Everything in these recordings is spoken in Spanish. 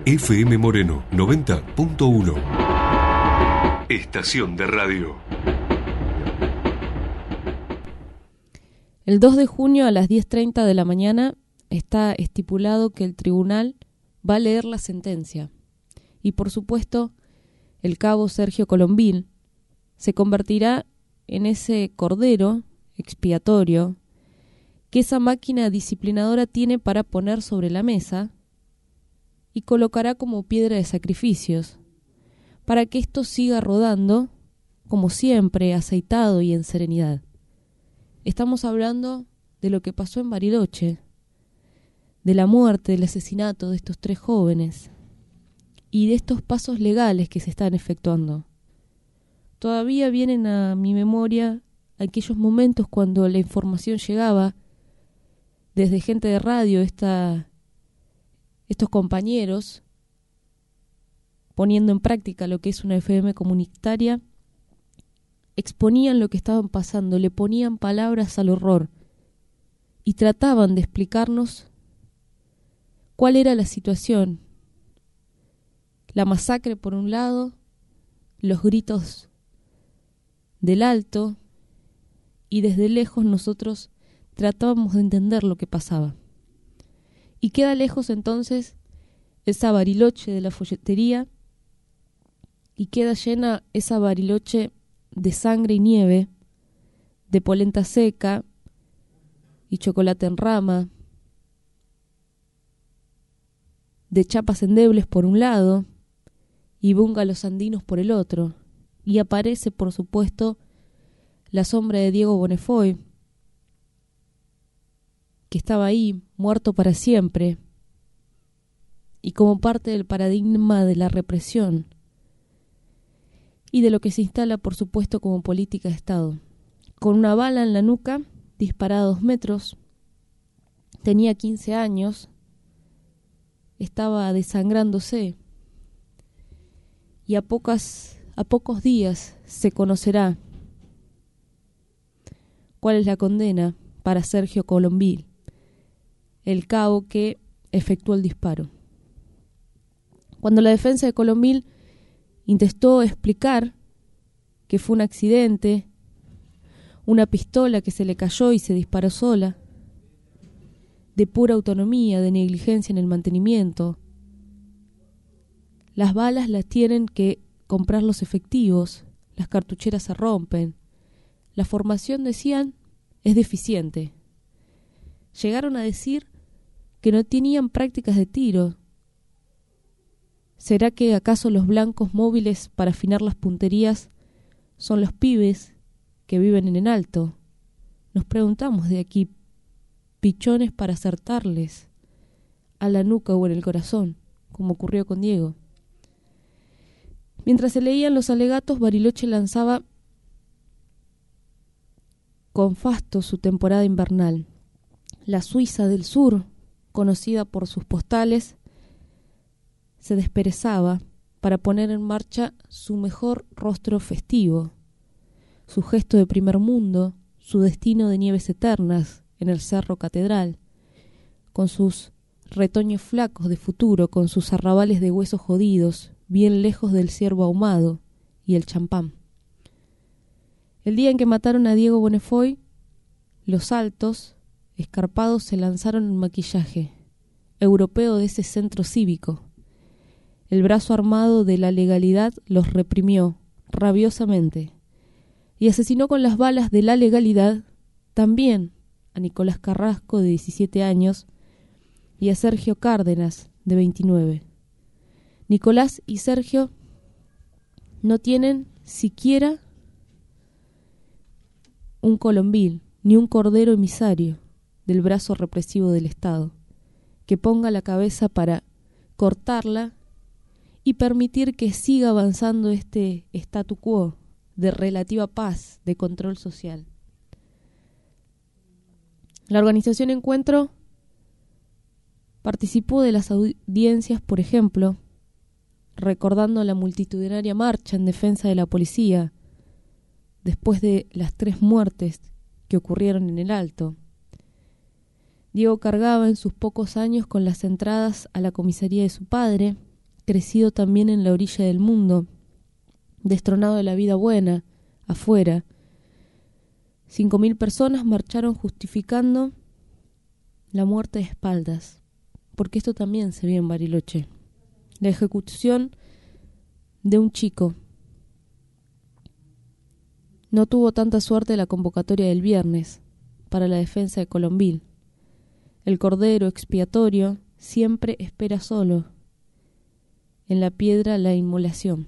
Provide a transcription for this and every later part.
FM Moreno 90.1. Estación de radio. El 2 de junio a las 10:30 de la mañana está estipulado que el tribunal va a leer la sentencia. Y por supuesto, el cabo Sergio Colombín se convertirá en ese cordero expiatorio que esa máquina disciplinadora tiene para poner sobre la mesa y colocará como piedra de sacrificios, para que esto siga rodando, como siempre, aceitado y en serenidad. Estamos hablando de lo que pasó en Bariloche, de la muerte, del asesinato de estos 3 jóvenes y de estos pasos legales que se están efectuando. Todavía vienen a mi memoria aquellos momentos cuando la información llegaba desde gente de radio, estos compañeros, poniendo en práctica lo que es una FM comunitaria, exponían lo que estaban pasando, le ponían palabras al horror y trataban de explicarnos cuál era la situación. La masacre por un lado, los gritos del alto, y desde lejos nosotros tratábamos de entender lo que pasaba. Y queda lejos entonces esa Bariloche de la folletería y queda llena esa Bariloche de sangre y nieve, de polenta seca y chocolate en rama, de chapas endebles por un lado y búngalos andinos por el otro. Y aparece, por supuesto, la sombra de Diego Bonnefoy, que estaba ahí, muerto para siempre, y como parte del paradigma de la represión y de lo que se instala, por supuesto, como política de Estado. Con una bala en la nuca, disparada a 2 metros, tenía 15 años, estaba desangrándose, y a pocos días se conocerá cuál es la condena para Sergio Colombín, el cabo que efectuó el disparo. Cuando la defensa de Colombín intentó explicar que fue un accidente, una pistola que se le cayó y se disparó sola, de pura autonomía, de negligencia en el mantenimiento, las balas las tienen que comprar los efectivos, las cartucheras se rompen, la formación, decían, es deficiente. Llegaron a decir que no tenían prácticas de tiro. ¿Será que acaso los blancos móviles para afinar las punterías son los pibes que viven en el alto? Nos preguntamos de aquí, pichones para acertarles a la nuca o en el corazón, como ocurrió con Diego. Mientras se leían los alegatos, Bariloche lanzaba con fasto su temporada invernal. La Suiza del Sur, conocida por sus postales, se desperezaba para poner en marcha su mejor rostro festivo, su gesto de primer mundo, su destino de nieves eternas en el Cerro Catedral, con sus retoños flacos de futuro, con sus arrabales de huesos jodidos, bien lejos del ciervo ahumado y el champán. El día en que mataron a Diego Bonnefoy, los altos, escarpados, se lanzaron en maquillaje europeo de ese centro cívico. El brazo armado de la legalidad los reprimió rabiosamente y asesinó con las balas de la legalidad también a Nicolás Carrasco, de 17 años, y a Sergio Cárdenas, de 29. Nicolás y Sergio no tienen siquiera un Colombín, ni un cordero emisario del brazo represivo del Estado, que ponga la cabeza para cortarla y permitir que siga avanzando este statu quo de relativa paz, de control social. La organización Encuentro participó de las audiencias, por ejemplo, recordando la multitudinaria marcha en defensa de la policía después de las 3 muertes que ocurrieron en el Alto. Diego cargaba en sus pocos años con las entradas a la comisaría de su padre, crecido también en la orilla del mundo, destronado de la vida buena, afuera. 5.000 personas marcharon justificando la muerte de espaldas, porque esto también se vio en Bariloche. La ejecución de un chico. No tuvo tanta suerte la convocatoria del viernes para la defensa de Colombil. El cordero expiatorio siempre espera solo. En la piedra la inmolación.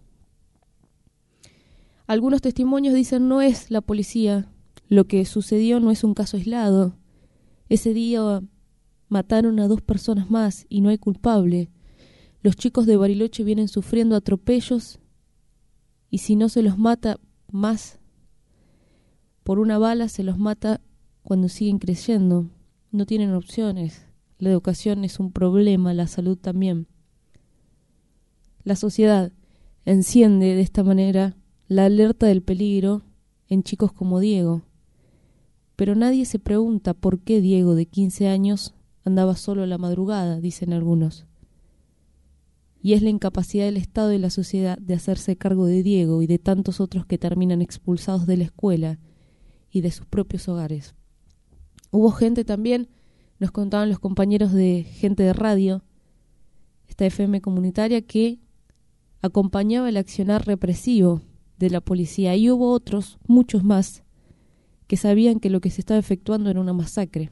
Algunos testimonios dicen no es la policía. Lo que sucedió no es un caso aislado. Ese día mataron a 2 personas más y no hay culpable. Los chicos de Bariloche vienen sufriendo atropellos y si no se los mata más por una bala, se los mata cuando siguen creciendo. No tienen opciones. La educación es un problema, la salud también. La sociedad enciende de esta manera la alerta del peligro en chicos como Diego. Pero nadie se pregunta por qué Diego, de 15 años, andaba solo a la madrugada, dicen algunos. Y es la incapacidad del Estado y la sociedad de hacerse cargo de Diego y de tantos otros que terminan expulsados de la escuela y de sus propios hogares. Hubo gente también, nos contaban los compañeros de gente de radio, esta FM comunitaria, que acompañaba el accionar represivo de la policía. Y hubo otros, muchos más, que sabían que lo que se estaba efectuando era una masacre.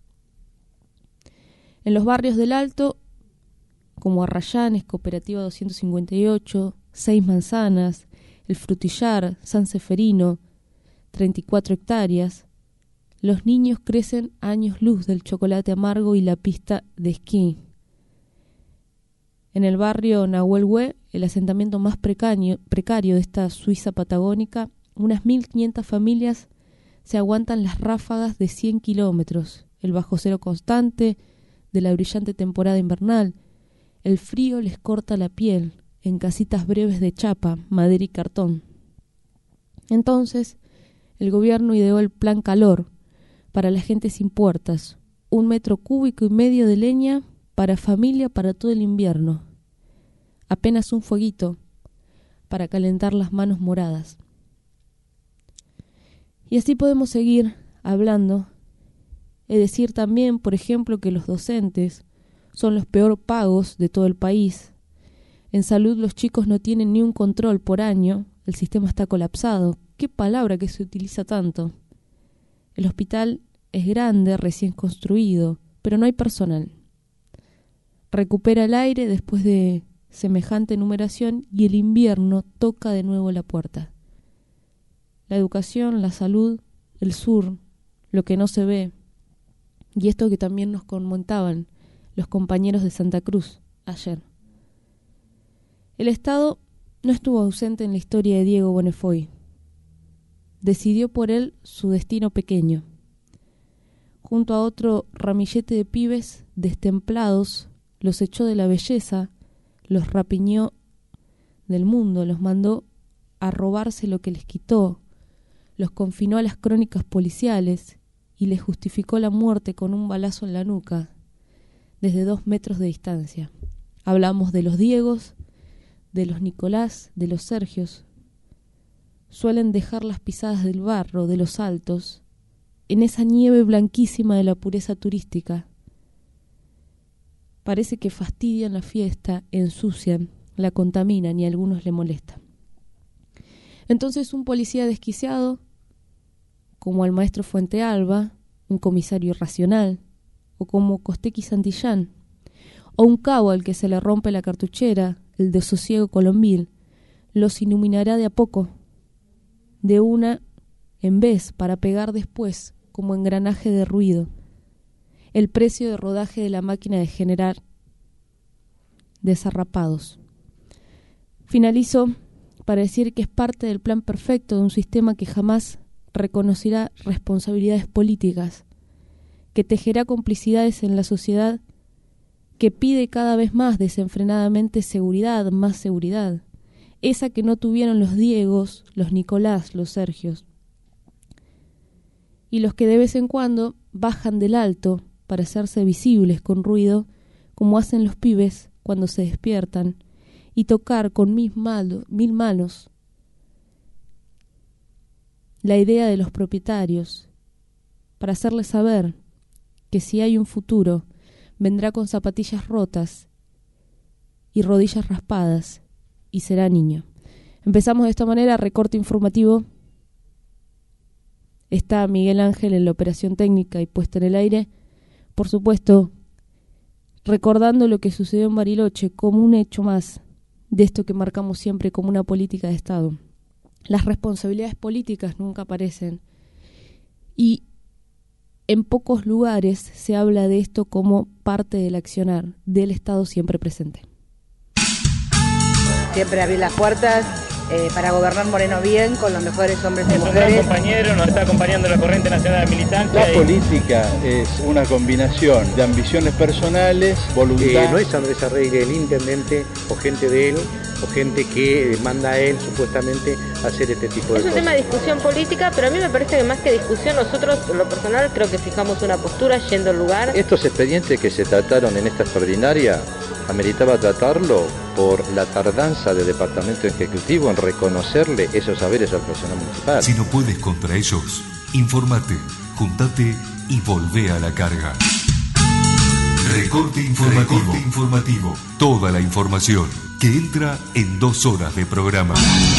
En los barrios del Alto, como Arrayanes, Cooperativa 258, 6 Manzanas, El Frutillar, San Seferino, 34 hectáreas, los niños crecen a años luz del chocolate amargo y la pista de esquí. En el barrio Nahuelhue, el asentamiento más precario de esta Suiza patagónica, unas 1.500 familias se aguantan las ráfagas de 100 kilómetros, el bajo cero constante de la brillante temporada invernal. El frío les corta la piel en casitas breves de chapa, madera y cartón. Entonces, el gobierno ideó el Plan Calor para la gente sin puertas, 1,5 metros cúbicos de leña para familia para todo el invierno. Apenas un fueguito para calentar las manos moradas. Y así podemos seguir hablando. Es decir también, por ejemplo, que los docentes son los peor pagos de todo el país. En salud los chicos no tienen ni un control por año, el sistema está colapsado. ¿Qué palabra que se utiliza tanto? El hospital es grande, recién construido, pero no hay personal. Recupera el aire después de semejante numeración y el invierno toca de nuevo la puerta. La educación, la salud, el sur, lo que no se ve. Y esto que también nos comentaban los compañeros de Santa Cruz ayer. El Estado no estuvo ausente en la historia de Diego Bonnefoy. Decidió por él su destino pequeño. Junto a otro ramillete de pibes destemplados, los echó de la belleza, los rapiñó del mundo, los mandó a robarse lo que les quitó, los confinó a las crónicas policiales y les justificó la muerte con un balazo en la nuca, desde 2 metros de distancia. Hablamos de los Diegos, de los Nicolás, de los Sergios. Suelen dejar las pisadas del barro, de los altos, en esa nieve blanquísima de la pureza turística. Parece que fastidian la fiesta, ensucian, la contaminan y a algunos le molesta. Entonces un policía desquiciado, como al maestro Fuente Alba, un comisario irracional, o como Costequi Santillán, o un cabo al que se le rompe la cartuchera, el desosiego Colombil, los iluminará de a poco, de una en vez, para pegar después, como engranaje de ruido, el precio de rodaje de la máquina de generar desarrapados. Finalizo para decir que es parte del plan perfecto de un sistema que jamás reconocerá responsabilidades políticas, que tejerá complicidades en la sociedad, que pide cada vez más desenfrenadamente seguridad, más seguridad, esa que no tuvieron los Diegos, los Nicolás, los Sergios, y los que de vez en cuando bajan del alto para hacerse visibles con ruido, como hacen los pibes cuando se despiertan y tocar con mil manos la idea de los propietarios para hacerles saber que si hay un futuro vendrá con zapatillas rotas y rodillas raspadas y será niño. Empezamos de esta manera, recorte informativo. Está Miguel Ángel en la operación técnica y puesta en el aire. Por supuesto, recordando lo que sucedió en Bariloche como un hecho más de esto que marcamos siempre como una política de Estado. Las responsabilidades políticas nunca aparecen y en pocos lugares se habla de esto como parte del accionar del Estado siempre presente. Siempre abrir las puertas para gobernar Moreno bien, con los mejores hombres y mujeres. Es un gran compañero, nos está acompañando la corriente nacional de militancia. La política es una combinación de ambiciones personales, voluntad. No es Andrés Arregui el intendente o gente de él, o gente que manda a él supuestamente a hacer este tipo de cosas. Es un tema de discusión política, pero a mí me parece que más que discusión, nosotros, en lo personal, creo que fijamos una postura yendo al lugar. Estos expedientes que se trataron en esta extraordinaria, ameritaba tratarlo por la tardanza del Departamento Ejecutivo en reconocerle esos saberes al personal municipal. Si no puedes contra ellos, infórmate, juntate y volvé a la carga. Recorte informativo. Toda la información que entra en 2 horas de programa.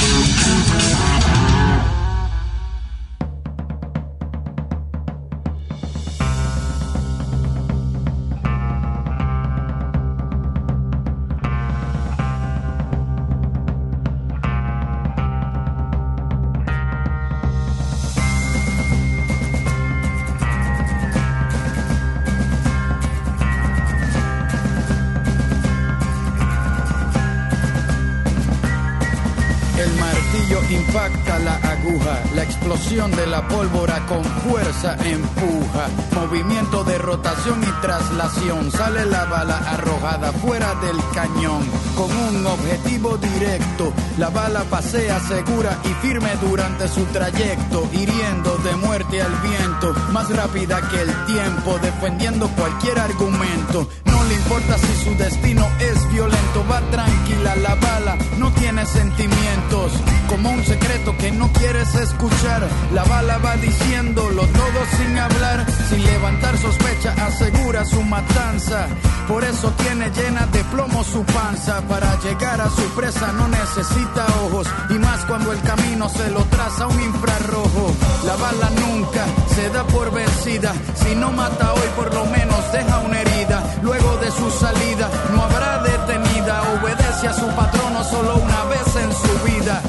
Impacta la aguja, la explosión de la pólvora con fuerza empuja, movimiento de rotación y traslación, sale la bala arrojada fuera del cañón, con un objetivo directo, la bala pasea segura y firme durante su trayecto, hiriendo de muerte al viento, más rápida que el tiempo, defendiendo cualquier argumento. No le importa si su destino es violento, va tranquila la bala, no tiene sentimientos, como un secreto que no quieres escuchar. La bala va diciéndolo todo sin hablar, sin levantar sospecha, asegura su matanza. Por eso tiene llena de plomo su panza. Para llegar a su presa no necesita ojos, y más cuando el camino se lo traza un infrarrojo. La bala nunca se da por vencida, si no mata hoy por lo menos deja una herida. Luego de su salida no habrá detenida, obedece a su patrono solo una vez en su vida.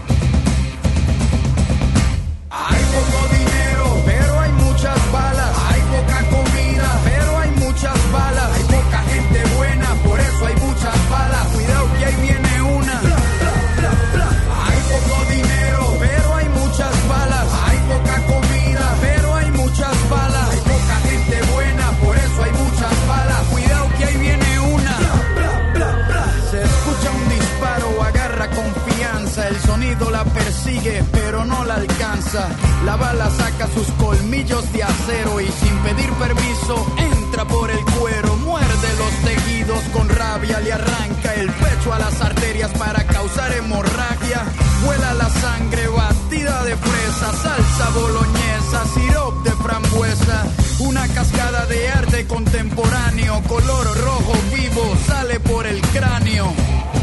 Hay poco dinero, pero hay muchas balas. Hay poca comida, pero hay muchas balas. Hay poca gente buena, por eso hay muchas balas. Cuidado que ahí viene una. Hay poco dinero, pero hay muchas balas. Hay poca comida, pero hay muchas balas. Hay poca gente buena, por eso hay muchas balas. Cuidado que ahí viene una. Se escucha un disparo, agarra confianza. El sonido la persigue, pero no la alcanza. La bala saca sus colmillos de acero y sin pedir permiso entra por el cuero. Muerde los tejidos con rabia, le arranca el pecho a las arterias para causar hemorragia. Vuela la sangre batida de fresa, salsa boloñesa, sirop de frambuesa. Una cascada de arte contemporáneo, color rojo vivo, sale por el cráneo.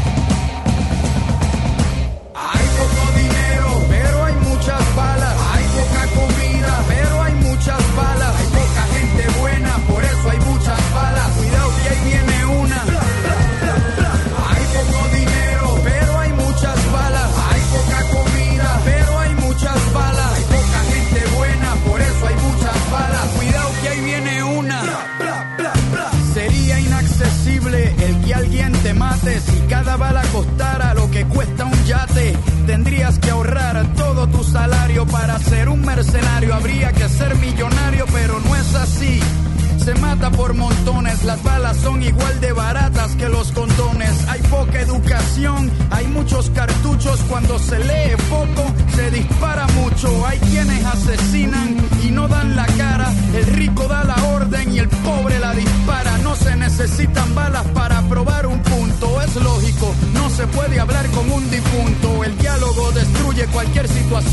Hay poco dinero, pero hay muchas balas. Hay poca comida, pero hay muchas balas. Hay poca gente buena, por eso hay muchas balas. Cuidado que ahí viene una. Hay poco dinero, pero hay muchas balas. Hay poca comida, pero hay muchas balas. Hay poca gente buena, por eso hay muchas balas. Cuidado que ahí viene una. Sería inaccesible el que alguien te mate. Si cada bala costara lo que cuesta un yate, tendrías que ahorrar todo tu salario para ser un mercenario. Habría que ser millonario, pero no es así. Se mata por montones, las balas son igual de baratas que los condones. Hay poca educación, hay muchos cartuchos. Cuando se lee poco, se dispara mucho. Hay quienes asesinan y no dan la cara. El rico da la orden y el pobre la dispara. No se necesitan balas para probar un puño.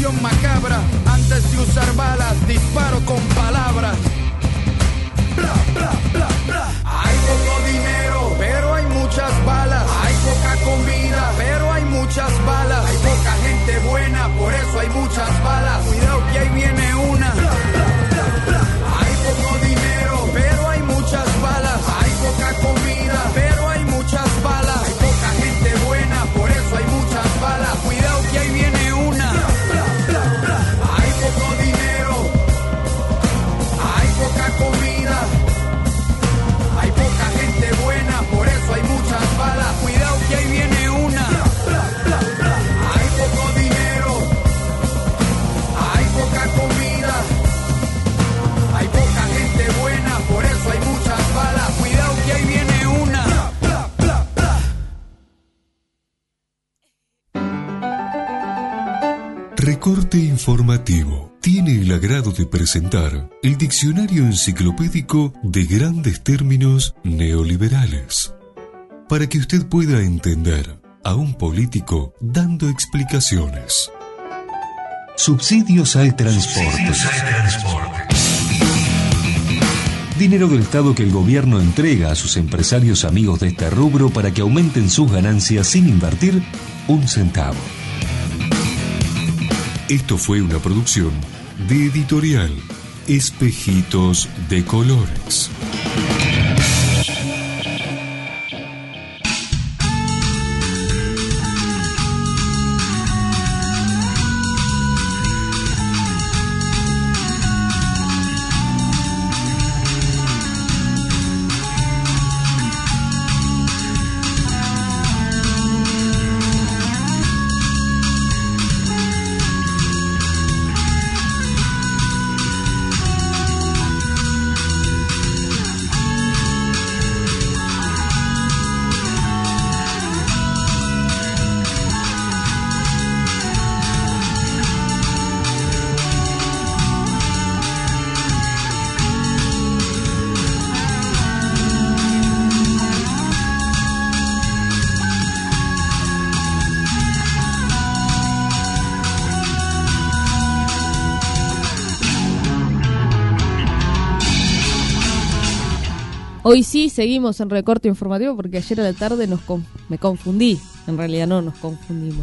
sesión macabra. Antes de usar balas, disparo con palabras. Bla, bla, bla, bla. Hay poco dinero, pero hay muchas balas. Hay poca comida, pero hay muchas balas. Hay poca gente buena, por eso hay muchas balas. Cuidado que ahí viene una. Bla, bla, bla, bla. Hay poco dinero, pero hay muchas balas. Hay poca comida, pero hay muchas balas. Hay poca gente buena, por eso hay muchas balas. Cuidado que ahí viene una. Bla, bla, bla, bla. Hay poco dinero, hay poca comida, hay poca gente buena, por eso hay muchas balas. Cuidado que ahí viene una. Bla, bla, bla, bla. Hay poco dinero, hay poca comida, hay poca gente buena, por eso hay muchas balas. Cuidado que ahí viene una. Bla, bla, bla, bla. Recorte informativo. Tiene el agrado de presentar el diccionario enciclopédico de grandes términos neoliberales, para que usted pueda entender a un político dando explicaciones. Subsidios al transporte. Dinero del Estado que el gobierno entrega a sus empresarios amigos de este rubro para que aumenten sus ganancias sin invertir un centavo. Esto fue una producción de Editorial Espejitos de Colores. Hoy sí seguimos en recorte informativo porque ayer a la tarde me confundí. En realidad no nos confundimos.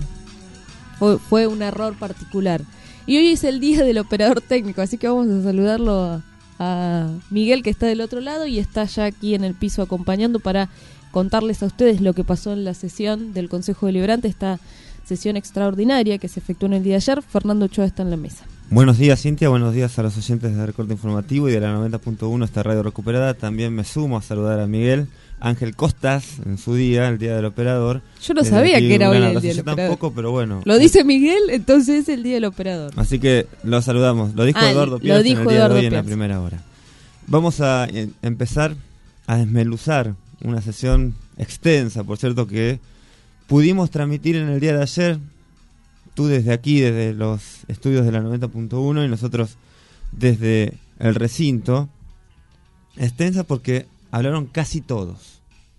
Fue un error particular. Y hoy es el día del operador técnico, así que vamos a saludarlo a Miguel, que está del otro lado y está ya aquí en el piso acompañando para contarles a ustedes lo que pasó en la sesión del Consejo Deliberante, esta sesión extraordinaria que se efectuó en el día de ayer. Fernando Ochoa está en la mesa. Buenos días, Cintia, buenos días a los oyentes de Recorte Informativo y de la 90.1, esta radio recuperada. También me sumo a saludar a Miguel Ángel Costas en su día, el día del operador. Yo no sabía que era hoy el día del operador. Yo tampoco, pero bueno. Lo dice Miguel, entonces es el día del operador. Así que lo saludamos. Lo dijo Eduardo Piaz en el día de hoy en la primera hora. Vamos a empezar a desmenuzar una sesión extensa, por cierto, que pudimos transmitir en el día de ayer. Tú desde aquí, desde los estudios de la 90.1 y nosotros desde el recinto. Extensa porque hablaron casi todos.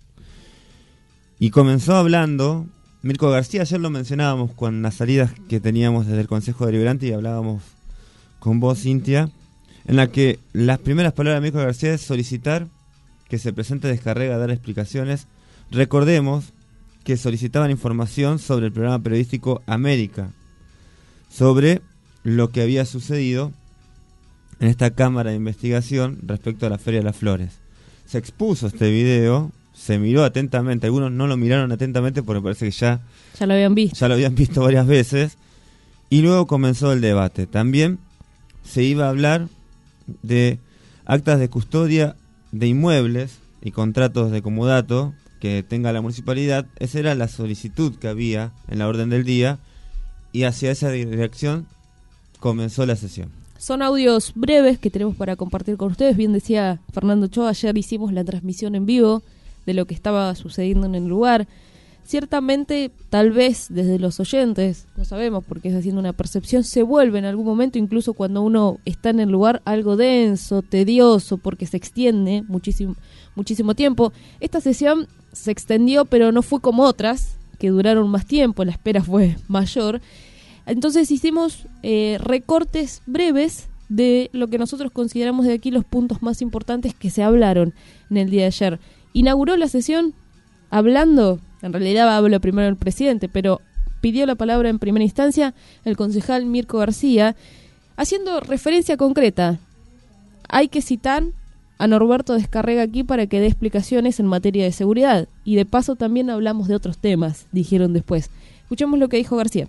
Y comenzó hablando Mirko García. Ayer lo mencionábamos con las salidas que teníamos desde el Consejo Deliberante y hablábamos con vos, Cintia, en la que las primeras palabras de Mirko García es solicitar que se presente descarrega a dar explicaciones. Recordemos que solicitaban información sobre el programa periodístico América, sobre lo que había sucedido en esta cámara de investigación respecto a la Feria de las Flores. Se expuso este video, se miró atentamente, algunos no lo miraron atentamente porque parece que ya lo habían visto. Ya lo habían visto varias veces, y luego comenzó el debate. También se iba a hablar de actas de custodia de inmuebles y contratos de comodato que tenga la municipalidad. Esa era la solicitud que había en la orden del día y hacia esa dirección comenzó la sesión. Son audios breves que tenemos para compartir con ustedes. Bien decía Fernando Ochoa, ayer hicimos la transmisión en vivo de lo que estaba sucediendo en el lugar. Ciertamente, tal vez desde los oyentes, no sabemos porque es haciendo una percepción, se vuelve en algún momento, incluso cuando uno está en el lugar, algo denso, tedioso, porque se extiende muchísimo tiempo. Esta sesión se extendió, pero no fue como otras, que duraron más tiempo, la espera fue mayor. Entonces hicimos recortes breves de lo que nosotros consideramos de aquí los puntos más importantes que se hablaron en el día de ayer. Inauguró la sesión hablando, en realidad habló primero el presidente, pero pidió la palabra en primera instancia el concejal Mirko García, haciendo referencia concreta. Hay que citar a Norberto Descarrega aquí para que dé explicaciones en materia de seguridad. Y de paso también hablamos de otros temas, dijeron después. Escuchemos lo que dijo García.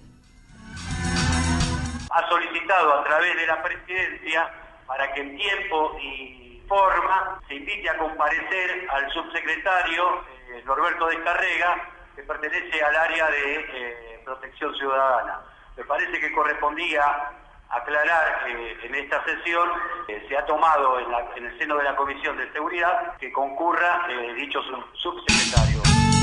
Ha solicitado a través de la presidencia para que en tiempo y forma se invite a comparecer al subsecretario Norberto Descarrega, que pertenece al área de protección ciudadana. Me parece que correspondía aclarar en esta sesión se ha tomado en el seno de la Comisión de Seguridad que concurra dicho subsecretario.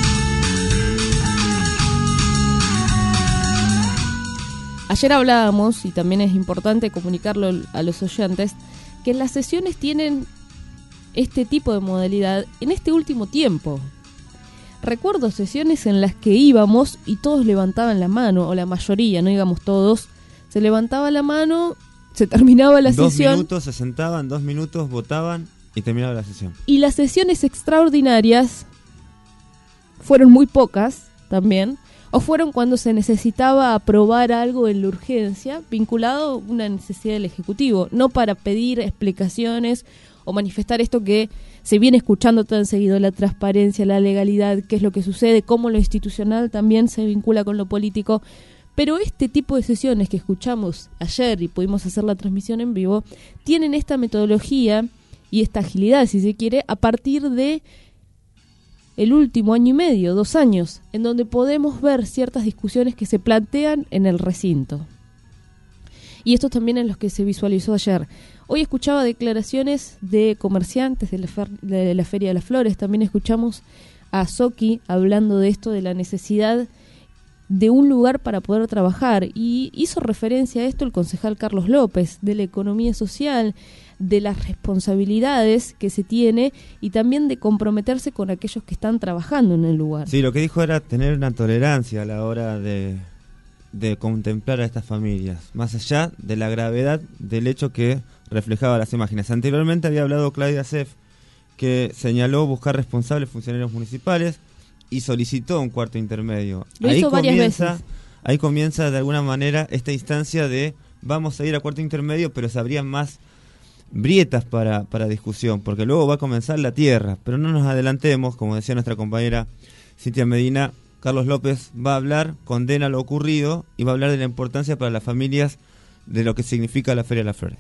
Ayer hablábamos, y también es importante comunicarlo a los oyentes, que las sesiones tienen este tipo de modalidad en este último tiempo. Recuerdo sesiones en las que íbamos y todos levantaban la mano, o la mayoría, no íbamos todos, se levantaba la mano, se terminaba la sesión. 2 minutos, se sentaban, 2 minutos, votaban y terminaba la sesión. Y las sesiones extraordinarias fueron muy pocas también, o fueron cuando se necesitaba aprobar algo en la urgencia, vinculado a una necesidad del Ejecutivo, no para pedir explicaciones o manifestar esto que se viene escuchando tan seguido, la transparencia, la legalidad, qué es lo que sucede, cómo lo institucional también se vincula con lo político. Pero este tipo de sesiones que escuchamos ayer y pudimos hacer la transmisión en vivo, tienen esta metodología y esta agilidad, si se quiere, a partir de el último año y medio, 2 años, en donde podemos ver ciertas discusiones que se plantean en el recinto. Y esto también es lo que se visualizó ayer. Hoy escuchaba declaraciones de comerciantes de la Feria de las Flores, también escuchamos a Soki hablando de esto, de la necesidad de un lugar para poder trabajar, y hizo referencia a esto el concejal Carlos López, de la economía social, de las responsabilidades que se tiene y también de comprometerse con aquellos que están trabajando en el lugar. Sí, lo que dijo era tener una tolerancia a la hora de contemplar a estas familias, más allá de la gravedad del hecho que reflejaba las imágenes. Anteriormente había hablado Claudia Seff, que señaló buscar responsables funcionarios municipales y solicitó un cuarto intermedio. Lo hizo varias veces. Ahí comienza de alguna manera esta instancia de vamos a ir a cuarto intermedio, pero se abrían más grietas para discusión, porque luego va a comenzar la tierra. Pero no nos adelantemos, como decía nuestra compañera Cintia Medina, Carlos López va a hablar, condena lo ocurrido y va a hablar de la importancia para las familias de lo que significa la Feria de las Flores.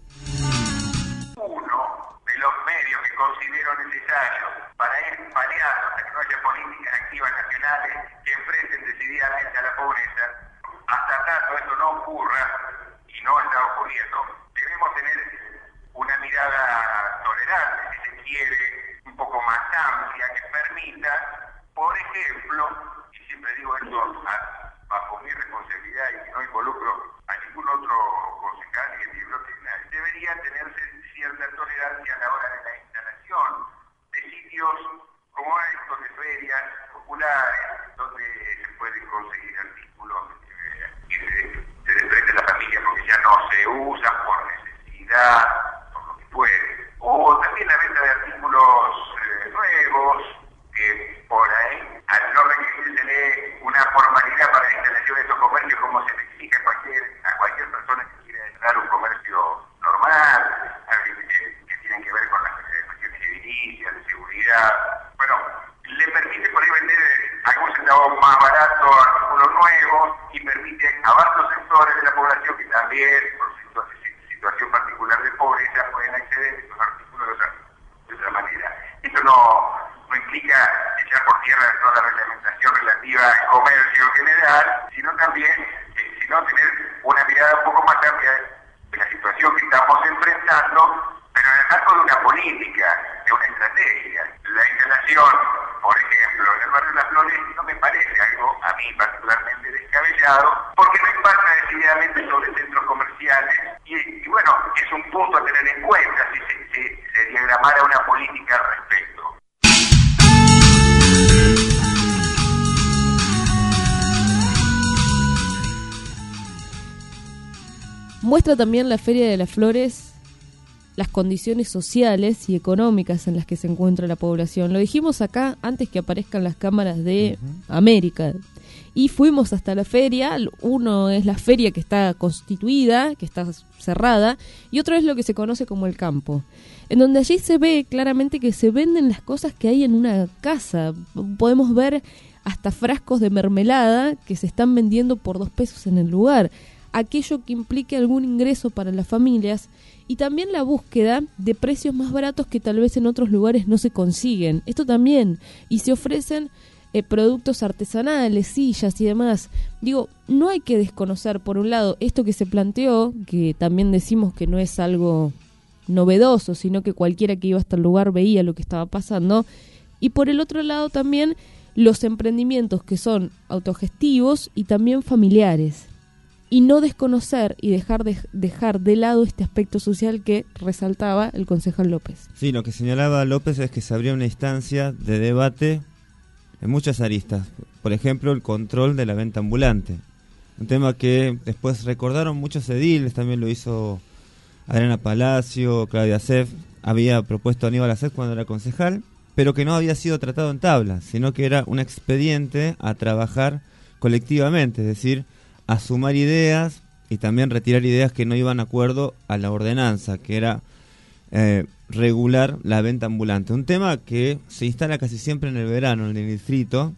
Uno de los medios que considero necesarios para ir paliando hasta que no haya políticas activas nacionales que enfrenten decididamente a la pobreza, hasta tanto esto no ocurra, y no está ocurriendo, debemos tener una mirada tolerante, si se quiere, un poco más amplia, que permita, por ejemplo, y siempre digo esto bajo mi responsabilidad y que no involucro a ningún otro concejal y entiendo que debería tenerse cierta tolerancia a la hora de la instalación de sitios como estos de ferias populares, donde se pueden conseguir artículos que se desprende la familia porque ya no se usan por necesidad, por lo que puede. O también la venta de artículos nuevos, que por ahí, al no requerirse una formalidad para la instalación de estos comercios como se le exige a cualquier persona que quiera entrar un comercio normal, que tienen que ver con las cuestiones edilicias, de seguridad, bueno, le permite por ahí vender algún centavo más barato, artículos nuevos, y permite a varios sectores de la población que también, por situación particular de pobreza, pueden acceder a estos artículos de otra manera. Esto no implica echar por tierra toda la reglamentación relativa al comercio en general, sino también tener una mirada un poco más amplia de la situación que estamos enfrentando, pero en el marco de una política, de una estrategia. La instalación, por ejemplo, en el barrio de Las Flores no me parece algo, a mí particularmente, descabellado, porque no impacta decididamente sobre centros comerciales y bueno, es un punto a tener en cuenta si se diagramara una política al respecto. Muestra también la Feria de las Flores las condiciones sociales y económicas en las que se encuentra la población. Lo dijimos acá antes que aparezcan las cámaras de América. Y fuimos hasta la feria. Uno es la feria que está constituida, que está cerrada, y otro es lo que se conoce como el campo, en donde allí se ve claramente que se venden las cosas que hay en una casa. Podemos ver hasta frascos de mermelada que se están vendiendo por 2 pesos en el lugar. Aquello que implique algún ingreso para las familias, y también la búsqueda de precios más baratos que tal vez en otros lugares no se consiguen. Esto también, y se ofrecen productos artesanales, sillas y demás. Digo, no hay que desconocer, por un lado, esto que se planteó, que también decimos que no es algo novedoso, sino que cualquiera que iba hasta el lugar veía lo que estaba pasando, y por el otro lado también los emprendimientos que son autogestivos y también familiares. Y no desconocer y dejar de lado este aspecto social que resaltaba el concejal López. Sí, lo que señalaba López es que se abría una instancia de debate en muchas aristas. Por ejemplo, el control de la venta ambulante. Un tema que después recordaron muchos ediles, también lo hizo Adriana Palacio, Claudia Seff, había propuesto Aníbal Acet cuando era concejal, pero que no había sido tratado en tabla, sino que era un expediente a trabajar colectivamente, es decir, a sumar ideas y también retirar ideas que no iban de acuerdo a la ordenanza, que era regular la venta ambulante. Un tema que se instala casi siempre en el verano en el distrito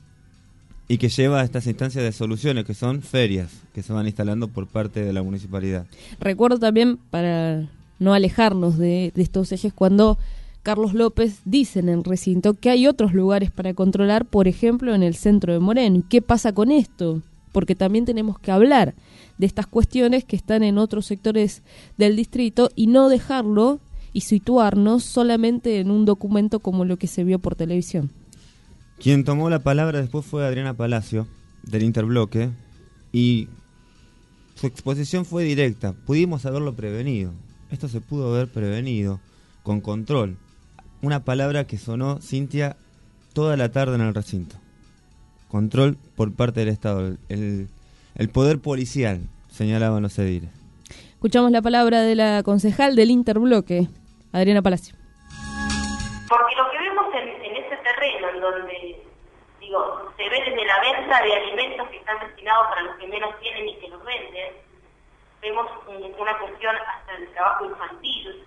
y que lleva a estas instancias de soluciones, que son ferias, que se van instalando por parte de la municipalidad. Recuerdo también, para no alejarnos de estos ejes, cuando Carlos López dice en el recinto que hay otros lugares para controlar, por ejemplo en el centro de Moreno. ¿Y qué pasa con esto? Porque también tenemos que hablar de estas cuestiones que están en otros sectores del distrito y no dejarlo y situarnos solamente en un documento como lo que se vio por televisión. Quien tomó la palabra después fue Adriana Palacio, del Interbloque, y su exposición fue directa. Pudimos haberlo prevenido. Esto se pudo haber prevenido con control. Una palabra que sonó, Cintia, toda la tarde en el recinto. Control por parte del Estado, el poder policial, señalaban los ediles. Escuchamos la palabra de la concejal del Interbloque, Adriana Palacio. Porque lo que vemos en ese terreno, en donde se ve desde la venta de alimentos que están destinados para los que menos tienen y que los venden, vemos una cuestión hasta del trabajo infantil,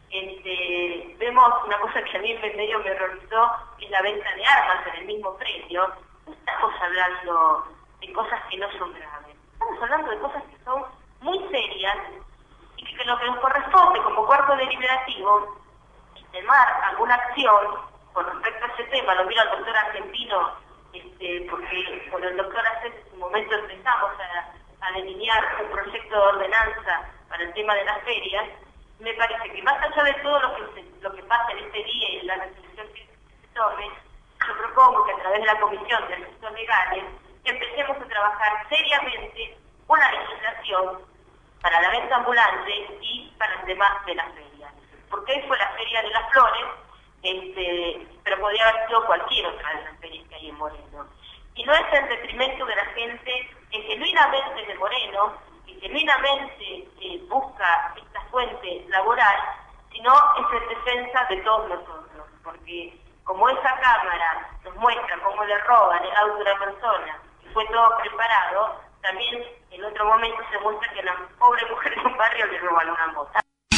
vemos una cosa que a mí medio me horrorizó, que es la venta de armas en el mismo precio. No estamos hablando de cosas que no son graves, estamos hablando de cosas que son muy serias y que lo que nos corresponde como cuerpo deliberativo es tomar alguna acción con respecto a ese tema. Lo miro al doctor Argentino, porque con el doctor Acet en su momento empezamos a delinear un proyecto de ordenanza para el tema de las ferias. Me parece que más allá de todo lo que pasa en este día y en la resolución que se tome, yo propongo que a través de la Comisión de Asuntos Legales empecemos a trabajar seriamente una legislación para la venta ambulante y para el tema de las ferias. Porque hoy fue la Feria de las Flores, pero podría haber sido cualquier otra de las ferias que hay en Moreno. Y no es en detrimento de la gente que genuinamente de Moreno, que genuinamente busca esta fuente laboral, sino es en defensa de todos nosotros. Porque como esa cámara nos muestra cómo le roban el auto de una persona y fue todo preparado, también en otro momento se muestra que a la pobre mujer de un barrio le roban una moto.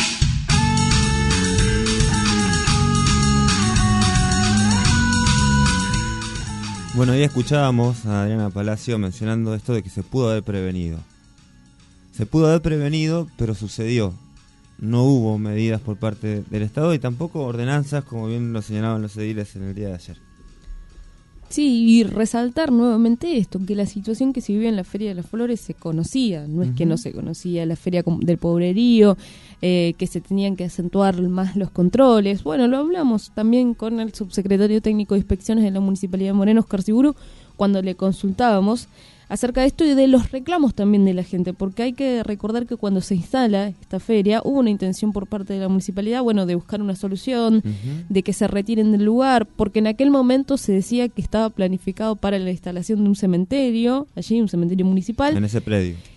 Bueno, ahí escuchábamos a Adriana Palacio mencionando esto de que se pudo haber prevenido. Se pudo haber prevenido, pero sucedió. No hubo medidas por parte del Estado y tampoco ordenanzas, como bien lo señalaban los ediles en el día de ayer. Sí, y resaltar nuevamente esto, que la situación que se vivía en la Feria de las Flores se conocía, no es que no se conocía, la Feria del Pobrerío, que se tenían que acentuar más los controles. Bueno, lo hablamos también con el subsecretario técnico de inspecciones de la Municipalidad de Moreno, Oscar Siburu, cuando le consultábamos acerca de esto y de los reclamos también de la gente, porque hay que recordar que cuando se instala esta feria hubo una intención por parte de la municipalidad, de buscar una solución, de que se retiren del lugar, porque en aquel momento se decía que estaba planificado para la instalación de un cementerio, allí un cementerio municipal. En ese predio.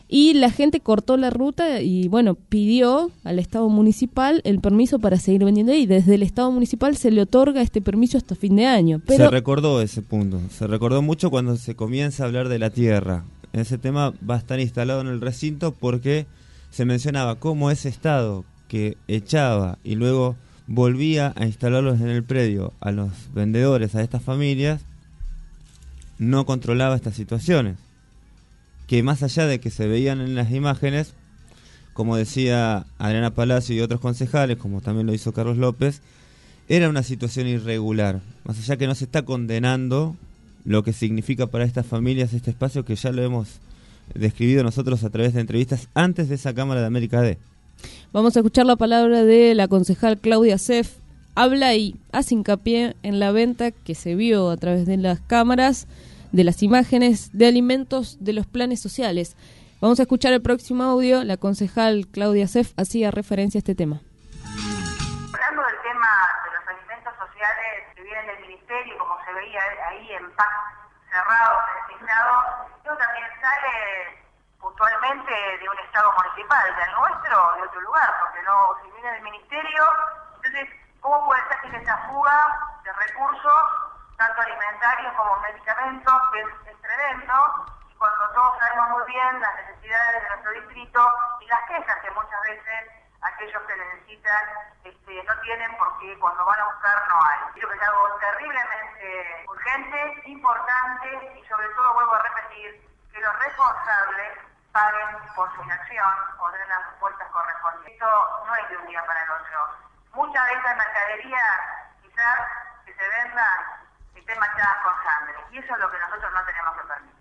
y la gente cortó la ruta y bueno, pidió al Estado municipal el permiso para seguir vendiendo ahí. Desde el Estado municipal se le otorga este permiso hasta fin de año. Pero se recordó ese punto, se recordó mucho cuando se comienza a hablar de la tierra. Ese tema va a estar instalado en el recinto porque se mencionaba cómo ese Estado que echaba y luego volvía a instalarlos en el predio a los vendedores, a estas familias, no controlaba estas situaciones. Que más allá de que se veían en las imágenes, como decía Adriana Palacio y otros concejales, como también lo hizo Carlos López, era una situación irregular. Más allá que no se está condenando lo que significa para estas familias este espacio, que ya lo hemos describido nosotros a través de entrevistas antes de esa Cámara de América D. Vamos a escuchar la palabra de la concejal Claudia Seff. Habla y hace hincapié en la venta que se vio a través de las cámaras, de las imágenes de alimentos de los planes sociales. Vamos a escuchar el próximo audio. La concejal Claudia Seff hacía referencia a este tema. Hablando del tema de los alimentos sociales que vienen del ministerio, como se veía ahí en packs cerrados, designados, eso también sale puntualmente de un Estado municipal, del nuestro o de otro lugar, porque no, si viene del ministerio, entonces, ¿cómo puede ser que esa fuga de recursos, tanto alimentarios como medicamentos, que es tremendo, y cuando todos sabemos muy bien las necesidades de nuestro distrito y las quejas que muchas veces aquellos que necesitan no tienen porque cuando van a buscar no hay? Creo que es algo terriblemente urgente, importante y sobre todo, vuelvo a repetir, que los responsables paguen por su inacción o den las respuestas correspondientes. Esto no es de un día para el otro. Muchas de estas mercaderías quizás que se vendan estén manchadas con sangre, y eso es lo que nosotros no tenemos que permitir.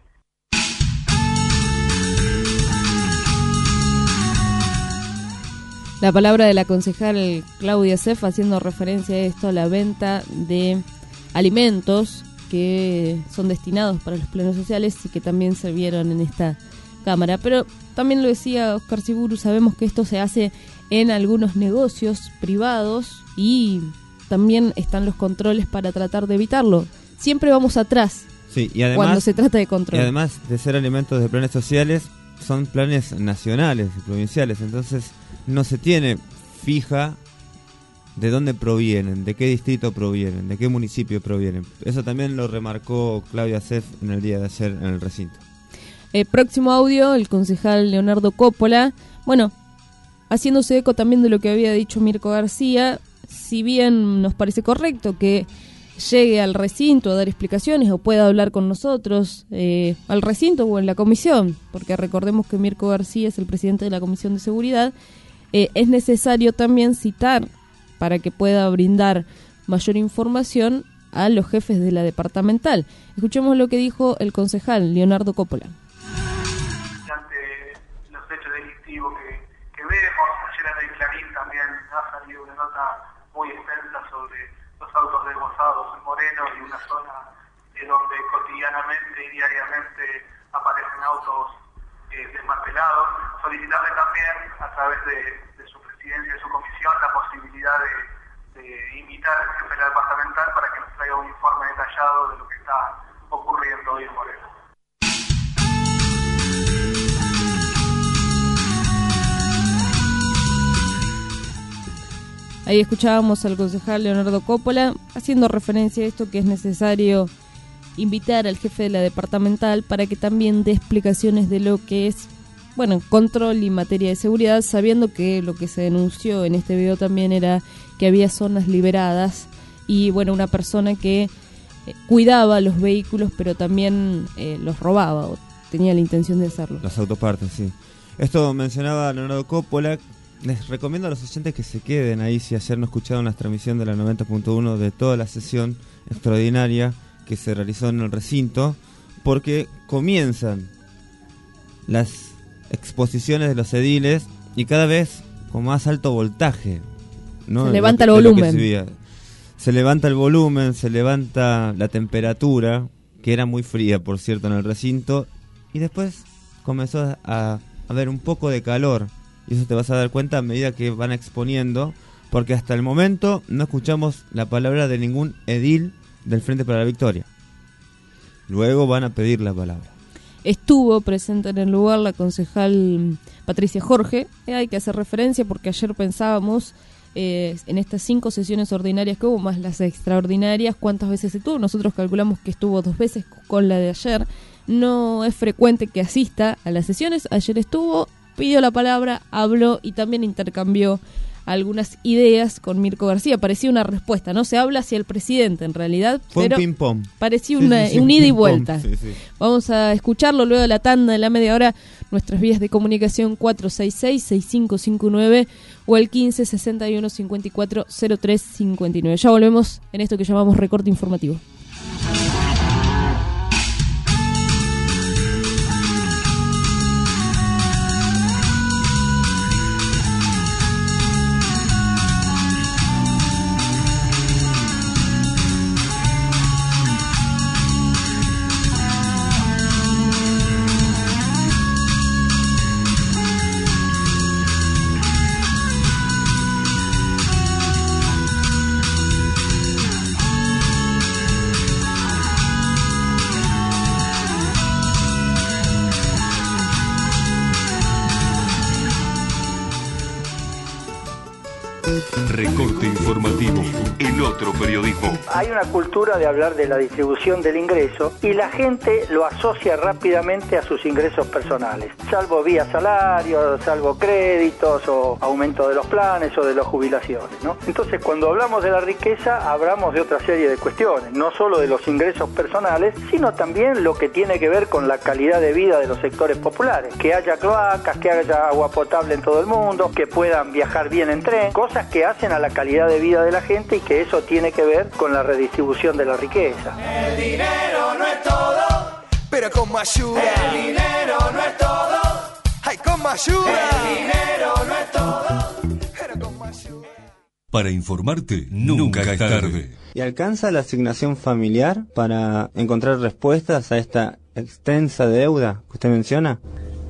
La palabra de la concejal Claudia Seff haciendo referencia a esto, a la venta de alimentos que son destinados para los planes sociales y que también se vieron en esta Cámara. Pero también lo decía Oscar Siburu, sabemos que esto se hace en algunos negocios privados y también están los controles para tratar de evitarlo. Siempre vamos atrás, sí, y además, cuando se trata de control. Y además de ser alimentos de planes sociales, son planes nacionales y provinciales, entonces no se tiene fija de dónde provienen, de qué distrito provienen, de qué municipio provienen. Eso también lo remarcó Claudia Seff en el día de ayer en el recinto. Próximo audio, el concejal Leonardo Coppola, bueno, haciéndose eco también de lo que había dicho Mirko García. Si bien nos parece correcto que llegue al recinto a dar explicaciones o pueda hablar con nosotros al recinto o en la comisión, porque recordemos que Mirko García es el presidente de la Comisión de Seguridad, es necesario también citar para que pueda brindar mayor información a los jefes de la departamental. Escuchemos lo que dijo el concejal Leonardo Coppola. Ante los hechos delictivos que vemos, ayer en el Clarín también ha salido una nota muy extensa sobre los autos desguazados en Moreno y una zona donde cotidianamente y diariamente aparecen autos desmantelados. Solicitarle también a través de su presidencia y de su comisión la posibilidad de invitar al jefe de la departamental para que nos traiga un informe detallado de lo que está ocurriendo hoy en Moreno. Ahí escuchábamos al concejal Leonardo Coppola haciendo referencia a esto, que es necesario invitar al jefe de la departamental para que también dé explicaciones de lo que es, bueno, control y materia de seguridad, sabiendo que lo que se denunció en este video también era que había zonas liberadas y, bueno, una persona que cuidaba los vehículos pero también los robaba o tenía la intención de hacerlo. Las autopartes, sí. Esto mencionaba Leonardo Coppola. Les recomiendo a los oyentes que se queden ahí si ayer no escucharon la transmisión de la 90.1 de toda la sesión extraordinaria que se realizó en el recinto, porque comienzan las exposiciones de los ediles y cada vez con más alto voltaje, ¿no? Se levanta el volumen. Se levanta el volumen, se levanta la temperatura, que era muy fría, por cierto, en el recinto, y después comenzó a haber un poco de calor. Y eso te vas a dar cuenta a medida que van exponiendo, porque hasta el momento no escuchamos la palabra de ningún edil del Frente para la Victoria. Luego van a pedir la palabra. Estuvo presente en el lugar la concejal Patricia Jorge. Hay que hacer referencia porque ayer pensábamos en estas 5 sesiones ordinarias que hubo, más las extraordinarias, cuántas veces estuvo. Nosotros calculamos que estuvo 2 veces con la de ayer. No es frecuente que asista a las sesiones. Ayer estuvo, pidió la palabra, habló y también intercambió algunas ideas con Mirko García. Parecía una respuesta, no se habla hacia el presidente en realidad, fue pero un ping-pong. Parecía un ida y vuelta. Sí. Vamos a escucharlo luego de la tanda de la media hora. Nuestras vías de comunicación 466-6559 o el 1561-540359. Ya volvemos en esto que llamamos recorte informativo. Recorte informativo, el otro periodismo. Hay una cultura de hablar de la distribución del ingreso y la gente lo asocia rápidamente a sus ingresos personales, salvo vía salario, salvo créditos o aumento de los planes o de las jubilaciones, ¿no? Entonces, cuando hablamos de la riqueza, hablamos de otra serie de cuestiones, no solo de los ingresos personales, sino también lo que tiene que ver con la calidad de vida de los sectores populares, que haya cloacas, que haya agua potable en todo el mundo, que puedan viajar bien en tren, cosas que hacen a la calidad de vida de la gente y que eso tiene que ver con la redistribución de la riqueza. El dinero no es todo, pero con ayuda. El dinero no es todo, ay, con ayuda. El dinero no es todo, pero con ayuda. Para informarte, nunca es tarde. ¿Y alcanza la asignación familiar para encontrar respuestas a esta extensa deuda que usted menciona?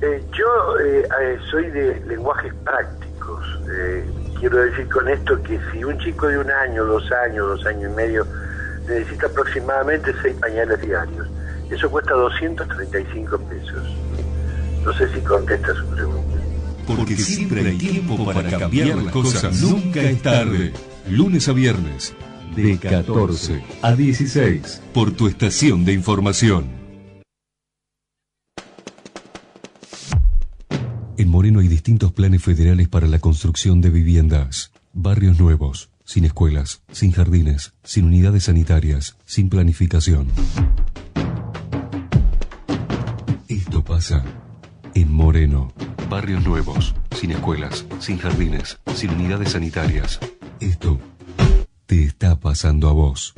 Yo soy de lenguajes prácticos. Quiero decir con esto que si un chico de 1 año, 2 años, 2 años y medio necesita aproximadamente 6 pañales diarios, eso cuesta 235 pesos. No sé si contesta su pregunta. Porque siempre hay tiempo para cambiar las cosas. Nunca es tarde. Lunes a viernes, de 14 a 16, por tu estación de información. En Moreno hay distintos planes federales para la construcción de viviendas. Barrios nuevos, sin escuelas, sin jardines, sin unidades sanitarias, sin planificación. Esto pasa en Moreno. Barrios nuevos, sin escuelas, sin jardines, sin unidades sanitarias. Esto te está pasando a vos.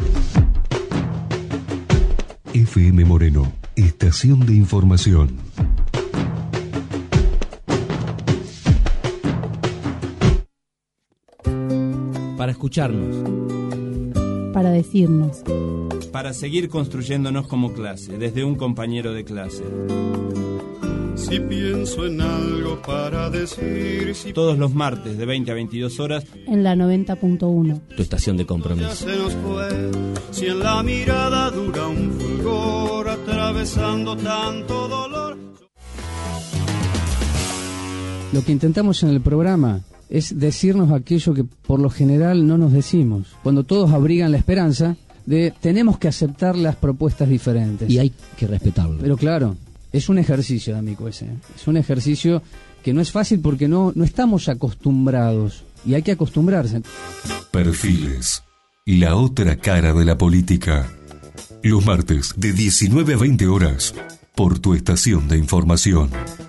FM Moreno, estación de información. Para escucharnos, para decirnos, para seguir construyéndonos como clase, desde un compañero de clase. Si pienso en algo para decir, todos los martes de 20 a 22 horas en la 90.1, tu estación de compromiso. Se nos fue, si en la mirada dura un fulgor atravesando tanto dolor. Lo que intentamos en el programa es decirnos aquello que por lo general no nos decimos. Cuando todos abrigan la esperanza de tenemos que aceptar las propuestas diferentes. Y hay que respetarlo. Pero claro, es un ejercicio, amigo ese. Es un ejercicio que no es fácil porque no estamos acostumbrados. Y hay que acostumbrarse. Perfiles. La otra cara de la política. Los martes de 19 a 20 horas. Por tu estación de información.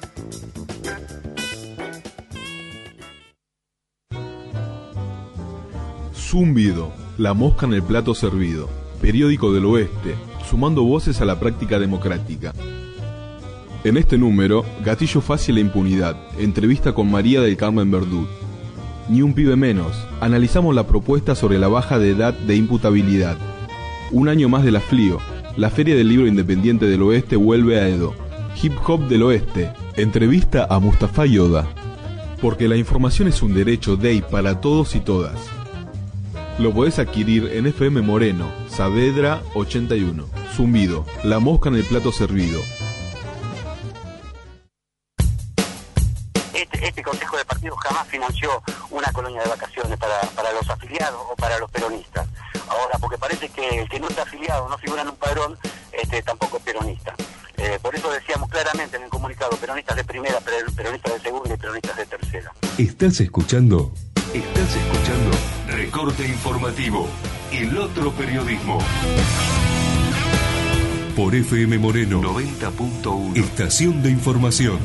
Zumbido, la mosca en el plato servido, periódico del oeste, sumando voces a la práctica democrática. En este número, gatillo fácil e impunidad, entrevista con María del Carmen Verdú. Ni un pibe menos, analizamos la propuesta sobre la baja de edad de imputabilidad. Un año más de la FLIO, la Feria del Libro Independiente del Oeste vuelve a Edo. Hip Hop del Oeste, entrevista a Mustafa Yoda. Porque la información es un derecho de y para todos y todas. Lo podés adquirir en FM Moreno, Saavedra 81. Zumbido, la mosca en el plato servido. financió una colonia de vacaciones para los afiliados o para los peronistas. Ahora, porque parece que el que no está afiliado, no figura en un padrón, tampoco es peronista. Por eso decíamos claramente en el comunicado, peronistas de primera, peronistas de segunda y peronistas de tercera. ¿Estás escuchando Recorte Informativo, el otro periodismo? Por FM Moreno 90.1, Estación de Información.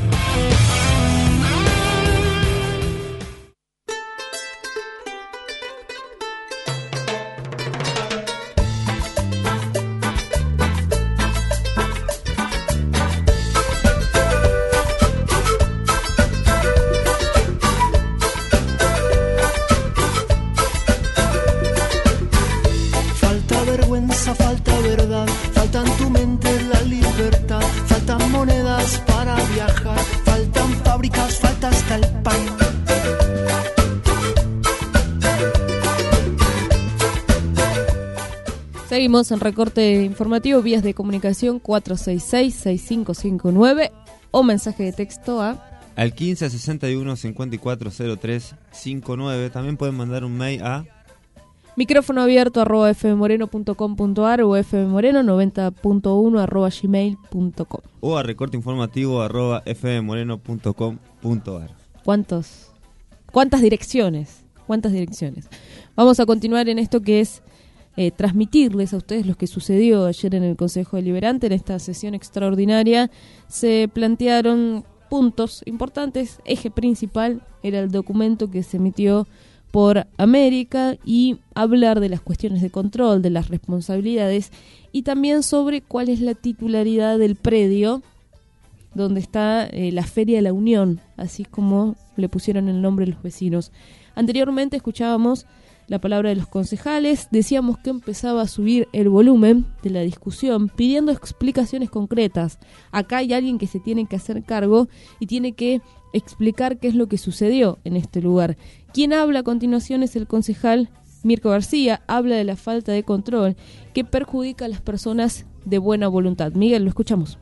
Seguimos en Recorte Informativo, vías de comunicación 466-6559 o mensaje de texto al 1561-540359. También pueden mandar un mail a micrófonoabierto@fmmoreno.com.ar o fmmoreno90.1 @gmail.com o a recorteinformativo@fmmoreno.com.ar. ¿Cuántas direcciones? Vamos a continuar en esto que es transmitirles a ustedes lo que sucedió ayer en el Consejo Deliberante. En esta sesión extraordinaria se plantearon puntos importantes. Eje principal era el documento que se emitió por América y hablar de las cuestiones de control, de las responsabilidades y también sobre cuál es la titularidad del predio donde está la Feria de la Unión, así como le pusieron el nombre los vecinos. Anteriormente escuchábamos la palabra de los concejales, decíamos que empezaba a subir el volumen de la discusión, pidiendo explicaciones concretas. Acá hay alguien que se tiene que hacer cargo y tiene que explicar qué es lo que sucedió en este lugar. Quien habla a continuación es el concejal Mirko García, habla de la falta de control que perjudica a las personas de buena voluntad. Miguel, lo escuchamos.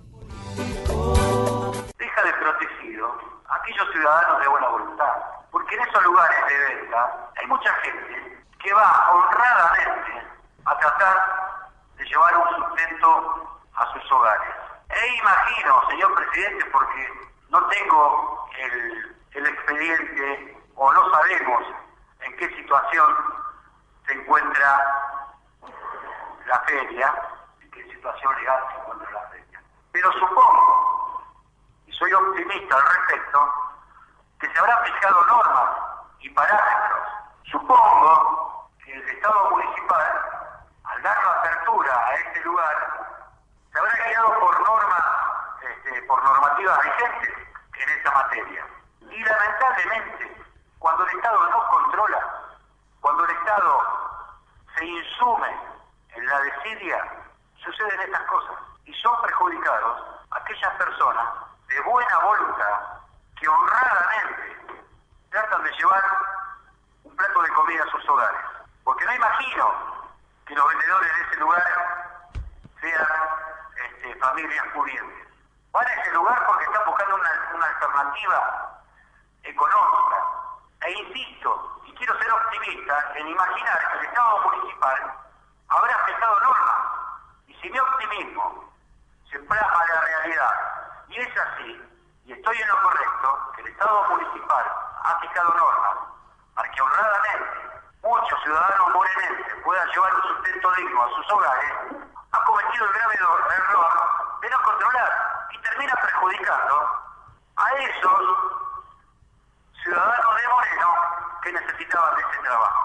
Deja de protegido a aquellos ciudadanos de buena voluntad, porque en esos lugares de venta hay mucha gente que va honradamente a tratar de llevar un sustento a sus hogares. Imagino, señor presidente, porque no tengo el expediente o no sabemos en qué situación se encuentra la feria, en qué situación legal se encuentra la feria. Pero supongo, y soy optimista al respecto, que se habrán fijado normas y parámetros. Supongo que el Estado municipal, al dar la apertura a este lugar, se habrá guiado por normativas vigentes en esa materia. Y lamentablemente, cuando el Estado no controla, cuando el Estado se insume en la desidia, suceden estas cosas. Y son perjudicados aquellas personas de buena voluntad que honradamente tratan de llevar un plato de comida a sus hogares. Porque no imagino que los vendedores de ese lugar sean familias pudientes. Van a ese lugar porque están buscando una alternativa económica. E insisto, y quiero ser optimista en imaginar que el Estado municipal habrá fijado normas. Y si mi optimismo se plasma en la realidad, y es así, y estoy en lo correcto, que el Estado municipal ha fijado normas para que honradamente muchos ciudadanos morenenses puedan llevar un sustento digno a sus hogares, ha cometido el grave error de no controlar y termina perjudicando a esos ciudadanos de Moreno que necesitaban de ese trabajo.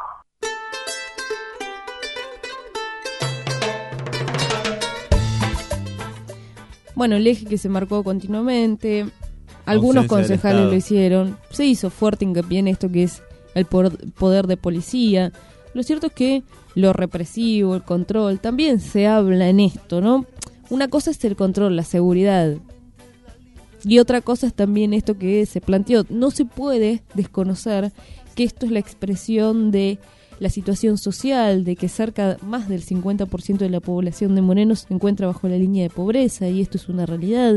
Bueno, el eje que se marcó continuamente, algunos concejales lo hicieron, se hizo fuerte hincapié en esto que es el poder de policía. Lo cierto es que lo represivo, el control, también se habla en esto, ¿no? Una cosa es el control, la seguridad, y otra cosa es también esto que se planteó. No se puede desconocer que esto es la expresión de la situación social, de que más del 50% de la población de Moreno se encuentra bajo la línea de pobreza, y esto es una realidad,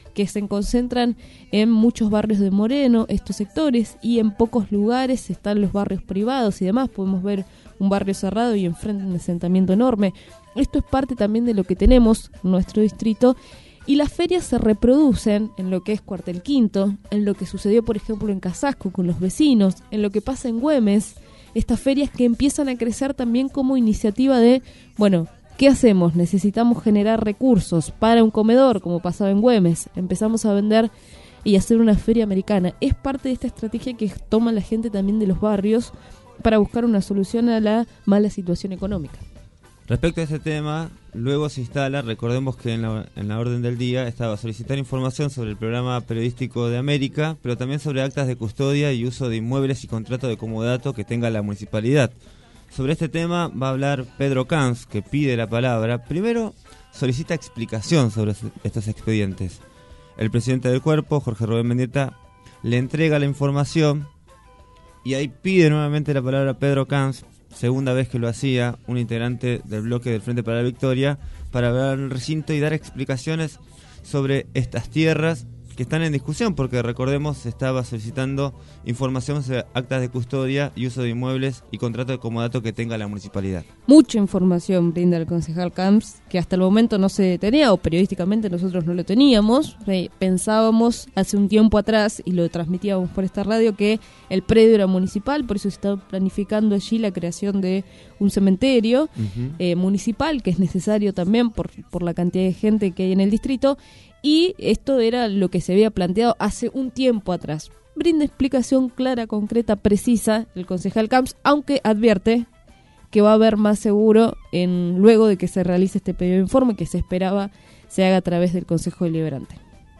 que se concentran en muchos barrios de Moreno, estos sectores, y en pocos lugares están los barrios privados y demás. Podemos ver un barrio cerrado y enfrente un asentamiento enorme. Esto es parte también de lo que tenemos en nuestro distrito, y las ferias se reproducen en lo que es Cuartel Quinto, en lo que sucedió por ejemplo en Casasco con los vecinos, en lo que pasa en Güemes, estas ferias que empiezan a crecer también como iniciativa de, bueno, ¿qué hacemos? Necesitamos generar recursos para un comedor, como pasaba en Güemes. Empezamos a vender y hacer una feria americana. Es parte de esta estrategia que toma la gente también de los barrios para buscar una solución a la mala situación económica. Respecto a este tema, luego se instala, recordemos que en la orden del día estaba solicitar información sobre el programa periodístico de América, pero también sobre actas de custodia y uso de inmuebles y contrato de comodato que tenga la municipalidad. Sobre este tema va a hablar Pedro Camps, que pide la palabra. Primero, solicita explicación sobre estos expedientes. El presidente del cuerpo, Jorge Rubén Mendieta, le entrega la información y ahí pide nuevamente la palabra a Pedro Camps, segunda vez que lo hacía, un integrante del bloque del Frente para la Victoria, para hablar en el recinto y dar explicaciones sobre estas tierras que están en discusión, porque recordemos se estaba solicitando información sobre actas de custodia y uso de inmuebles y contrato de comodato que tenga la municipalidad. Mucha información brinda el concejal Camps, que hasta el momento no se tenía, o periodísticamente nosotros no lo teníamos. Pensábamos hace un tiempo atrás, y lo transmitíamos por esta radio, que el predio era municipal, por eso se está planificando allí la creación de un cementerio municipal, que es necesario también por la cantidad de gente que hay en el distrito. Y esto era lo que se había planteado hace un tiempo atrás. Brinda explicación clara, concreta, precisa el concejal Camps, aunque advierte que va a haber más seguro luego de que se realice este pedido de informe, que se esperaba se haga a través del Consejo Deliberante.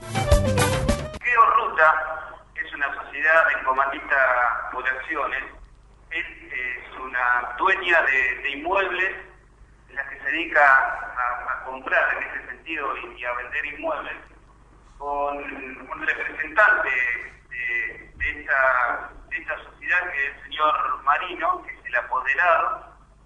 Georruta es una sociedad encomandista por acciones. Es una dueña de inmuebles en la que se dedica a comprar en ese sentido y a vender inmuebles, con un representante de esta sociedad, que es el señor Marino, que es el apoderado,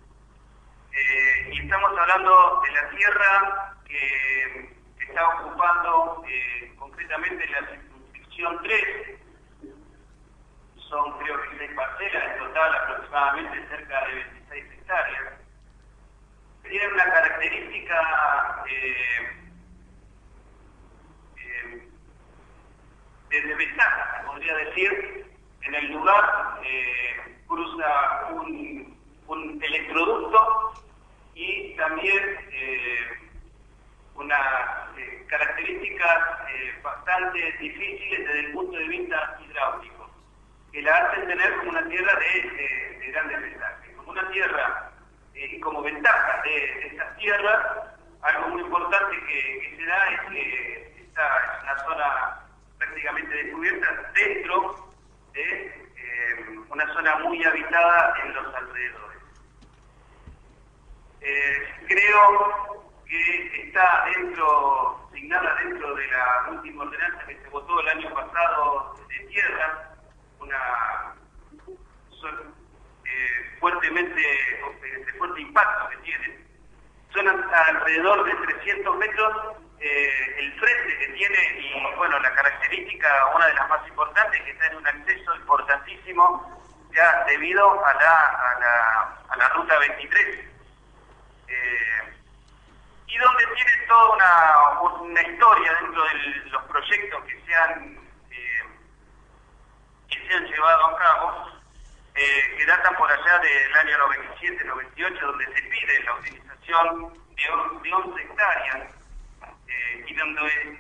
y estamos hablando de la tierra que está ocupando concretamente la circunscripción 3. Son creo que 6 parcelas, en total aproximadamente cerca de 26 hectáreas. Tiene una característica de desventaja, se podría decir. En el lugar cruza un electroducto y también unas características bastante difíciles desde el punto de vista hidráulico, que la hacen tener como una tierra de gran desventaja. Como una tierra y como ventaja de estas tierras, algo muy importante que se da es que esta es una zona prácticamente descubierta dentro de una zona muy habitada en los alrededores. Creo que está asignada dentro de la última ordenanza que se votó el año pasado de tierras, de fuerte impacto que tiene. Son alrededor de 300 metros el frente que tiene, y bueno, la característica, una de las más importantes, que está en un acceso importantísimo ya debido a la ruta 23, y donde tiene toda una historia dentro de los proyectos que se han llevado a cabo, que datan por allá del año 97-98, donde se pide la utilización de 11 hectáreas y donde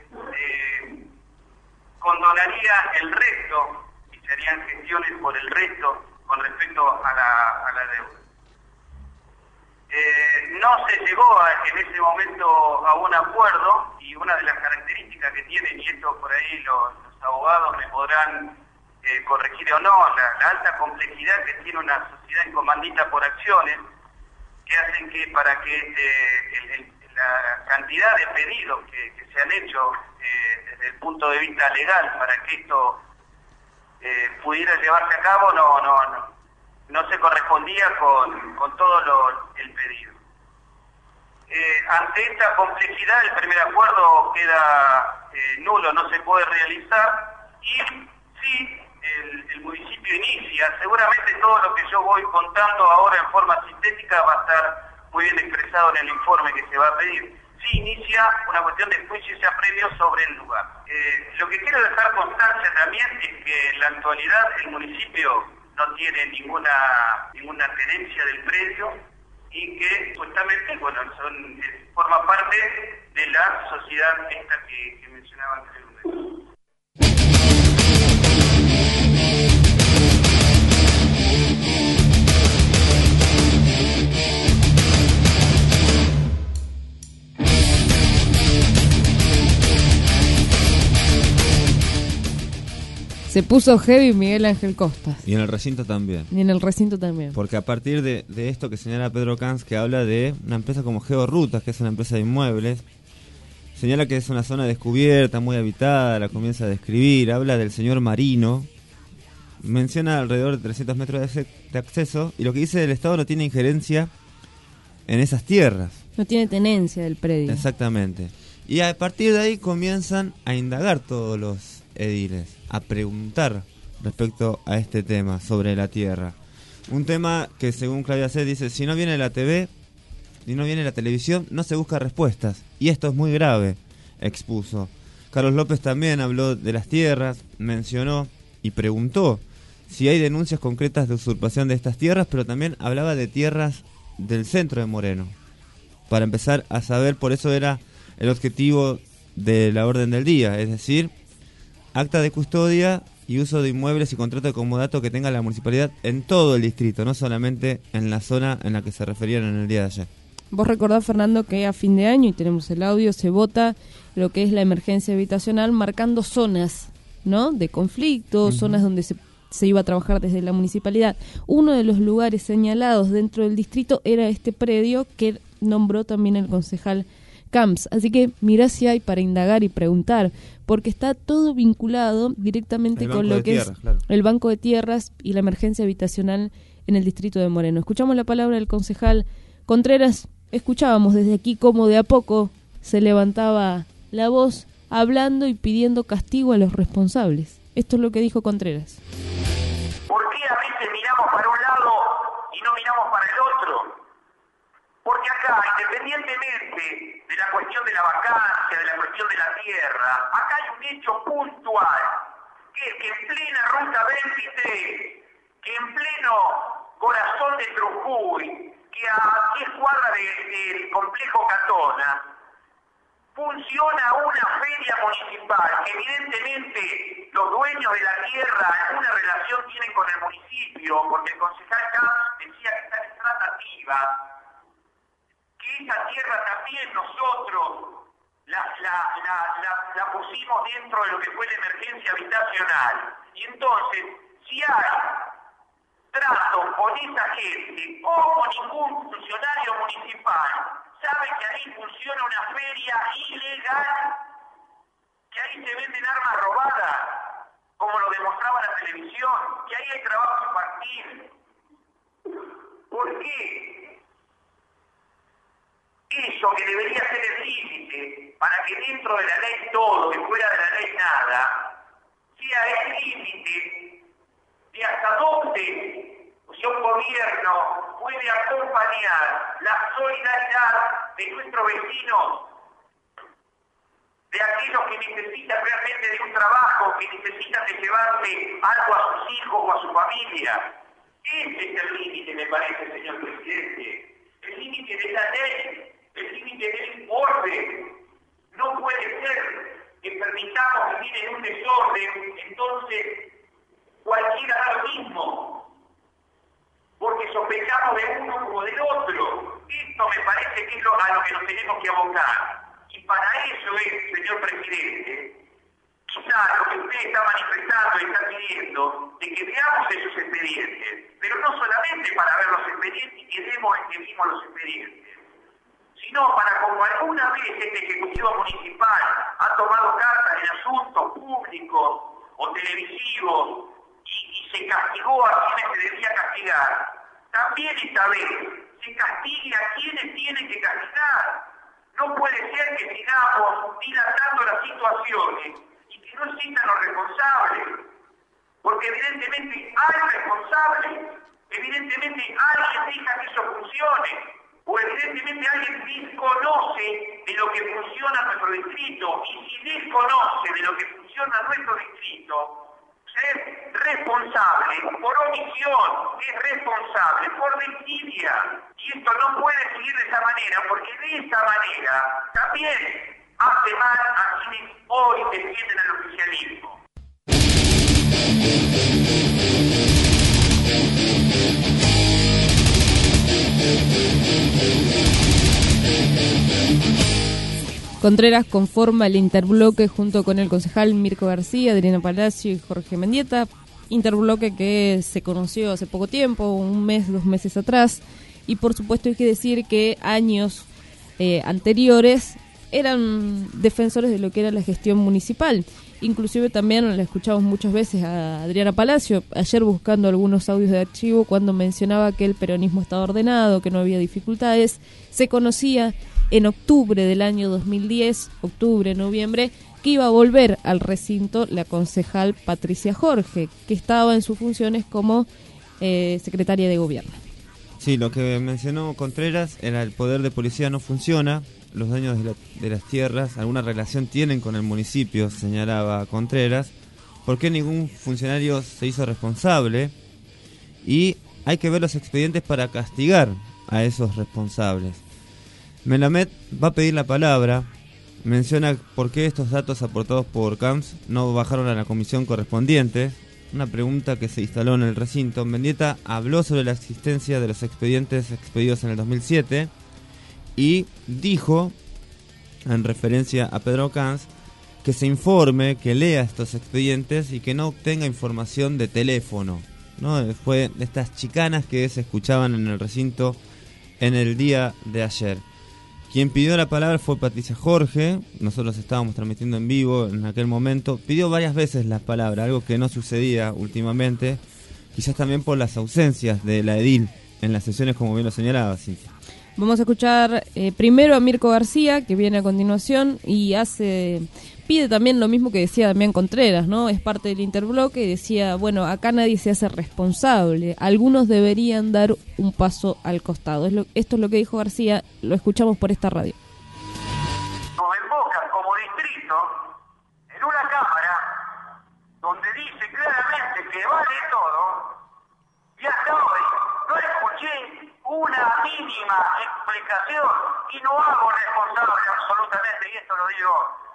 condonaría el resto y se harían gestiones por el resto con respecto a la deuda. No se llegó en ese momento a un acuerdo, y una de las características que tienen, y esto por ahí los abogados me podrán corregir o no, la alta complejidad que tiene una sociedad encomandita por acciones, que hacen que para que la cantidad de pedidos que se han hecho desde el punto de vista legal para que esto pudiera llevarse a cabo no se correspondía con todo el pedido. Ante esta complejidad, el primer acuerdo queda nulo, no se puede realizar, y sí, el municipio inicia, seguramente todo lo que yo voy contando ahora en forma sintética va a estar muy bien expresado en el informe que se va a pedir. Sí, inicia una cuestión de juicio ya previo sobre el lugar. Lo que quiero dejar constancia también es que en la actualidad el municipio no tiene ninguna tenencia del predio y que supuestamente, bueno, forma parte de la sociedad esta que mencionaba anteriormente. Se puso heavy Miguel Ángel Costas. Y en el recinto también. Porque a partir de esto que señala Pedro Cans, que habla de una empresa como Georrutas, que es una empresa de inmuebles, señala que es una zona descubierta, muy habitada, la comienza a describir, habla del señor Marino, menciona alrededor de 300 metros de acceso, y lo que dice el Estado no tiene injerencia en esas tierras. No tiene tenencia del predio. Exactamente. Y a partir de ahí comienzan a indagar todos los ediles, a preguntar respecto a este tema sobre la tierra. Un tema que según Claudia C. dice, si no viene la TV, si no viene la televisión, no se busca respuestas. Y esto es muy grave, expuso. Carlos López también habló de las tierras, mencionó y preguntó si hay denuncias concretas de usurpación de estas tierras, pero también hablaba de tierras del centro de Moreno. Para empezar a saber, por eso era el objetivo de la orden del día, es decir, acta de custodia y uso de inmuebles y contrato de comodato que tenga la municipalidad en todo el distrito, no solamente en la zona en la que se referían en el día de ayer. Vos recordás, Fernando, que a fin de año, y tenemos el audio, se vota lo que es la emergencia habitacional marcando zonas, ¿no?, de conflicto, zonas donde se iba a trabajar desde la municipalidad. Uno de los lugares señalados dentro del distrito era este predio que nombró también el concejal Camps. Así que mirá si hay para indagar y preguntar, porque está todo vinculado directamente con lo que es el Banco de Tierras y la emergencia habitacional en el distrito de Moreno. Escuchamos la palabra del concejal Contreras, escuchábamos desde aquí cómo de a poco se levantaba la voz hablando y pidiendo castigo a los responsables. Esto es lo que dijo Contreras. ¿Por qué a veces miramos para un lado y no miramos para el otro? Porque acá, independientemente de la cuestión de la vacancia, de la cuestión de la tierra, acá hay un hecho puntual, que es que en plena ruta 23, que en pleno corazón de Trujuy, que a 10 cuadras del complejo Catona, funciona una feria municipal, que evidentemente los dueños de la tierra alguna relación tienen con el municipio, porque el concejal Camps decía que está en tratativa, que esa tierra también nosotros la pusimos dentro de lo que fue la emergencia habitacional. Y entonces, si hay trato con esa gente, como ningún funcionario municipal sabe que ahí funciona una feria ilegal, que ahí se venden armas robadas, como lo demostraba la televisión, que ahí hay trabajo infantil. ¿Por qué? Eso que debería ser el límite para que dentro de la ley todo y fuera de la ley nada, sea el límite de hasta dónde si un gobierno puede acompañar la solidaridad de nuestros vecinos, de aquellos que necesitan realmente de un trabajo, que necesitan de llevarle algo a sus hijos o a su familia. Ese es el límite, me parece, señor presidente. El límite de la ley. El límite del informe. No puede ser que permitamos vivir en un desorden, entonces cualquiera da lo mismo, porque sospechamos de uno como del otro. Esto me parece que es a lo que nos tenemos que abocar. Y para eso es, señor presidente, quizás lo que usted está manifestando y está pidiendo, de que veamos esos expedientes, pero no solamente para ver los expedientes y que demos que vimos los expedientes, sino para como alguna vez este Ejecutivo Municipal ha tomado cartas en asuntos públicos o televisivos y se castigó a quienes se debía castigar, también esta vez se castigue a quienes tienen que castigar. No puede ser que sigamos dilatando las situaciones y que no existan los responsables, porque evidentemente hay responsables, evidentemente alguien deja que eso funcione, o evidentemente alguien desconoce de lo que funciona nuestro distrito, y si desconoce de lo que funciona nuestro distrito, es responsable por omisión, es responsable por desidia, y esto no puede seguir de esa manera, porque de esa manera también hace mal a quienes hoy defienden al oficialismo. Contreras conforma el interbloque junto con el concejal Mirko García, Adriana Palacio y Jorge Mendieta. Interbloque que se conoció hace poco tiempo, 1 mes, 2 meses atrás. Y por supuesto hay que decir que años anteriores eran defensores de lo que era la gestión municipal. Inclusive también la escuchamos muchas veces a Adriana Palacio, ayer buscando algunos audios de archivo, cuando mencionaba que el peronismo estaba ordenado, que no había dificultades. Se conocía en octubre del año 2010, noviembre, que iba a volver al recinto la concejal Patricia Jorge, que estaba en sus funciones como secretaria de gobierno. Sí, lo que mencionó Contreras era el poder de policía no funciona, los dueños de las tierras alguna relación tienen con el municipio, señalaba Contreras, porque ningún funcionario se hizo responsable y hay que ver los expedientes para castigar a esos responsables. Melamed va a pedir la palabra, menciona por qué estos datos aportados por Camps no bajaron a la comisión correspondiente, una pregunta que se instaló en el recinto. Mendieta habló sobre la existencia de los expedientes expedidos en el 2007 y dijo, en referencia a Pedro Camps, que se informe, que lea estos expedientes y que no obtenga información de teléfono, ¿no? Fue de estas chicanas que se escuchaban en el recinto en el día de ayer. Quien pidió la palabra fue Patricia Jorge, nosotros estábamos transmitiendo en vivo en aquel momento, pidió varias veces la palabra, algo que no sucedía últimamente, quizás también por las ausencias de la edil en las sesiones, como bien lo señalaba Cintia. Vamos a escuchar primero a Mirko García, que viene a continuación, y pide también lo mismo que decía Damián Contreras, ¿no? Es parte del interbloque y decía, bueno, acá nadie se hace responsable, algunos deberían dar un paso al costado. Esto es lo que dijo García, lo escuchamos por esta radio. Nos invocan como distrito en una cámara donde dice claramente que vale todo, y hasta hoy no escuché una mínima explicación y no hago responsable absolutamente, y esto lo digo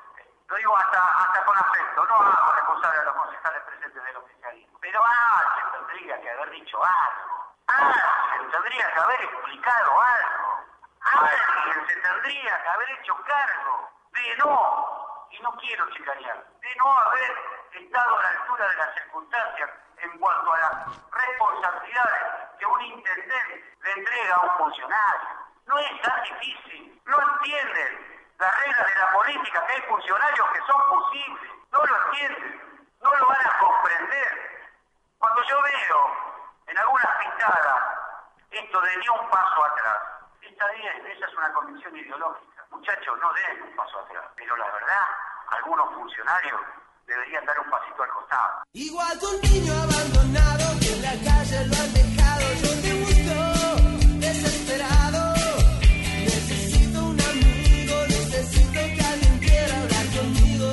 hasta con afecto, no hago responsable a los concejales presentes del oficialismo, pero alguien tendría que haber dicho algo, alguien tendría que haber explicado algo, alguien se tendría que haber hecho cargo de no, y no quiero chicanear, de no haber estado a la altura de las circunstancias en cuanto a las responsabilidades que un intendente le entrega a un funcionario. No es tan difícil, no entienden las reglas de la política, que hay funcionarios que son posibles, no lo entienden, no lo van a comprender. Cuando yo veo en algunas pintadas esto de ni un paso atrás, está bien, esa es una convicción ideológica. Muchachos, no den un paso atrás, pero la verdad, algunos funcionarios deberían dar un pasito al costado. Igual que un niño abandonado que en la calle lo han dejado, yo te busco desesperado. Necesito un amigo, necesito que alguien quiera hablar conmigo.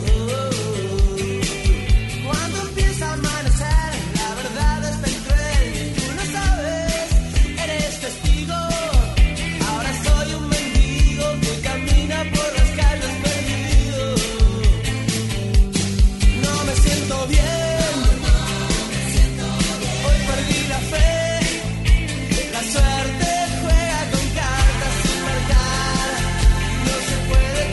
Cuando empieza a amanecer, la verdad es tan cruel, tú no sabes, eres testigo. Ahora soy un mendigo que camina por las calles perdido. No me siento bien, hoy perdí la fe, la suerte juega con cartas sin marcar, no se puede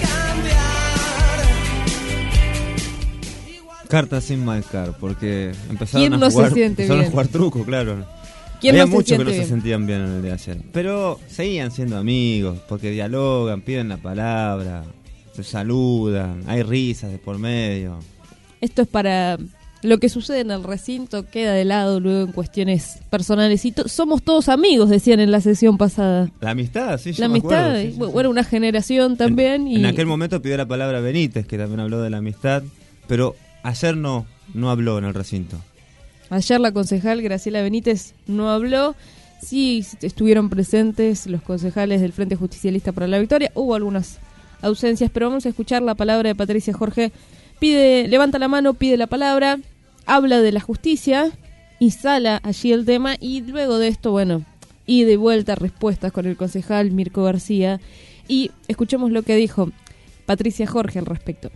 cambiar. Cartas sin marcar, porque empezaron ¿Quién no se siente bien? A jugar truco, claro. ¿Quién Había no se muchos que siente no se bien? sentían bien en el día de ayer, pero seguían siendo amigos, porque dialogan, piden la palabra, se saludan, hay risas de por medio. Esto es para lo que sucede en el recinto queda de lado luego en cuestiones personales. Y somos todos amigos, decían en la sesión pasada. La amistad, sí, la amistad, acuerdo, sí. Bueno, una generación también. En aquel momento pidió la palabra Benítez, que también habló de la amistad, pero ayer no habló en el recinto. Ayer la concejal Graciela Benítez no habló. Sí estuvieron presentes los concejales del Frente Justicialista para la Victoria. Hubo algunas ausencias, pero vamos a escuchar la palabra de Patricia Jorge. Levanta la mano, pide la palabra, habla de la justicia, instala allí el tema y luego de esto, y de vuelta respuestas con el concejal Mirko García. Y escuchemos lo que dijo Patricia Jorge al respecto.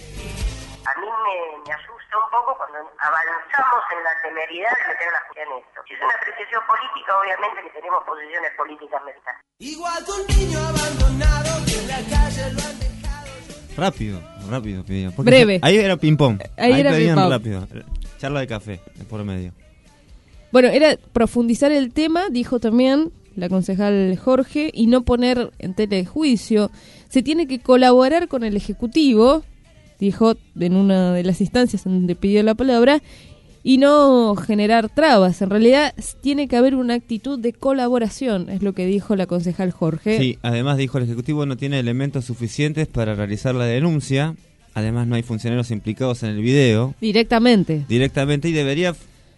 A mí me asusta un poco cuando avanzamos en la temeridad de meter a la justicia en esto. Si es una apreciación política, obviamente que tenemos posiciones políticas meritas. Igual que un niño abandonado que en la calle lo han dejado. Rápido pedía. Breve. Ahí era ping-pong. Ahí pedían ping-pong. rápido. Charla de café, por medio. Bueno, era profundizar el tema, dijo también la concejal Jorge, y no poner en tela de juicio. Se tiene que colaborar con el Ejecutivo, dijo en una de las instancias en donde pidió la palabra, y no generar trabas. En realidad tiene que haber una actitud de colaboración, es lo que dijo la concejal Jorge. Sí, además dijo el Ejecutivo no tiene elementos suficientes para realizar la denuncia, además no hay funcionarios implicados en el video. Directamente, y debería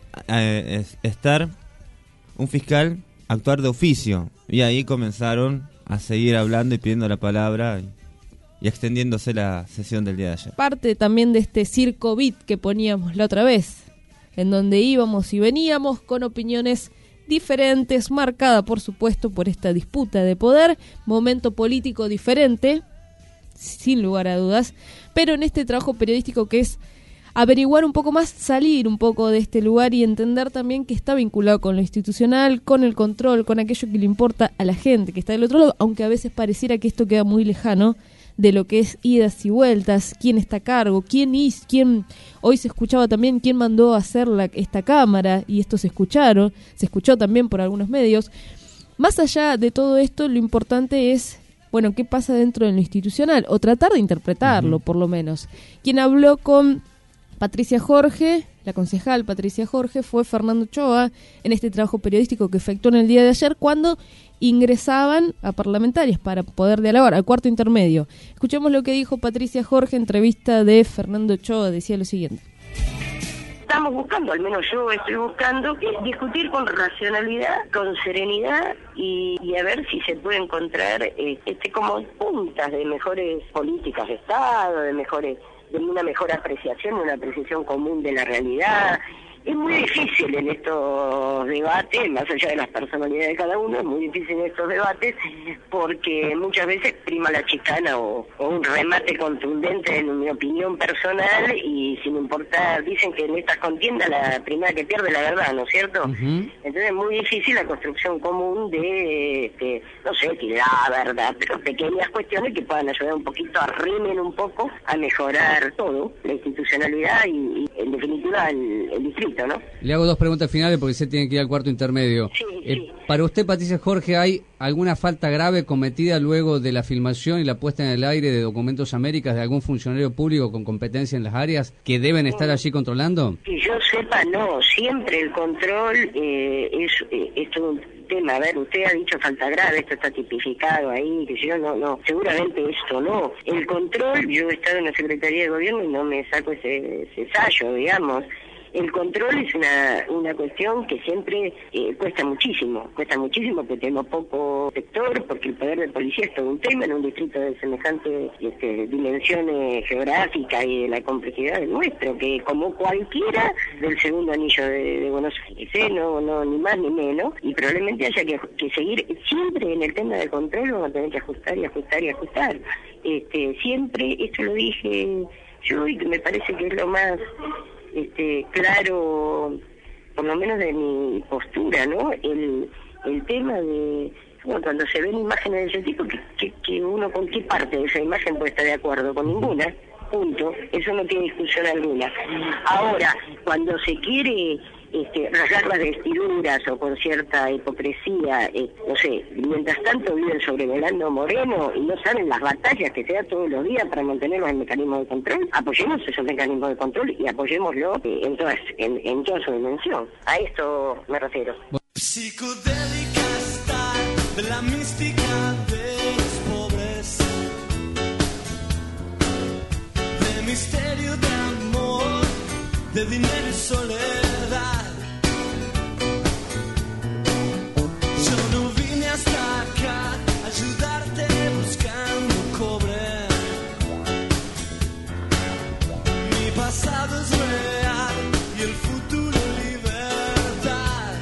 estar un fiscal, actuar de oficio, y ahí comenzaron a seguir hablando y pidiendo la palabra y extendiéndose la sesión del día de ayer. Parte también de este circo beat que poníamos la otra vez, en donde íbamos y veníamos con opiniones diferentes, marcada por supuesto por esta disputa de poder, momento político diferente, sin lugar a dudas, pero en este trabajo periodístico que es averiguar un poco más, salir un poco de este lugar y entender también que está vinculado con lo institucional, con el control, con aquello que le importa a la gente que está del otro lado, aunque a veces pareciera que esto queda muy lejano de lo que es idas y vueltas, quién está a cargo, quién hoy se escuchaba también quién mandó a hacer esta cámara, y esto se escuchó también por algunos medios. Más allá de todo esto, lo importante es, qué pasa dentro de lo institucional, o tratar de interpretarlo, por lo menos. Quien habló con Patricia Jorge, la concejal Patricia Jorge, fue Fernando Ochoa, en este trabajo periodístico que efectuó en el día de ayer, cuando ingresaban a parlamentarias para poder dialogar, al cuarto intermedio. Escuchemos lo que dijo Patricia Jorge, entrevista de Fernando Ochoa, decía lo siguiente. Estamos buscando, al menos yo estoy buscando, discutir con racionalidad, con serenidad y a ver si se puede encontrar como puntas de mejores políticas de Estado, de una mejor apreciación, una apreciación común de la realidad. Es muy difícil en estos debates, más allá de las personalidades de cada uno, es muy difícil en estos debates porque muchas veces prima la chicana o un remate contundente en mi opinión personal, y sin importar, dicen que en estas contiendas la primera que pierde la verdad, ¿no es cierto? Entonces es muy difícil la construcción común de, la verdad, pero pequeñas cuestiones que puedan ayudar un poquito, arrimen un poco a mejorar todo, la institucionalidad y en definitiva el distrito. ¿No? Le hago dos preguntas finales porque se tiene que ir al cuarto intermedio. Sí. Para usted, Patricia Jorge, ¿hay alguna falta grave cometida luego de la filmación y la puesta en el aire de Documentos Américas de algún funcionario público con competencia en las áreas que deben estar allí controlando? Que yo sepa, no. Siempre el control es todo un tema. A ver, usted ha dicho falta grave, esto está tipificado ahí, que yo no. Seguramente esto no. El control, yo he estado en la Secretaría de Gobierno y no me saco ese sallo, digamos. El control es una cuestión que siempre cuesta muchísimo porque tenemos poco sector, porque el poder de policía es todo un tema en un distrito de semejante dimensiones geográficas y de la complejidad del nuestro, que como cualquiera del segundo anillo de Buenos Aires, no ni más ni menos, y probablemente haya que seguir siempre en el tema del control, vamos a tener que ajustar. Siempre, esto lo dije yo y que me parece que es lo más claro, por lo menos de mi postura, ¿no? El tema de cuando se ven imágenes de ese tipo, que uno con qué parte de esa imagen puede estar de acuerdo, con ninguna, punto, eso no tiene discusión alguna. Ahora, cuando se quiere rasgar las vestiduras o con cierta hipocresía, no sé, mientras tanto viven sobrevolando Moreno y no saben las batallas que se da todos los días para mantener los mecanismos de control. Apoyemos esos mecanismos de control y apoyémoslo en toda su dimensión. A esto me refiero. Psicodélica está de la mística de los pobres, de misterio, de amor, de dinero y soledad. Yo no vine hasta acá a ayudarte buscando cobre. Mi pasado es real y el futuro libertad.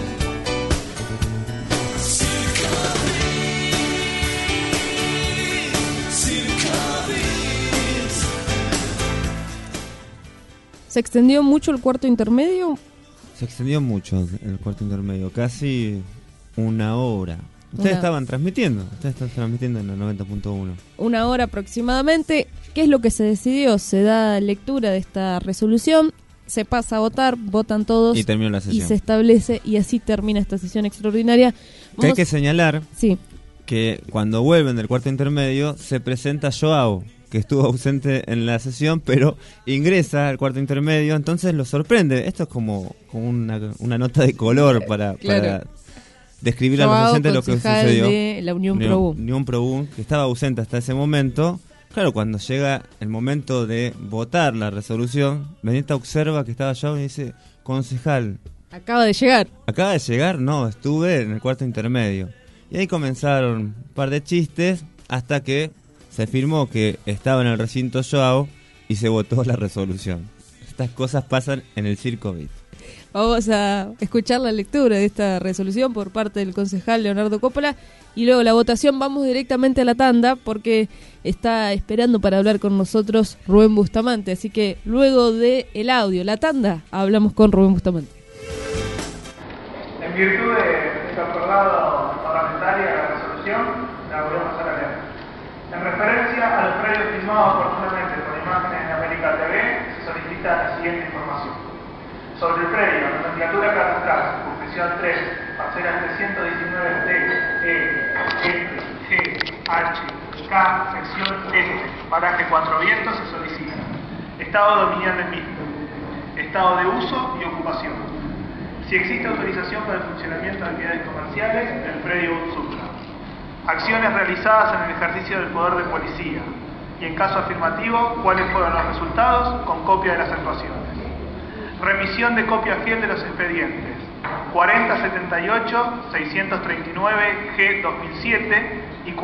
¿Se extendió mucho el cuarto intermedio? Se extendió mucho el cuarto intermedio, casi una hora. Ustedes estaban transmitiendo en la 90.1. Una hora aproximadamente. ¿Qué es lo que se decidió? Se da lectura de esta resolución, se pasa a votar, votan todos y termina la sesión. Y se establece, y así termina esta sesión extraordinaria. Hay que señalar sí, que cuando vuelven del cuarto intermedio se presenta Joao, que estuvo ausente en la sesión, pero ingresa al cuarto intermedio, entonces lo sorprende. Esto es como una nota de color para describir Joao, a los docentes lo que sucedió. De la Unión Pro-UN, que estaba ausente hasta ese momento. Claro, cuando llega el momento de votar la resolución, Benita observa que estaba Joao y dice: concejal, acaba de llegar. ¿Acaba de llegar? No, estuve en el cuarto intermedio. Y ahí comenzaron un par de chistes hasta que se firmó que estaba en el recinto Joao y se votó la resolución. Estas cosas pasan en el Circo Beat. Vamos a escuchar la lectura de esta resolución por parte del concejal Leonardo Coppola y luego la votación. Vamos directamente a la tanda porque está esperando para hablar con nosotros Rubén Bustamante. Así que luego de el audio, la tanda, hablamos con Rubén Bustamante. En virtud de este acordado parlamentario de la resolución, la volvemos a leer. En referencia a los predios firmados oportunamente por Imágenes en América TV, se solicita la siguiente información. Sobre el predio, nomenclatura catastral, circunscripción 3, parcelas 319D, E, F, G, H, K, sección este, paraje 4 vientos, se solicita estado dominial del mismo, estado de uso y ocupación. Si existe autorización para el funcionamiento de actividades comerciales, el predio supra. Acciones realizadas en el ejercicio del poder de policía y en caso afirmativo, cuáles fueron los resultados con copia de las actuaciones. Remisión de copia fiel de los expedientes 4078-639-G 2007 y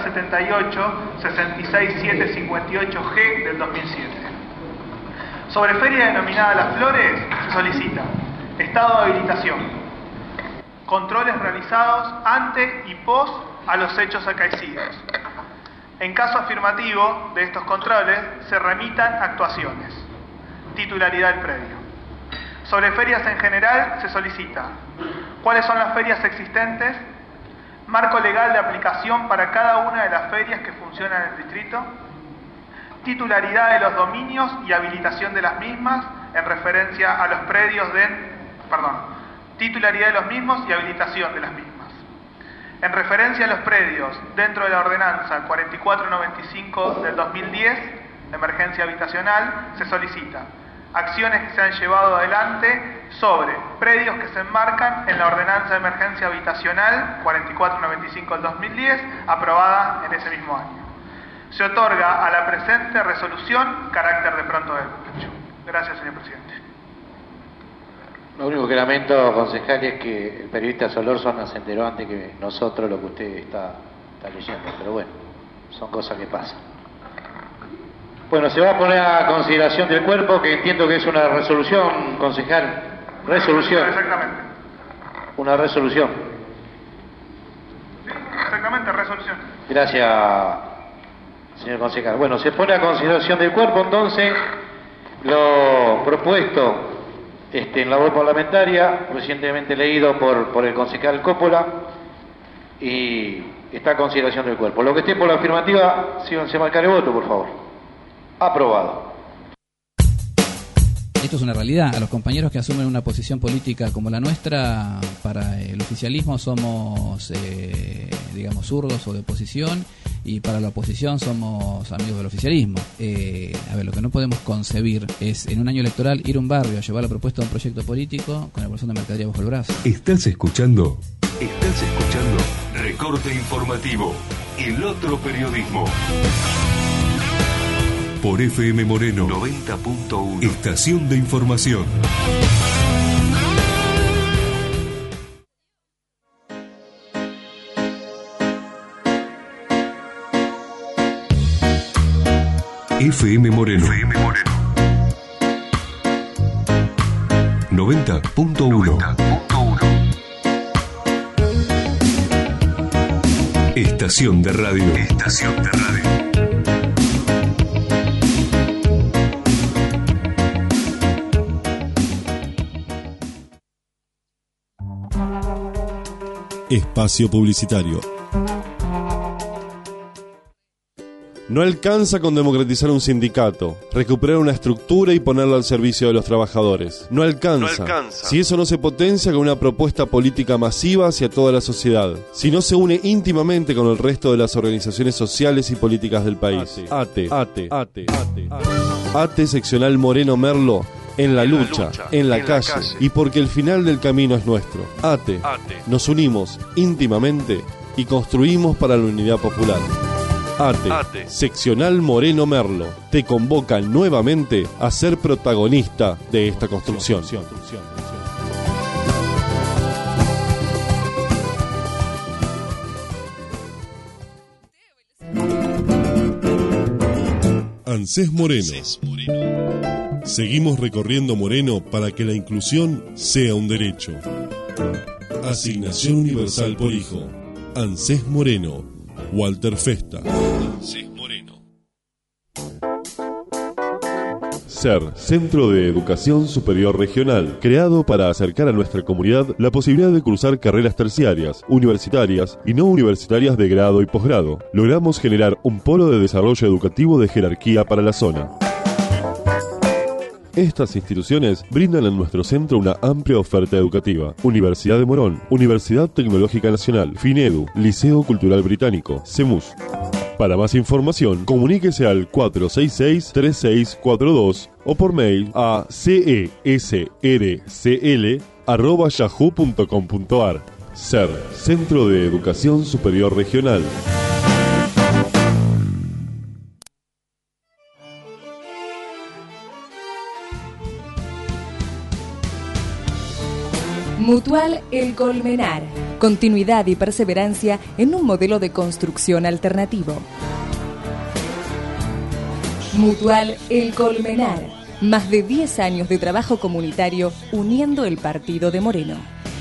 4078-66758-G del 2007. Sobre feria denominada Las Flores, se solicita estado de habilitación, controles realizados ante y post a los hechos acaecidos. En caso afirmativo de estos controles, se remitan actuaciones. Titularidad del predio. Sobre ferias en general, se solicita cuáles son las ferias existentes, marco legal de aplicación para cada una de las ferias que funcionan en el distrito, titularidad de los dominios y habilitación de las mismas en referencia a los predios titularidad de los mismos y habilitación de las mismas. En referencia a los predios dentro de la ordenanza 4495 del 2010, emergencia habitacional, se solicita acciones que se han llevado adelante sobre predios que se enmarcan en la ordenanza de emergencia habitacional 4495 del 2010, aprobada en ese mismo año. Se otorga a la presente resolución carácter de pronto despacho. Gracias, señor presidente. Lo único que lamento, concejal, es que el periodista Solórzano se enteró antes que nosotros lo que usted está leyendo, pero bueno, son cosas que pasan. Bueno, se va a poner a consideración del cuerpo, que entiendo que es una resolución, concejal. Resolución. Exactamente. Una resolución. Sí, exactamente, resolución. Gracias, señor concejal. Bueno, se pone a consideración del cuerpo, entonces, lo propuesto en la voz parlamentaria, recientemente leído por el concejal Coppola, y está a consideración del cuerpo. Lo que esté por la afirmativa, síganse a marcar el voto, por favor. Aprobado. esto es una realidad. A los compañeros que asumen una posición política como la nuestra, para el oficialismo somos, digamos, zurdos o de oposición, y para la oposición somos amigos del oficialismo. A ver, lo que no podemos concebir es en un año electoral ir a un barrio a llevar la propuesta de un proyecto político con el bolsón de mercadería bajo el brazo. Estás escuchando Recorte Informativo, el otro periodismo. Por FM Moreno 90.1, estación de información. FM Moreno 90.1. Estación de radio. Espacio publicitario. No alcanza con democratizar un sindicato, recuperar una estructura y ponerlo al servicio de los trabajadores. No alcanza. Si eso no se potencia con una propuesta política masiva hacia toda la sociedad. Si no se une íntimamente con el resto de las organizaciones sociales y políticas del país. ATE seccional Moreno Merlo. En la lucha, en la calle, y porque el final del camino es nuestro. ATE. Nos unimos íntimamente y construimos para la unidad popular. ATE, seccional Moreno Merlo, te convoca nuevamente a ser protagonista de esta construcción. ANSES Moreno. Seguimos recorriendo Moreno para que la inclusión sea un derecho. Asignación universal por hijo. ANSES Moreno. Walter Festa. ANSES Moreno. SER, Centro de Educación Superior Regional, creado para acercar a nuestra comunidad la posibilidad de cursar carreras terciarias, universitarias y no universitarias de grado y posgrado. Logramos generar un polo de desarrollo educativo de jerarquía para la zona. Estas instituciones brindan en nuestro centro una amplia oferta educativa. Universidad de Morón, Universidad Tecnológica Nacional, FINEDU, Liceo Cultural Británico, CEMUS. Para más información, comuníquese al 466-3642 o por mail a cesrcl@yahoo.com.ar. SER, Centro de Educación Superior Regional. Mutual El Colmenar. Continuidad y perseverancia en un modelo de construcción alternativo. Mutual El Colmenar. Más de 10 años de trabajo comunitario uniendo el partido de Moreno.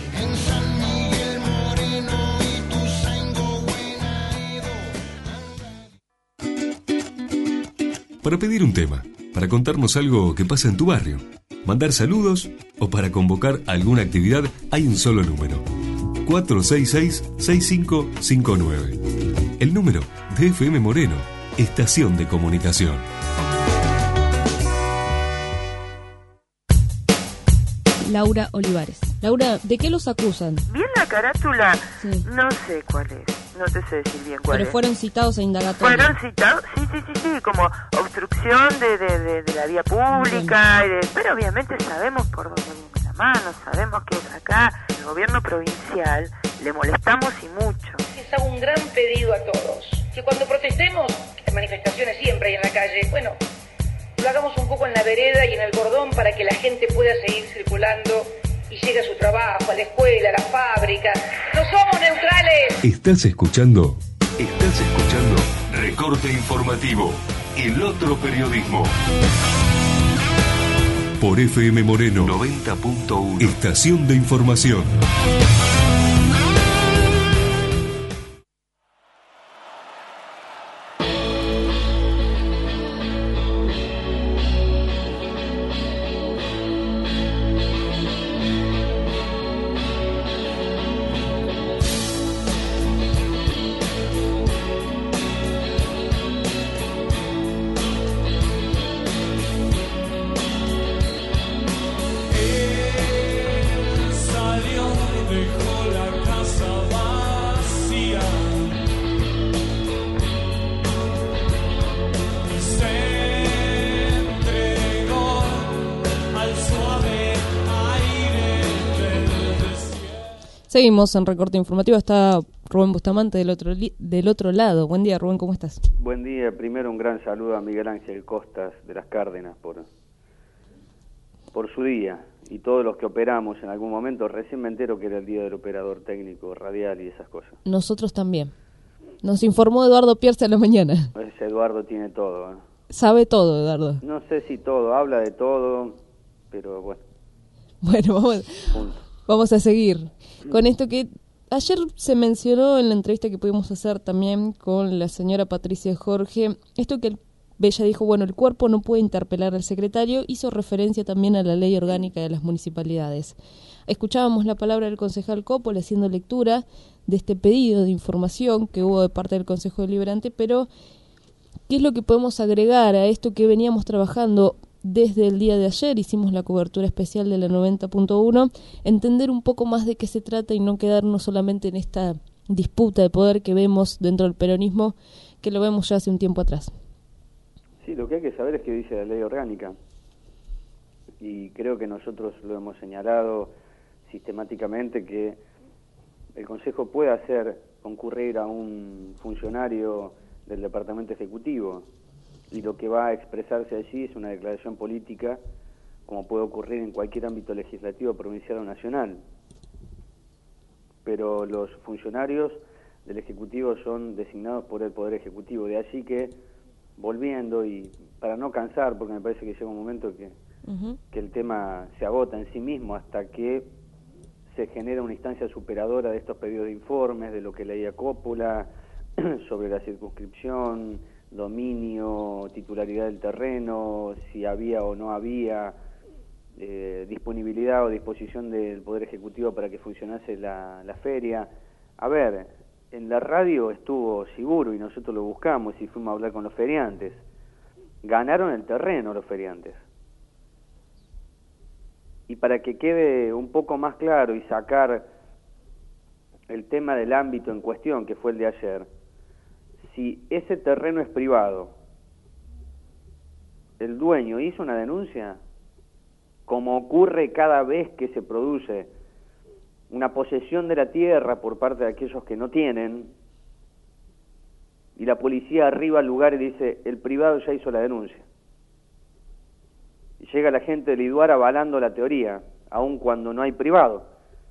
Para pedir un tema, para contarnos algo que pasa en tu barrio, mandar saludos o para convocar alguna actividad, hay un solo número: 466-6559. El número de FM Moreno, estación de comunicación. Laura Olivares. Laura, ¿de qué los acusan? Bien la carátula, sí. No sé cuál es, no te sé decir bien cuál es. Pero fueron citados a indagatoria. ¿Fueron citados? Sí, como obstrucción de la vía pública, pero obviamente sabemos por dónde viene la mano, sabemos que acá el gobierno provincial le molestamos y mucho. Les hago un gran pedido a todos, que cuando protestemos, en manifestaciones siempre hay en la calle, bueno, lo hagamos un poco en la vereda y en el cordón para que la gente pueda seguir circulando y llegue a su trabajo, a la escuela, a la fábrica. ¡No somos neutrales! Estás escuchando Recorte Informativo, el otro periodismo. Por FM Moreno 90.1, estación de información. Seguimos en Recorte Informativo, está Rubén Bustamante del otro lado. Buen día, Rubén, ¿cómo estás? Buen día, primero un gran saludo a Miguel Ángel Costas de las Cárdenas por su día, y todos los que operamos en algún momento. Recién me entero que era el día del operador técnico radial y esas cosas. Nosotros también. Nos informó Eduardo Pierce a la mañana. Ese Eduardo tiene todo, ¿eh? Sabe todo, Eduardo. No sé si todo, habla de todo, pero bueno. Bueno, vamos a seguir con esto que ayer se mencionó en la entrevista que pudimos hacer también con la señora Patricia Jorge. Esto que Bella dijo, bueno, el cuerpo no puede interpelar al secretario, hizo referencia también a la ley orgánica de las municipalidades. Escuchábamos la palabra del concejal Coppola haciendo lectura de este pedido de información que hubo de parte del Consejo Deliberante, pero ¿qué es lo que podemos agregar a esto que veníamos trabajando desde el día de ayer? Hicimos la cobertura especial de la 90.1, entender un poco más de qué se trata y no quedarnos solamente en esta disputa de poder que vemos dentro del peronismo, que lo vemos ya hace un tiempo atrás. Sí, lo que hay que saber es qué dice la ley orgánica, y creo que nosotros lo hemos señalado sistemáticamente, que el Consejo puede hacer concurrir a un funcionario del Departamento Ejecutivo, y lo que va a expresarse allí es una declaración política, como puede ocurrir en cualquier ámbito legislativo, provincial o nacional. Pero los funcionarios del Ejecutivo son designados por el Poder Ejecutivo, de allí que, volviendo, y para no cansar, porque me parece que llega un momento que el tema se agota en sí mismo hasta que se genera una instancia superadora de estos pedidos de informes, de lo que leía Coppola sobre la circunscripción, dominio, titularidad del terreno, si había o no había disponibilidad o disposición del Poder Ejecutivo para que funcionase la feria. A ver, en la radio estuvo Siguro y nosotros lo buscamos y fuimos a hablar con los feriantes. Ganaron el terreno los feriantes. Y para que quede un poco más claro y sacar el tema del ámbito en cuestión, que fue el de ayer, si ese terreno es privado, el dueño hizo una denuncia, como ocurre cada vez que se produce una posesión de la tierra por parte de aquellos que no tienen, y la policía arriba al lugar y dice, el privado ya hizo la denuncia. Y llega la gente del IDUAR avalando la teoría, aun cuando no hay privado.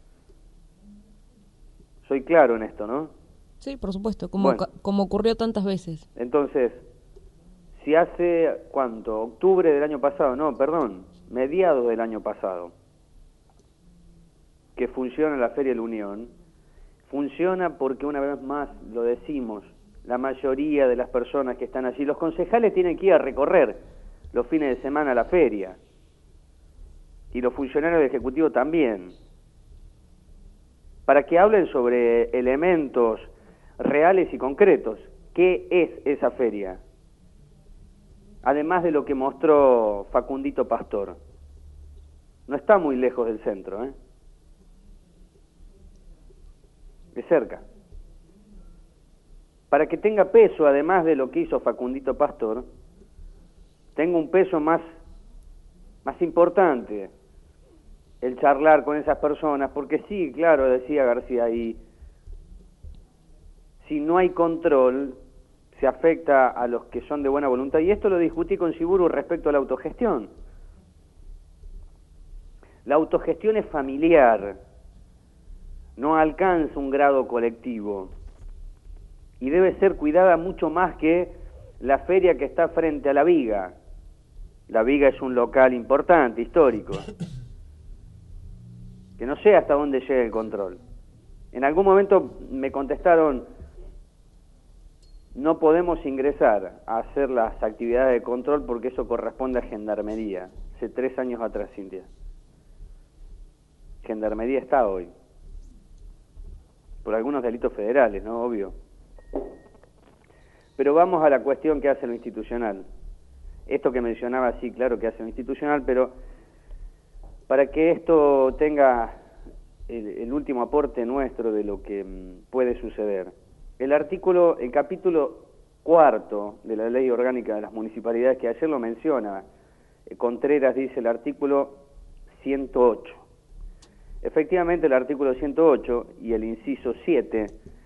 Soy claro en esto, ¿no? Sí, por supuesto, como ocurrió tantas veces. Entonces, si hace, ¿cuánto? Octubre del año pasado, mediados del año pasado, que funciona la Feria de la Unión, funciona porque, una vez más, lo decimos, la mayoría de las personas que están allí, los concejales tienen que ir a recorrer los fines de semana a la feria, y los funcionarios del Ejecutivo también, para que hablen sobre elementos reales y concretos. ¿Qué es esa feria? Además de lo que mostró Facundito Pastor. No está muy lejos del centro, ¿eh? De cerca. Para que tenga peso, además de lo que hizo Facundito Pastor, tenga un peso más importante el charlar con esas personas, porque sí, claro, decía García ahí, si no hay control, se afecta a los que son de buena voluntad, y esto lo discutí con Siguro respecto a la autogestión. La autogestión es familiar, no alcanza un grado colectivo, y debe ser cuidada mucho más que la feria que está frente a La Viga. La Viga es un local importante, histórico, que no sé hasta dónde llega el control. En algún momento me contestaron, no podemos ingresar a hacer las actividades de control porque eso corresponde a Gendarmería. Hace 3 años atrás, Cintia. Gendarmería está hoy, por algunos delitos federales, ¿no? Obvio. Pero vamos a la cuestión que hace lo institucional. Esto que mencionaba, sí, claro que hace lo institucional, pero para que esto tenga el último aporte nuestro de lo que puede suceder. El capítulo 4 de la Ley Orgánica de las Municipalidades, que ayer lo menciona, Contreras dice el artículo 108. Efectivamente, el artículo 108 y el inciso 7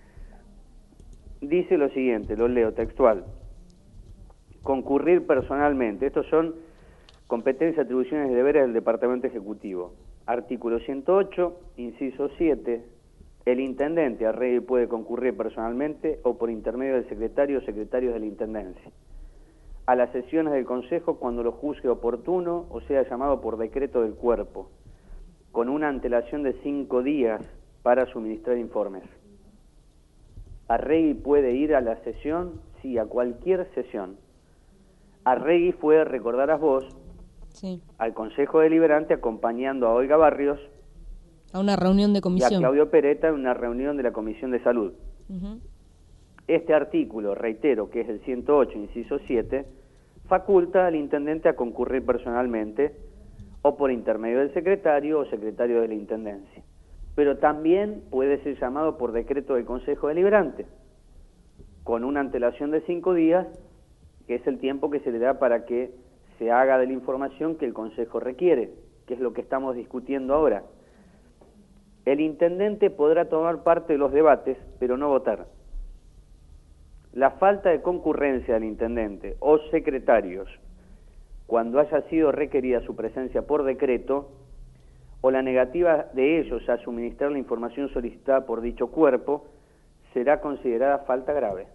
dice lo siguiente, lo leo textual. Concurrir personalmente. Estos son competencias, atribuciones y deberes del Departamento Ejecutivo. Artículo 108, inciso 7. El intendente arregle puede concurrir personalmente o por intermedio del secretario o secretarios de la Intendencia a las sesiones del Consejo cuando lo juzgue oportuno o sea llamado por decreto del cuerpo, con una antelación de 5 días para suministrar informes. Arregui puede ir a la sesión, sí, a cualquier sesión. Arregui fue, recordarás vos, sí, al Consejo Deliberante acompañando a Olga Barrios a una reunión de comisión y a Claudio Peretta en una reunión de la Comisión de Salud. Este artículo, reitero, que es el 108, inciso 7, faculta al intendente a concurrir personalmente o por intermedio del secretario o secretario de la Intendencia. Pero también puede ser llamado por decreto del Consejo Deliberante, con una antelación de 5 días, que es el tiempo que se le da para que se haga de la información que el Consejo requiere, que es lo que estamos discutiendo ahora. El intendente podrá tomar parte de los debates, pero no votar. La falta de concurrencia del intendente o secretarios, cuando haya sido requerida su presencia por decreto, o la negativa de ellos a suministrar la información solicitada por dicho cuerpo, será considerada falta grave.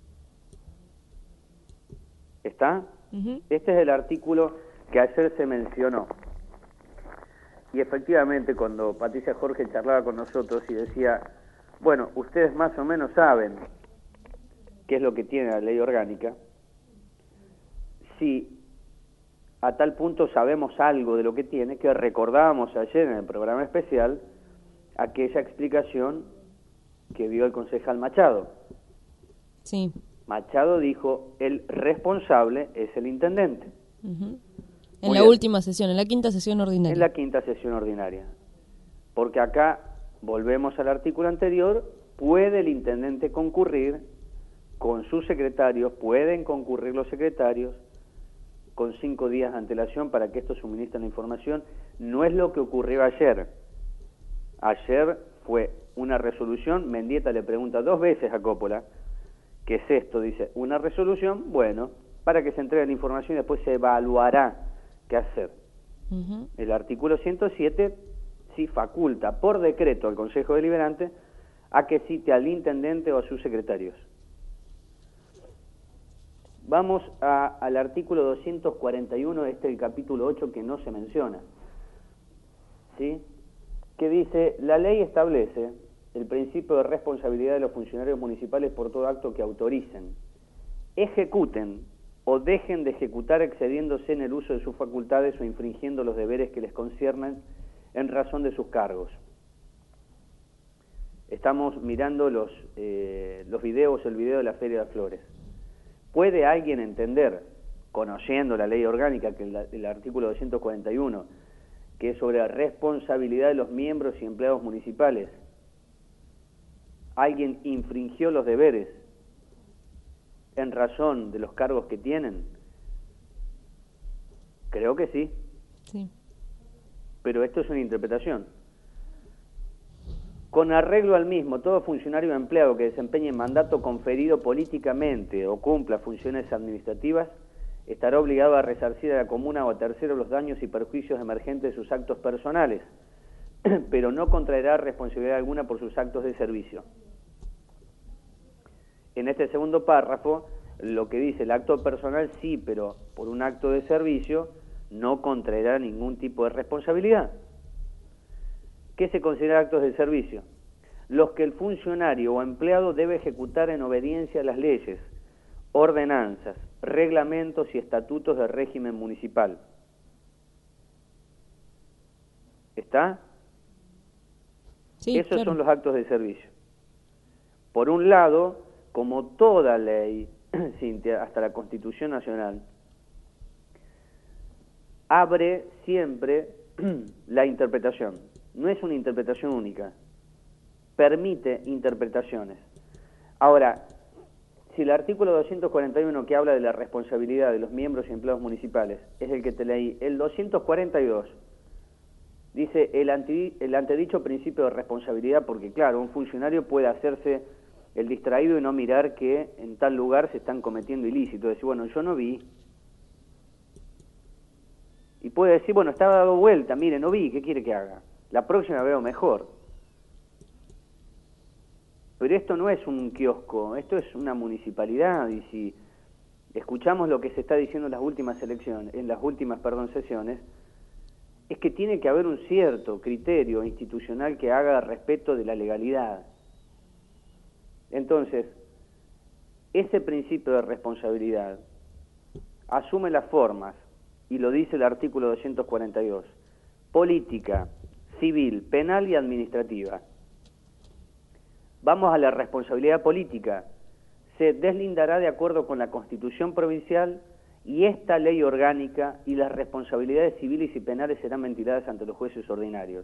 ¿Está? Este es el artículo que ayer se mencionó. Y efectivamente, cuando Patricia Jorge charlaba con nosotros y decía, bueno, ustedes más o menos saben qué es lo que tiene la ley orgánica, si a tal punto sabemos algo de lo que tiene, que recordábamos ayer en el programa especial aquella explicación que dio el concejal Machado. Sí. Machado dijo, el responsable es el intendente. En la última sesión, en la quinta sesión ordinaria. En la quinta sesión ordinaria. Porque acá, volvemos al artículo anterior, puede el intendente concurrir con sus secretarios, pueden concurrir los secretarios con 5 días de antelación para que estos suministren la información. No es lo que ocurrió ayer. Ayer fue una resolución, Mendieta le pregunta 2 veces a Coppola, ¿qué es esto? Dice, una resolución, bueno, para que se entregue la información y después se evaluará qué hacer. El artículo 107 sí faculta por decreto al Consejo Deliberante a que cite al intendente o a sus secretarios. Vamos al artículo 241, este es el capítulo 8 que no se menciona, ¿sí? Que dice, la ley establece el principio de responsabilidad de los funcionarios municipales por todo acto que autoricen, ejecuten o dejen de ejecutar excediéndose en el uso de sus facultades o infringiendo los deberes que les conciernen en razón de sus cargos. Estamos mirando los videos, el video de la Feria de Flores. ¿Puede alguien entender, conociendo la ley orgánica, que el artículo 241, que es sobre la responsabilidad de los miembros y empleados municipales, alguien infringió los deberes en razón de los cargos que tienen? Creo que sí. Sí. Pero esto es una interpretación. Con arreglo al mismo, todo funcionario o empleado que desempeñe mandato conferido políticamente o cumpla funciones administrativas estará obligado a resarcir a la comuna o a terceros los daños y perjuicios emergentes de sus actos personales, pero no contraerá responsabilidad alguna por sus actos de servicio. En este segundo párrafo, lo que dice el acto personal sí, pero por un acto de servicio no contraerá ningún tipo de responsabilidad. ¿Qué se considera actos de servicio? Los que el funcionario o empleado debe ejecutar en obediencia a las leyes, ordenanzas, reglamentos y estatutos del régimen municipal. ¿Está? Sí, esos claro. son los actos de servicio. Por un lado, como toda ley, Cintia, hasta la Constitución Nacional, abre siempre la interpretación. No es una interpretación única, permite interpretaciones. Ahora, si el artículo 241 que habla de la responsabilidad de los miembros y empleados municipales es el que te leí, el 242 Dice el antedicho principio de responsabilidad, porque claro, un funcionario puede hacerse el distraído y no mirar que en tal lugar se están cometiendo ilícitos. Decir, bueno, yo no vi. Y puede decir, bueno, estaba dado vuelta, mire, no vi, ¿qué quiere que haga? La próxima veo mejor. Pero esto no es un kiosco, esto es una municipalidad, y si escuchamos lo que se está diciendo en las últimas sesiones, es que tiene que haber un cierto criterio institucional que haga respeto de la legalidad. Entonces, ese principio de responsabilidad asume las formas, y lo dice el artículo 242, política, civil, penal y administrativa. Vamos a la responsabilidad política. Se deslindará de acuerdo con la Constitución provincial y esta ley orgánica, y las responsabilidades civiles y penales serán ventiladas ante los jueces ordinarios.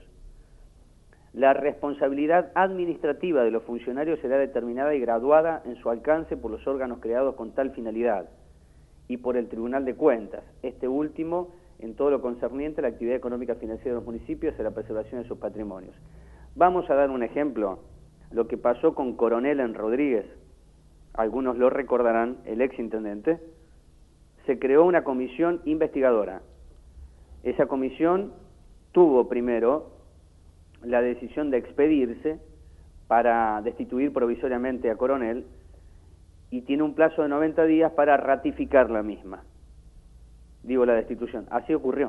La responsabilidad administrativa de los funcionarios será determinada y graduada en su alcance por los órganos creados con tal finalidad y por el Tribunal de Cuentas, este último en todo lo concerniente a la actividad económica financiera de los municipios y a la preservación de sus patrimonios. Vamos a dar un ejemplo, lo que pasó con Coronel en Rodríguez. Algunos lo recordarán, el exintendente. Se creó una comisión investigadora. Esa comisión tuvo primero la decisión de expedirse para destituir provisoriamente a Coronel, y tiene un plazo de 90 días para ratificar la misma. Digo, la destitución. Así ocurrió.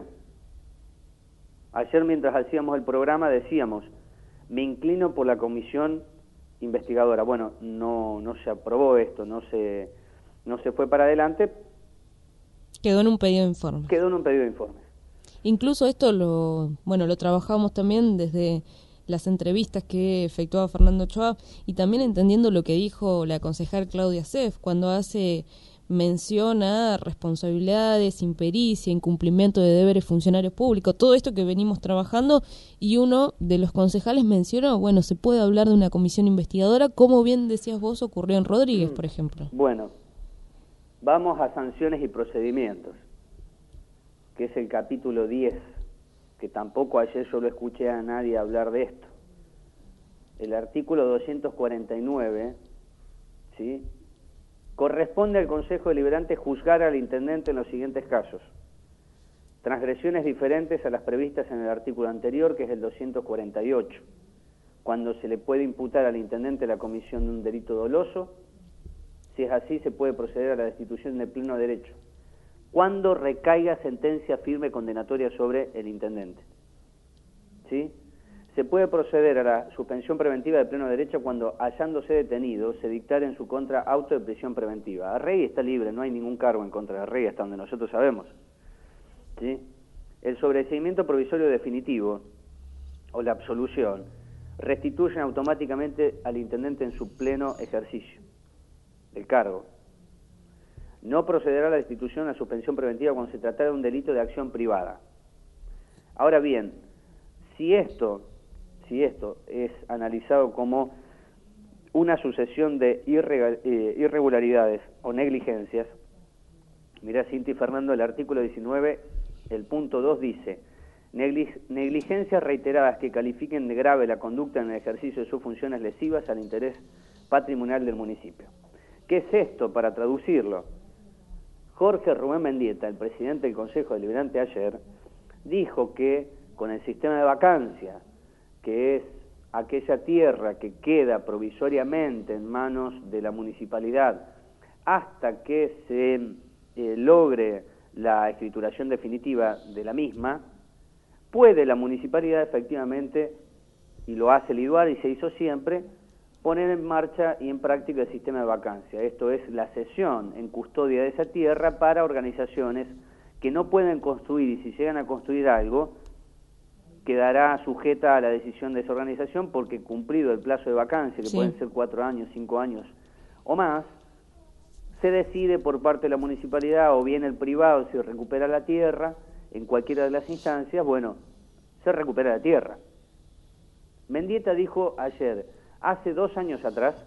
Ayer, mientras hacíamos el programa, decíamos, me inclino por la comisión investigadora. Bueno, no se aprobó esto, no se fue para adelante. Quedó en un pedido de informes. Incluso esto lo trabajamos también desde las entrevistas que efectuaba Fernando Ochoa, y también entendiendo lo que dijo la concejal Claudia Seff cuando hace mención a responsabilidades, impericia, incumplimiento de deberes funcionarios públicos, todo esto que venimos trabajando, y uno de los concejales mencionó, bueno, se puede hablar de una comisión investigadora, como bien decías vos, ocurrió en Rodríguez, por ejemplo. Bueno, vamos a sanciones y procedimientos, que es el capítulo 10, que tampoco ayer yo lo escuché a nadie hablar de esto. El artículo 249, ¿sí?, corresponde al Consejo Deliberante juzgar al intendente en los siguientes casos: transgresiones diferentes a las previstas en el artículo anterior, que es el 248, cuando se le puede imputar al intendente la comisión de un delito doloso. Si es así, se puede proceder a la destitución de pleno derecho, cuando recaiga sentencia firme condenatoria sobre el intendente. ¿Sí? Se puede proceder a la suspensión preventiva de pleno derecho cuando, hallándose detenido, se dictare en su contra auto de prisión preventiva. Arregui está libre, no hay ningún cargo en contra de Arregui, hasta donde nosotros sabemos. ¿Sí? El sobreseimiento provisorio definitivo o la absolución restituyen automáticamente al intendente en su pleno ejercicio del cargo. No procederá a la destitución a la suspensión preventiva cuando se tratara de un delito de acción privada. Ahora bien, si esto es analizado como una sucesión de irregularidades o negligencias, mirá, Cinti y Fernando, el artículo 19, el punto 2 dice: negligencias reiteradas que califiquen de grave la conducta en el ejercicio de sus funciones lesivas al interés patrimonial del municipio. ¿Qué es esto? Para traducirlo, Jorge Rubén Mendieta, el presidente del Consejo Deliberante ayer, dijo que con el sistema de vacancia, que es aquella tierra que queda provisoriamente en manos de la municipalidad hasta que se logre la escrituración definitiva de la misma, puede la municipalidad efectivamente, y lo hace el IDUAR y se hizo siempre, poner en marcha y en práctica el sistema de vacancia. Esto es la cesión en custodia de esa tierra para organizaciones que no pueden construir, y si llegan a construir algo, quedará sujeta a la decisión de esa organización, porque cumplido el plazo de vacancia, que pueden ser 4 años, 5 años o más, se decide por parte de la municipalidad o bien el privado si recupera la tierra. En cualquiera de las instancias, bueno, se recupera la tierra. Mendieta dijo ayer, hace 2 años atrás,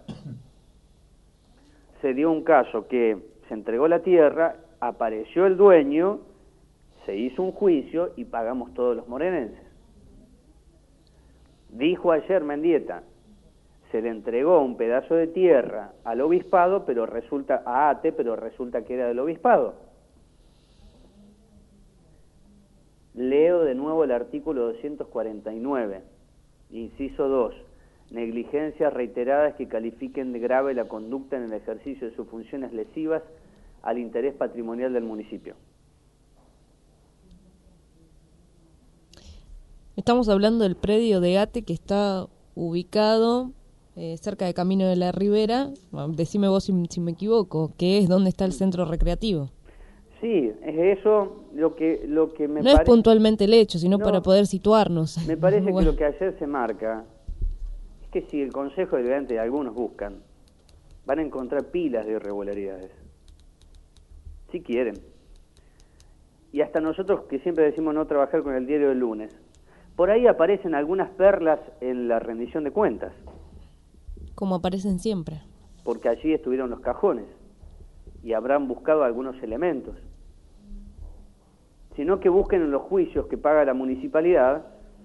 se dio un caso que se entregó la tierra, apareció el dueño, se hizo un juicio y pagamos todos los morenenses. Dijo ayer Mendieta, se le entregó un pedazo de tierra al obispado, pero resulta a ATE, pero resulta que era del obispado. Leo de nuevo el artículo 249, inciso 2. Negligencias reiteradas que califiquen de grave la conducta en el ejercicio de sus funciones lesivas al interés patrimonial del municipio. Estamos hablando del predio de ATE que está ubicado cerca de Camino de la Ribera. Decime vos si me equivoco, que es donde está el centro recreativo. Sí, es eso lo que me parece. No es puntualmente el hecho, sino para poder situarnos. Me parece que lo que ayer se marca es que si el Consejo Deliberante, algunos buscan, van a encontrar pilas de irregularidades. Si quieren. Y hasta nosotros que siempre decimos no trabajar con el diario del lunes, por ahí aparecen algunas perlas en la rendición de cuentas. Como aparecen siempre. Porque allí estuvieron los cajones y habrán buscado algunos elementos. Sino que busquen en los juicios que paga la municipalidad,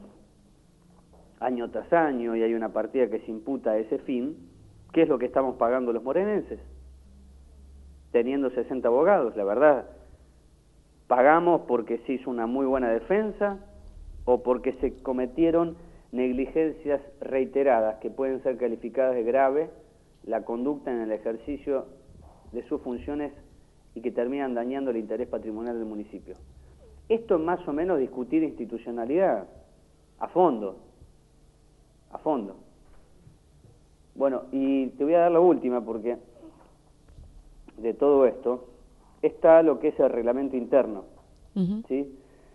año tras año, y hay una partida que se imputa a ese fin, ¿qué es lo que estamos pagando los morenenses? Teniendo 60 abogados, la verdad. ¿Pagamos porque se hizo una muy buena defensa o porque se cometieron negligencias reiteradas que pueden ser calificadas de grave la conducta en el ejercicio de sus funciones y que terminan dañando el interés patrimonial del municipio? Esto es más o menos discutir institucionalidad a fondo. A fondo. Bueno, y te voy a dar la última porque de todo esto está lo que es el reglamento interno. ¿Sí?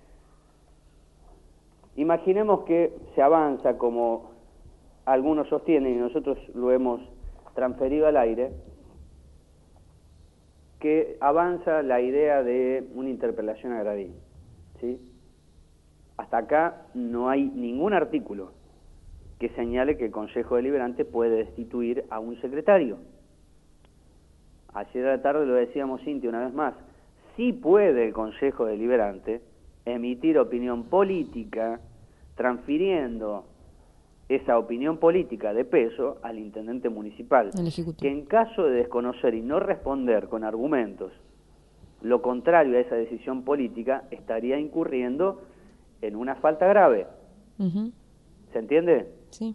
Imaginemos que se avanza como algunos sostienen y nosotros lo hemos transferido al aire, que avanza la idea de una interpelación a Gradín. ¿Sí? Hasta acá no hay ningún artículo que señale que el Consejo Deliberante puede destituir a un secretario. Ayer a la tarde lo decíamos, Cintia, una vez más, sí puede el Consejo Deliberante emitir opinión política, transfiriendo esa opinión política de peso al intendente municipal, que en caso de desconocer y no responder con argumentos lo contrario a esa decisión política, estaría incurriendo en una falta grave. ¿Se entiende? Sí.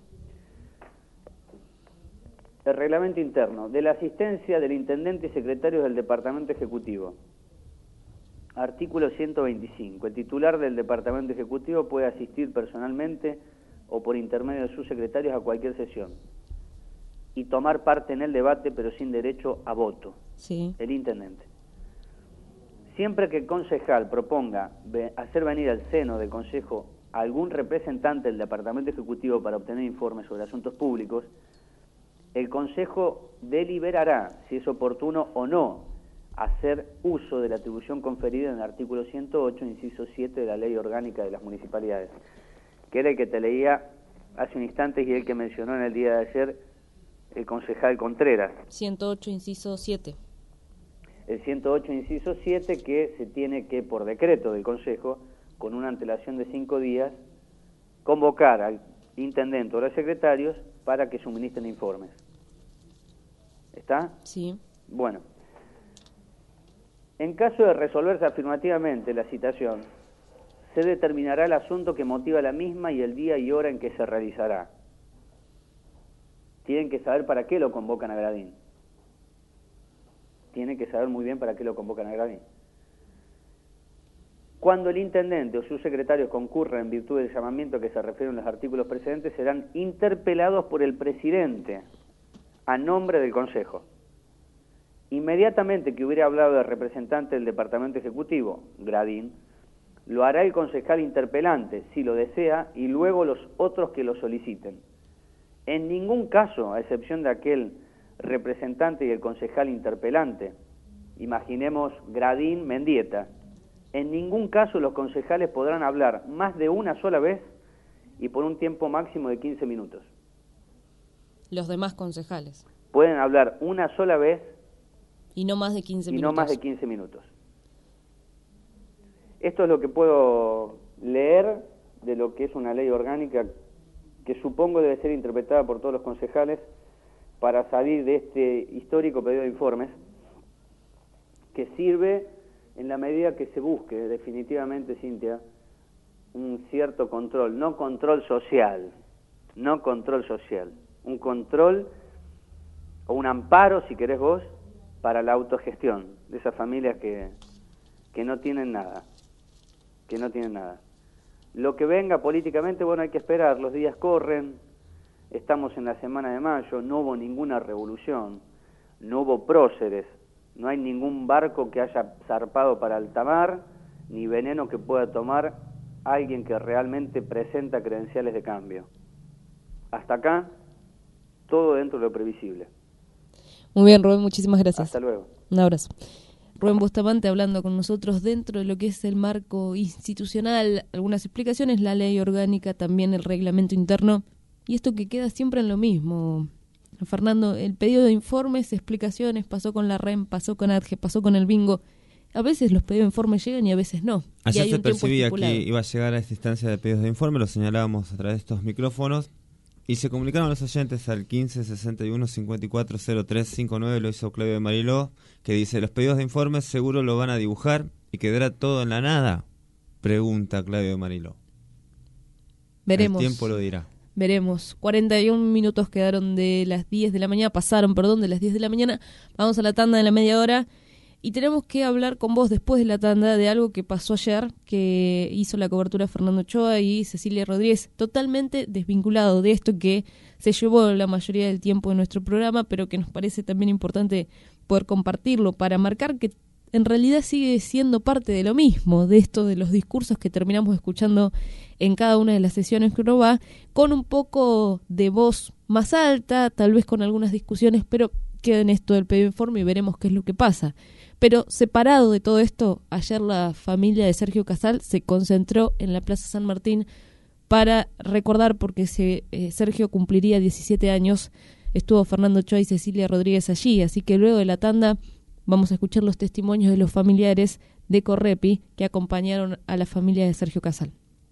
El reglamento interno de la asistencia del intendente y secretarios del departamento ejecutivo. Artículo 125. El titular del departamento ejecutivo puede asistir personalmente o por intermedio de sus secretarios a cualquier sesión y tomar parte en el debate, pero sin derecho a voto. Sí. El intendente. Siempre que el concejal proponga hacer venir al seno del consejo a algún representante del departamento ejecutivo para obtener informes sobre asuntos públicos, el consejo deliberará si es oportuno o no hacer uso de la atribución conferida en el artículo 108, inciso 7 de la Ley Orgánica de las Municipalidades, que era el que te leía hace un instante y el que mencionó en el día de ayer el concejal Contreras. 108, inciso 7. El 108, inciso 7, que se tiene que, por decreto del Consejo, con una antelación de 5 días, convocar al intendente o a los secretarios para que suministren informes. ¿Está? Sí. Bueno. En caso de resolverse afirmativamente la citación, se determinará el asunto que motiva la misma y el día y hora en que se realizará. Tienen que saber para qué lo convocan a Gradín. Tienen que saber muy bien para qué lo convocan a Gradín. Cuando el intendente o sus secretarios concurran en virtud del llamamiento que se refiere en los artículos precedentes, serán interpelados por el presidente a nombre del Consejo. Inmediatamente que hubiera hablado el representante del departamento ejecutivo, Gradín, lo hará el concejal interpelante, si lo desea, y luego los otros que lo soliciten. En ningún caso, a excepción de aquel representante y el concejal interpelante, imaginemos Gradín, Mendieta, en ningún caso los concejales podrán hablar más de una sola vez y por un tiempo máximo de 15 minutos. Los demás concejales pueden hablar una sola vez y no más de 15 minutos. Y no más de 15 minutos. Esto es lo que puedo leer de lo que es una ley orgánica que supongo debe ser interpretada por todos los concejales para salir de este histórico pedido de informes, que sirve en la medida que se busque definitivamente, Cintia, un cierto control, no control social, un control o un amparo, si querés vos, para la autogestión de esas familias que no tienen nada, Lo que venga políticamente, bueno, hay que esperar, los días corren, estamos en la semana de mayo, no hubo ninguna revolución, no hubo próceres, no hay ningún barco que haya zarpado para alta mar, ni veneno que pueda tomar alguien que realmente presenta credenciales de cambio. Hasta acá, todo dentro de lo previsible. Muy bien, Rubén, muchísimas gracias. Hasta luego. Un abrazo. Rubén Bustamante hablando con nosotros dentro de lo que es el marco institucional, algunas explicaciones, la ley orgánica, también el reglamento interno, y esto que queda siempre en lo mismo. Fernando, el pedido de informes, explicaciones, pasó con la REM, pasó con ADGE, pasó con el bingo. A veces los pedidos de informes llegan y a veces no. Ayer se percibía que iba a llegar a esta instancia de pedidos de informe, lo señalábamos a través de estos micrófonos, y se comunicaron los oyentes al 15 61 54 03 59, lo hizo Claudio de Mariló, que dice, los pedidos de informes seguro lo van a dibujar y quedará todo en la nada, pregunta Claudio de Mariló. Veremos. El tiempo lo dirá. Veremos. 41 minutos quedaron de las 10 de la mañana, de las 10 de la mañana. Vamos a la tanda de la media hora y tenemos que hablar con vos después de la tanda de algo que pasó ayer, que hizo la cobertura Fernando Ochoa y Cecilia Rodríguez, totalmente desvinculado de esto que se llevó la mayoría del tiempo de nuestro programa, pero que nos parece también importante poder compartirlo para marcar que en realidad sigue siendo parte de lo mismo, de esto de los discursos que terminamos escuchando en cada una de las sesiones que uno va, con un poco de voz más alta, tal vez con algunas discusiones, pero queda en esto del pedido de informe y veremos qué es lo que pasa. Pero separado de todo esto, ayer la familia de Sergio Casal se concentró en la Plaza San Martín para recordar, porque Sergio cumpliría 17 años, estuvo Fernando Ochoa y Cecilia Rodríguez allí, así que luego de la tanda vamos a escuchar los testimonios de los familiares de Correpi que acompañaron a la familia de Sergio Casal.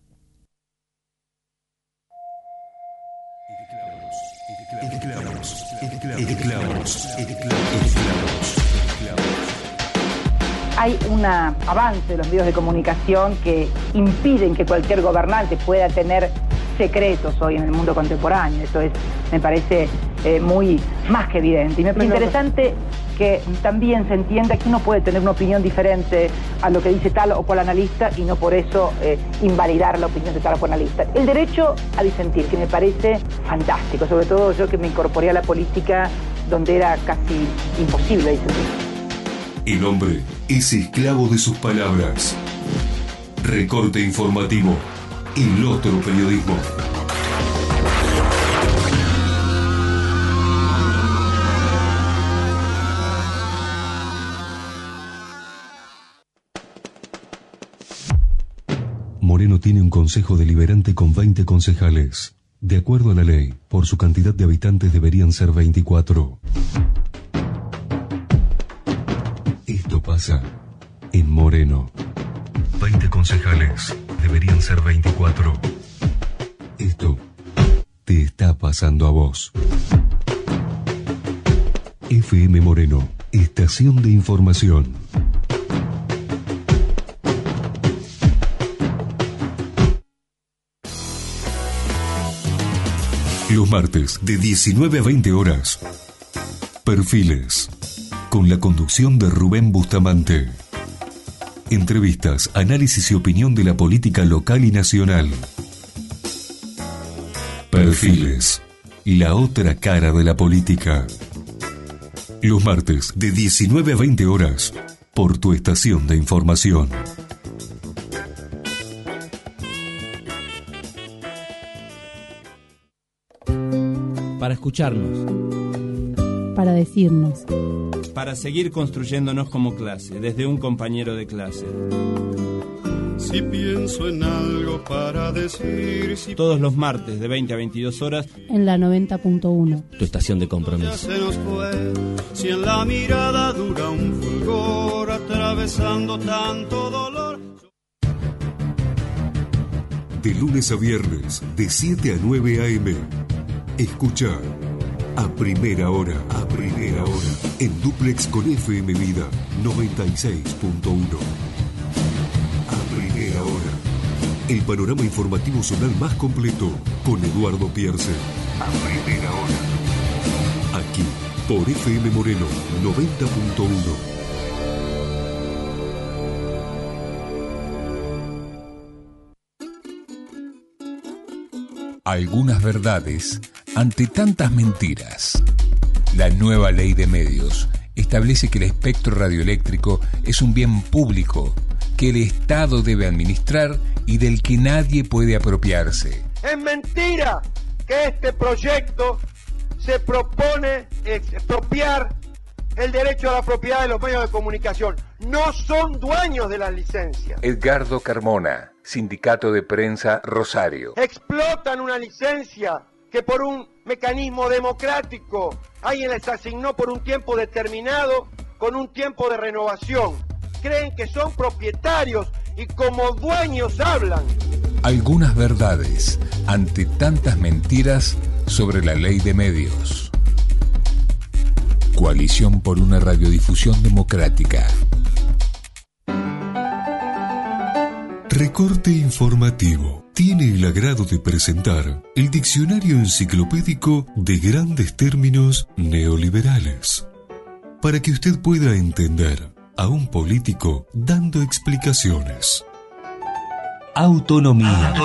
Hay un avance de los medios de comunicación que impiden que cualquier gobernante pueda tener secretos hoy en el mundo contemporáneo. Eso me parece muy más que evidente. Y me parece interesante que también se entienda que uno puede tener una opinión diferente a lo que dice tal o cual analista y no por eso invalidar la opinión de tal o cual analista. El derecho a disentir, que me parece fantástico, sobre todo yo que me incorporé a la política donde era casi imposible disentir. El hombre es esclavo de sus palabras. Recorte informativo. El otro periodismo. Moreno tiene un consejo deliberante con 20 concejales. De acuerdo a la ley, por su cantidad de habitantes deberían ser 24. Esto pasa en Moreno. 20 concejales, deberían ser 24. Esto te está pasando a vos. FM Moreno, estación de información. Los martes de 19 a 20 horas. Perfiles. Con la conducción de Rubén Bustamante. Entrevistas, análisis y opinión de la política local y nacional. Perfiles. La otra cara de la política. Los martes de 19 a 20 horas. Por tu estación de información. Para escucharnos. Para decirnos. Para seguir construyéndonos como clase, desde un compañero de clase. Si pienso en algo para decir... Todos los martes de 20 a 22 horas. En la 90.1. Tu estación de compromiso. Ya se nos fue, si en la mirada dura un fulgor atravesando tanto dolor... De lunes a viernes, de 7 a 9 a.m. Escucha A Primera Hora, en dúplex con FM Vida 96.1. A Primera Hora, el panorama informativo zonal más completo con Eduardo Pierce. A Primera Hora, aquí por FM Moreno 90.1. Algunas verdades ante tantas mentiras. La nueva ley de medios establece que el espectro radioeléctrico es un bien público que el Estado debe administrar y del que nadie puede apropiarse. Es mentira que este proyecto se propone expropiar el derecho a la propiedad de los medios de comunicación. No son dueños de las licencias. Edgardo Carmona, Sindicato de Prensa Rosario. Explotan una licencia que por un mecanismo democrático alguien les asignó por un tiempo determinado, con un tiempo de renovación. Creen que son propietarios y como dueños hablan. Algunas verdades ante tantas mentiras sobre la ley de medios. Coalición por una radiodifusión democrática. Recorte informativo. Tiene el agrado de presentar el diccionario enciclopédico de grandes términos neoliberales, para que usted pueda entender a un político dando explicaciones. Autonomía.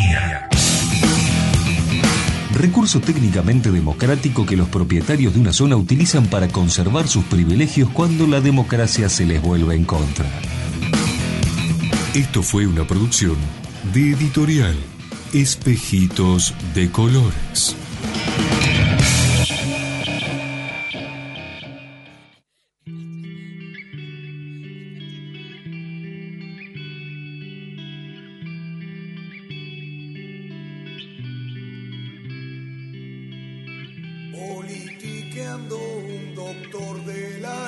Recurso técnicamente democrático que los propietarios de una zona utilizan para conservar sus privilegios cuando la democracia se les vuelve en contra. Esto fue una producción de Editorial Espejitos de Colores. Politiqueando un doctor de la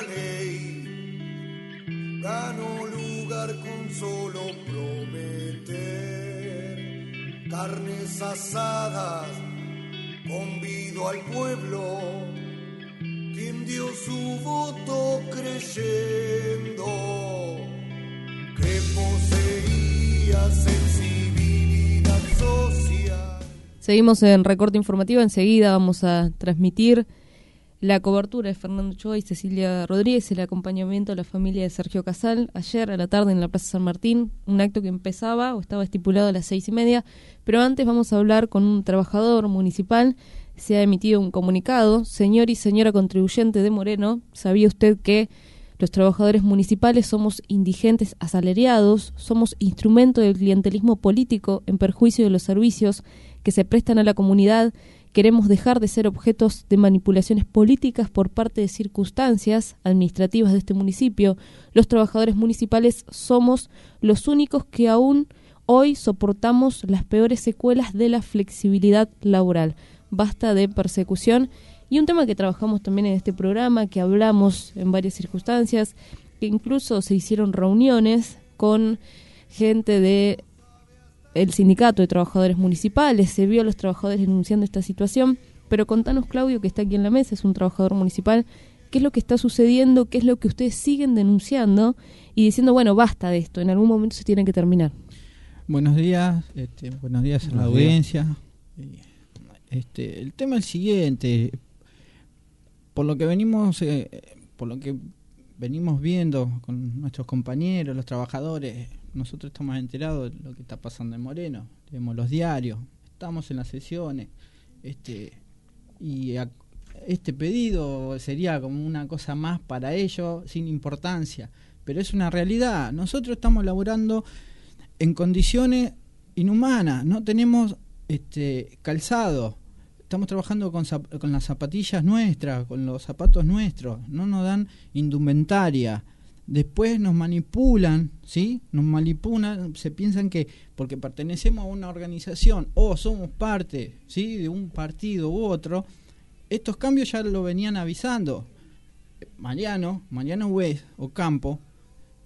ley, ganó lugar con solo prometer carnes asadas, convido al pueblo, quien dio su voto creyendo que poseía sensibilidad social. Seguimos en Recorte Informativo, enseguida vamos a transmitir la cobertura de Fernando Ochoa y Cecilia Rodríguez, el acompañamiento a la familia de Sergio Casal, ayer a la tarde en la Plaza San Martín, un acto que empezaba o estaba estipulado a las 6:30, pero antes vamos a hablar con un trabajador municipal. Se ha emitido un comunicado. Señor y señora contribuyente de Moreno, ¿sabía usted que los trabajadores municipales somos indigentes asalariados, somos instrumento del clientelismo político en perjuicio de los servicios que se prestan a la comunidad? Queremos dejar de ser objetos de manipulaciones políticas por parte de circunstancias administrativas de este municipio. Los trabajadores municipales somos los únicos que aún hoy soportamos las peores secuelas de la flexibilidad laboral. Basta de persecución. Y un tema que trabajamos también en este programa, que hablamos en varias circunstancias, que incluso se hicieron reuniones con gente de el sindicato de trabajadores municipales, se vio a los trabajadores denunciando esta situación, pero contanos, Claudio, que está aquí en la mesa, es un trabajador municipal, qué es lo que está sucediendo, qué es lo que ustedes siguen denunciando y diciendo, bueno, basta de esto, en algún momento se tiene que terminar. Buenos días, buenos días a la audiencia. El tema es el siguiente, por lo que venimos viendo con nuestros compañeros, los trabajadores, nosotros estamos enterados de lo que está pasando en Moreno, vemos los diarios, estamos en las sesiones, y este pedido sería como una cosa más para ellos, sin importancia, pero es una realidad. Nosotros estamos laborando en condiciones inhumanas, no tenemos calzado, estamos trabajando con las zapatillas nuestras, con los zapatos nuestros, no nos dan indumentaria. Después nos manipulan, ¿sí? Nos manipulan, se piensan que porque pertenecemos a una organización o somos parte, ¿sí?, de un partido u otro, estos cambios ya lo venían avisando. Mariano West Ocampo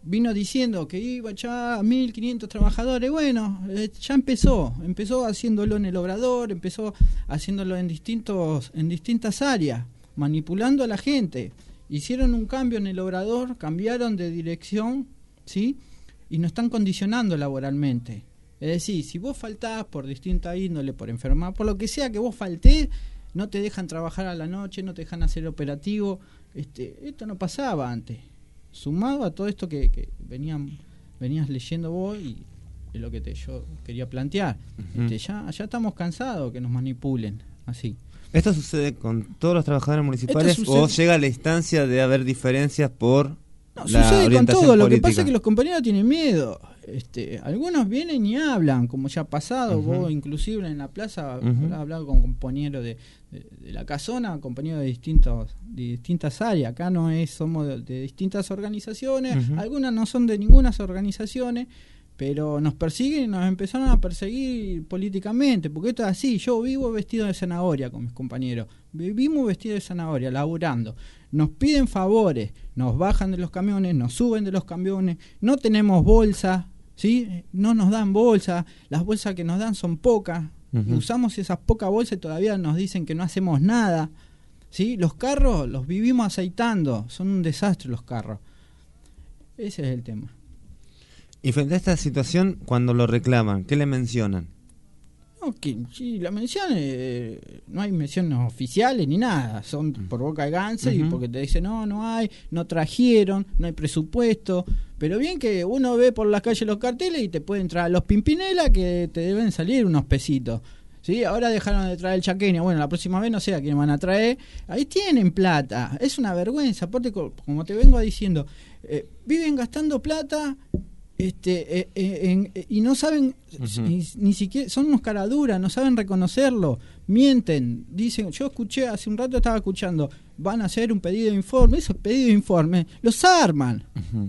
vino diciendo que iba ya a 1.500 trabajadores. Bueno, ya empezó haciéndolo en el Obrador, empezó haciéndolo en distintas áreas, manipulando a la gente. Hicieron un cambio en el Obrador, cambiaron de dirección, ¿sí? Y nos están condicionando laboralmente. Es decir, si vos faltás por distinta índole, por enfermedad, por lo que sea que vos faltés, no te dejan trabajar a la noche, no te dejan hacer operativo. Esto no pasaba antes. Sumado a todo esto que venías leyendo vos, y es lo que yo quería plantear. Ya estamos cansados que nos manipulen así. ¿Esto sucede con todos los trabajadores municipales o llega a la instancia de haber diferencias por la sucede orientación con todo? política? Lo que pasa es que los compañeros tienen miedo. Algunos vienen y hablan, como ya ha pasado. Vos inclusive en la plaza has hablado con compañeros de la casona, compañeros de distintas áreas. Acá somos de distintas organizaciones, algunas no son de ninguna organizaciones, pero nos persiguen y nos empezaron a perseguir políticamente, porque esto es así. Yo vivo vestido de zanahoria con mis compañeros, vivimos vestidos de zanahoria, laburando. Nos piden favores, nos bajan de los camiones, nos suben de los camiones, no tenemos bolsa, ¿sí? No nos dan bolsa, las bolsas que nos dan son pocas, usamos esas pocas bolsas y todavía nos dicen que no hacemos nada, ¿sí? Los carros los vivimos aceitando, son un desastre los carros. Ese es el tema. Y frente a esta situación, cuando lo reclaman, ¿qué le mencionan? No, sí, la mención, no hay menciones oficiales ni nada, son por boca de Ganser y porque te dicen no hay, no trajeron, no hay presupuesto, pero bien que uno ve por las calles los carteles y te pueden traer los Pimpinela que te deben salir unos pesitos. ¿Sí? Ahora dejaron de traer el chaqueño, bueno, la próxima vez no sé a quién van a traer, ahí tienen plata, es una vergüenza, aparte como te vengo diciendo, viven gastando plata y no saben ni siquiera, son unos caraduras, no saben reconocerlo, mienten, dicen, yo escuché hace un rato, estaba escuchando, van a hacer un pedido de informe, esos pedidos de informe los arman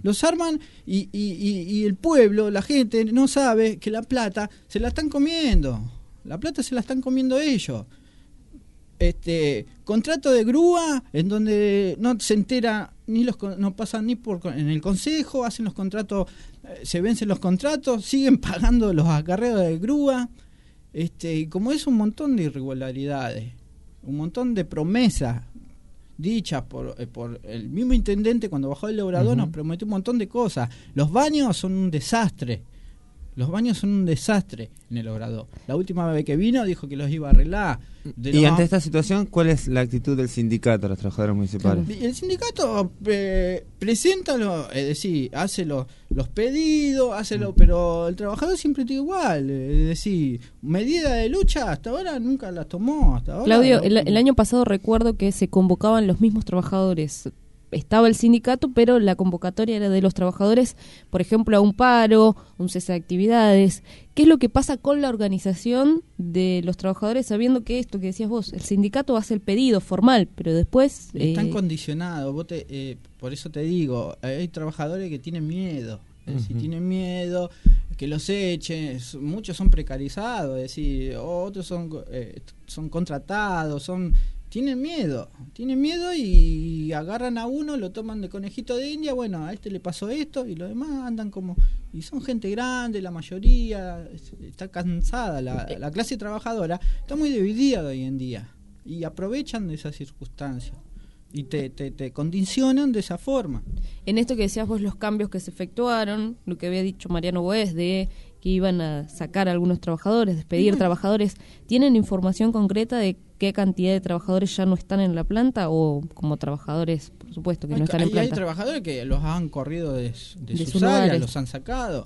y el pueblo, la gente no sabe que la plata se la están comiendo, ellos. Contrato de grúa en donde no se entera no pasan ni en el consejo, hacen los contratos, se vencen los contratos, siguen pagando los acarreos de grúa, y como es un montón de irregularidades, un montón de promesas dichas por el mismo intendente cuando bajó el Obrador, nos prometió un montón de cosas. Los baños son un desastre. En el Obrador. La última vez que vino dijo que los iba a arreglar. Y ante esta situación, ¿cuál es la actitud del sindicato, los trabajadores municipales? El sindicato presenta, es decir, hace los pedidos, pero el trabajador siempre está igual. Es decir, medida de lucha hasta ahora nunca las tomó. Claudio, el año pasado recuerdo que se convocaban los mismos trabajadores. Estaba el sindicato, pero la convocatoria era de los trabajadores, por ejemplo, a un paro, un cese de actividades. ¿Qué es lo que pasa con la organización de los trabajadores, sabiendo que esto que decías vos, el sindicato hace el pedido formal, pero después... Están condicionados, por eso te digo, hay trabajadores que tienen miedo, si tienen miedo que los echen, muchos son precarizados, es decir, otros son contratados, tienen miedo y agarran a uno, lo toman de conejito de India, bueno, a este le pasó esto y los demás andan como... Y son gente grande, la mayoría está cansada, la clase trabajadora está muy dividida hoy en día y aprovechan de esas circunstancias y te condicionan de esa forma. En esto que decías vos, los cambios que se efectuaron, lo que había dicho Mariano Boés de que iban a sacar a algunos trabajadores, despedir trabajadores, ¿tienen información concreta de qué cantidad de trabajadores ya no están en la planta o como trabajadores, por supuesto, que no están en planta? Hay trabajadores que los han corrido de sus áreas, los han sacado,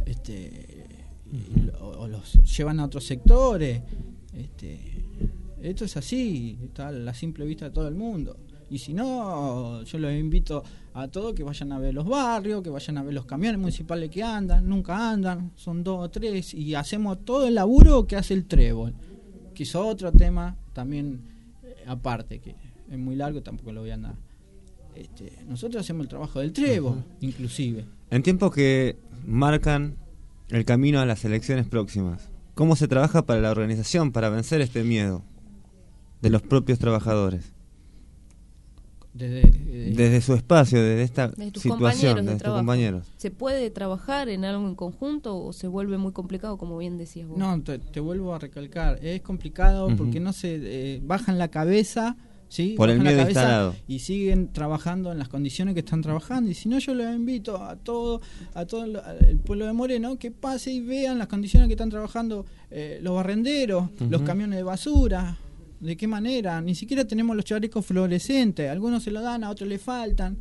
o los llevan a otros sectores. Esto es así, está a la simple vista de todo el mundo. Y si no, yo los invito a todos que vayan a ver los barrios, que vayan a ver los camiones municipales que nunca andan, son 2 o 3, y hacemos todo el laburo que hace el trébol, que es otro tema también aparte, que es muy largo, tampoco lo voy a andar. Nosotros hacemos el trabajo del trébol, inclusive. En tiempos que marcan el camino a las elecciones próximas, ¿cómo se trabaja para la organización, para vencer este miedo de los propios trabajadores? desde su espacio, desde esta situación, desde tus compañeros. ¿Se puede trabajar en algo en conjunto o se vuelve muy complicado, como bien decías vos? No, te vuelvo a recalcar, es complicado porque no se bajan la cabeza, ¿sí? Por el miedo instalado. Y siguen trabajando en las condiciones que están trabajando. Y si no, yo les invito a todo el pueblo de Moreno que pase y vean las condiciones que están trabajando los barrenderos, los camiones de basura. ¿De qué manera? Ni siquiera tenemos los chalecos fluorescentes. Algunos se lo dan, a otros le faltan.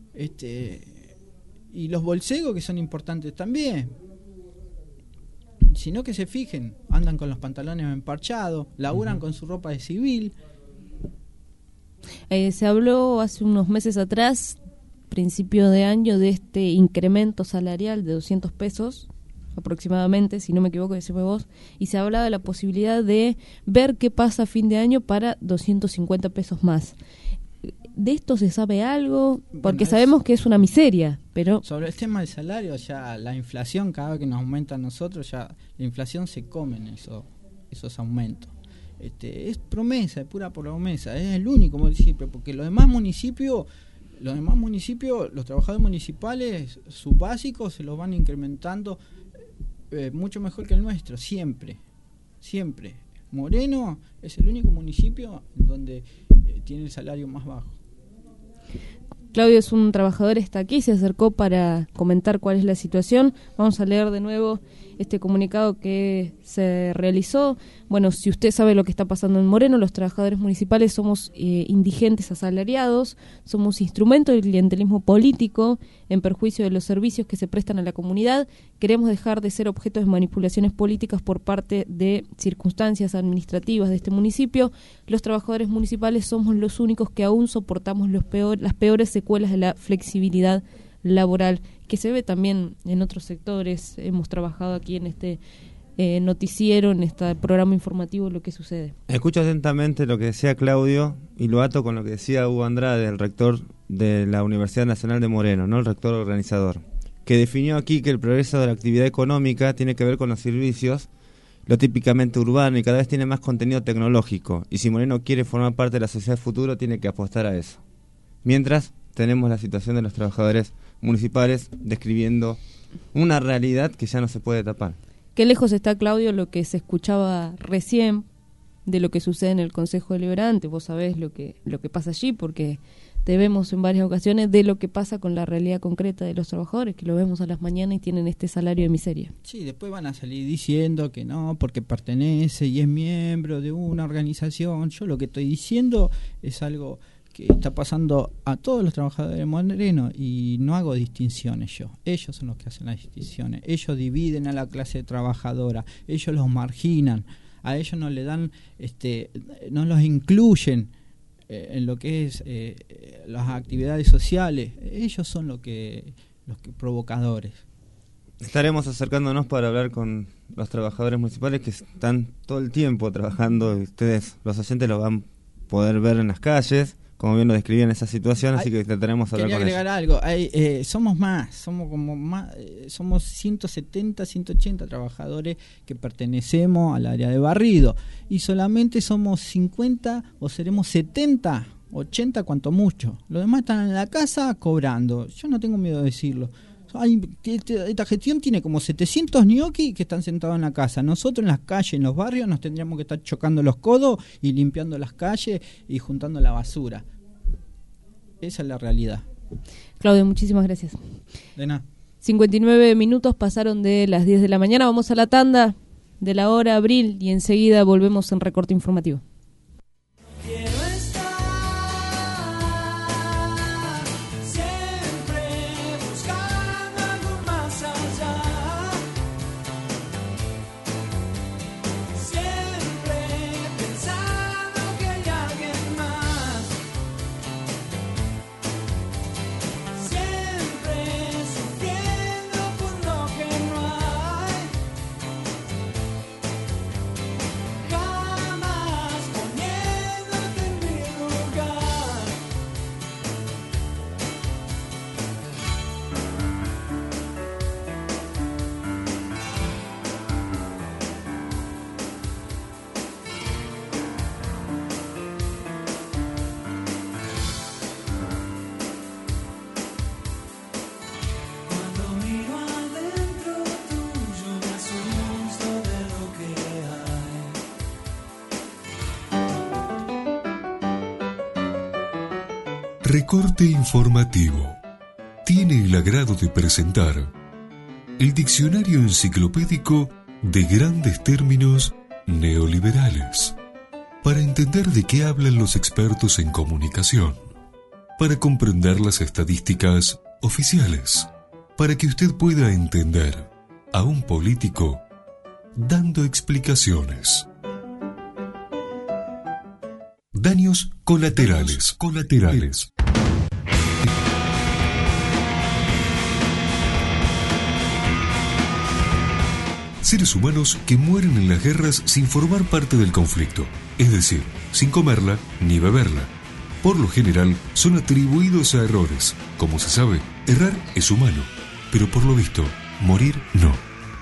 Y los bolsegos, que son importantes también. Sino que se fijen, andan con los pantalones emparchados, laburan con su ropa de civil. Se habló hace unos meses atrás, principio de año, de este incremento salarial de 200 pesos aproximadamente, si no me equivoco, decime vos, y se hablaba de la posibilidad de ver qué pasa a fin de año para 250 pesos más. ¿De esto se sabe algo? Porque sabemos que es una miseria, pero... Sobre el tema del salario, ya la inflación, cada vez que nos aumenta a nosotros, ya la inflación se come en esos aumentos. Es promesa, es pura promesa, es el único municipio, porque los demás municipios, los trabajadores municipales, sus básicos se los van incrementando mucho mejor que el nuestro, siempre. Moreno es el único municipio donde tiene el salario más bajo. Claudio es un trabajador, está aquí, se acercó para comentar cuál es la situación. Vamos a leer de nuevo este comunicado que se realizó. Bueno, si usted sabe lo que está pasando en Moreno, los trabajadores municipales somos indigentes asalariados, somos instrumento del clientelismo político en perjuicio de los servicios que se prestan a la comunidad. Queremos dejar de ser objeto de manipulaciones políticas por parte de circunstancias administrativas de este municipio. Los trabajadores municipales somos los únicos que aún soportamos las peores secuelas de la flexibilidad laboral, que se ve también en otros sectores. Hemos trabajado aquí en este noticiero, en este programa informativo, lo que sucede. Escucho atentamente lo que decía Claudio y lo ato con lo que decía Hugo Andrade, el rector de la Universidad Nacional de Moreno, ¿no? El rector organizador, que definió aquí que el progreso de la actividad económica tiene que ver con los servicios, lo típicamente urbano, y cada vez tiene más contenido tecnológico, y si Moreno quiere formar parte de la sociedad del futuro tiene que apostar a eso. Mientras tenemos la situación de los trabajadores municipales describiendo una realidad que ya no se puede tapar. Qué lejos está, Claudio, lo que se escuchaba recién de lo que sucede en el Consejo Deliberante. Vos sabés lo que pasa allí, porque te vemos en varias ocasiones de lo que pasa con la realidad concreta de los trabajadores, que lo vemos a las mañanas y tienen este salario de miseria. Sí, después van a salir diciendo que no, porque pertenece y es miembro de una organización. Yo lo que estoy diciendo es algo que está pasando a todos los trabajadores de Moreno, y no hago distinciones yo. Ellos son los que hacen las distinciones. Ellos dividen a la clase trabajadora, ellos los marginan, a ellos no le dan, no los incluyen en lo que es las actividades sociales. Ellos son los que provocadores. Estaremos acercándonos para hablar con los trabajadores municipales que están todo el tiempo trabajando. Ustedes, los oyentes, los van a poder ver en las calles, como bien lo describían esa situación, así que intentaremos hablar con ellos. Quería agregar algo, somos 170, 180 trabajadores que pertenecemos al área de barrido, y solamente somos 50 o seremos 70, 80 cuanto mucho. Los demás están en la casa cobrando. Yo no tengo miedo de decirlo. Esta gestión tiene como 700 ñoquis que están sentados en la casa. Nosotros en las calles, en los barrios, nos tendríamos que estar chocando los codos y limpiando las calles y juntando la basura. Esa es la realidad. Claudio, muchísimas gracias. De nada. 59 minutos pasaron de las 10 de la mañana. Vamos a la tanda de la hora Abril y enseguida volvemos en Recorte Informativo. Jamás Recorte informativo. Tiene el agrado de presentar el diccionario enciclopédico de grandes términos neoliberales, para entender de qué hablan los expertos en comunicación, para comprender las estadísticas oficiales, para que usted pueda entender a un político dando explicaciones. Daños colaterales. Seres humanos que mueren en las guerras sin formar parte del conflicto, es decir, sin comerla ni beberla. Por lo general, son atribuidos a errores. Como se sabe, errar es humano, pero por lo visto, morir no.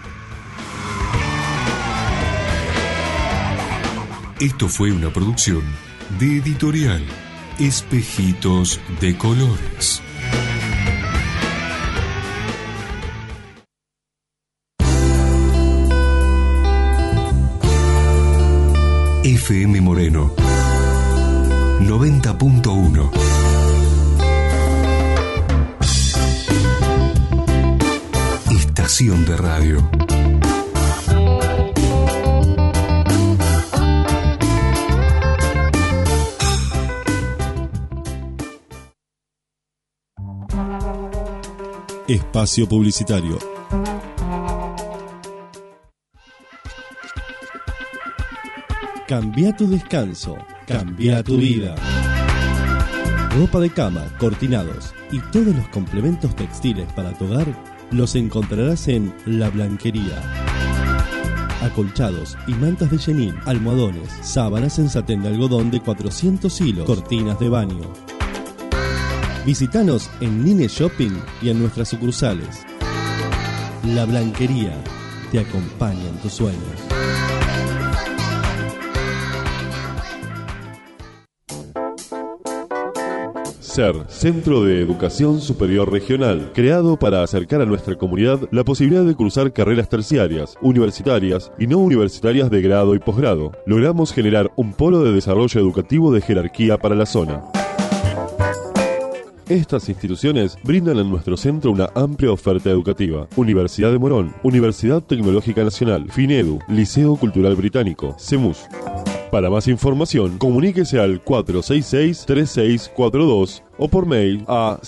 Esto fue una producción de Editorial Espejitos de Colores. FM Moreno 90.1. Estación de radio. Espacio publicitario. Cambia tu descanso, cambia tu vida. Ropa de cama, cortinados y todos los complementos textiles para tu hogar los encontrarás en La Blanquería. Acolchados y mantas de chenil, almohadones, sábanas en satén de algodón de 400 hilos, cortinas de baño. Visítanos en Nine Shopping y en nuestras sucursales. La Blanquería te acompaña en tus sueños. SER, Centro de Educación Superior Regional, creado para acercar a nuestra comunidad la posibilidad de cursar carreras terciarias, universitarias y no universitarias de grado y posgrado. Logramos generar un polo de desarrollo educativo de jerarquía para la zona. Estas instituciones brindan en nuestro centro una amplia oferta educativa. Universidad de Morón, Universidad Tecnológica Nacional, FINEDU, Liceo Cultural Británico, CEMUS. Para más información, comuníquese al 466-3642 o por mail a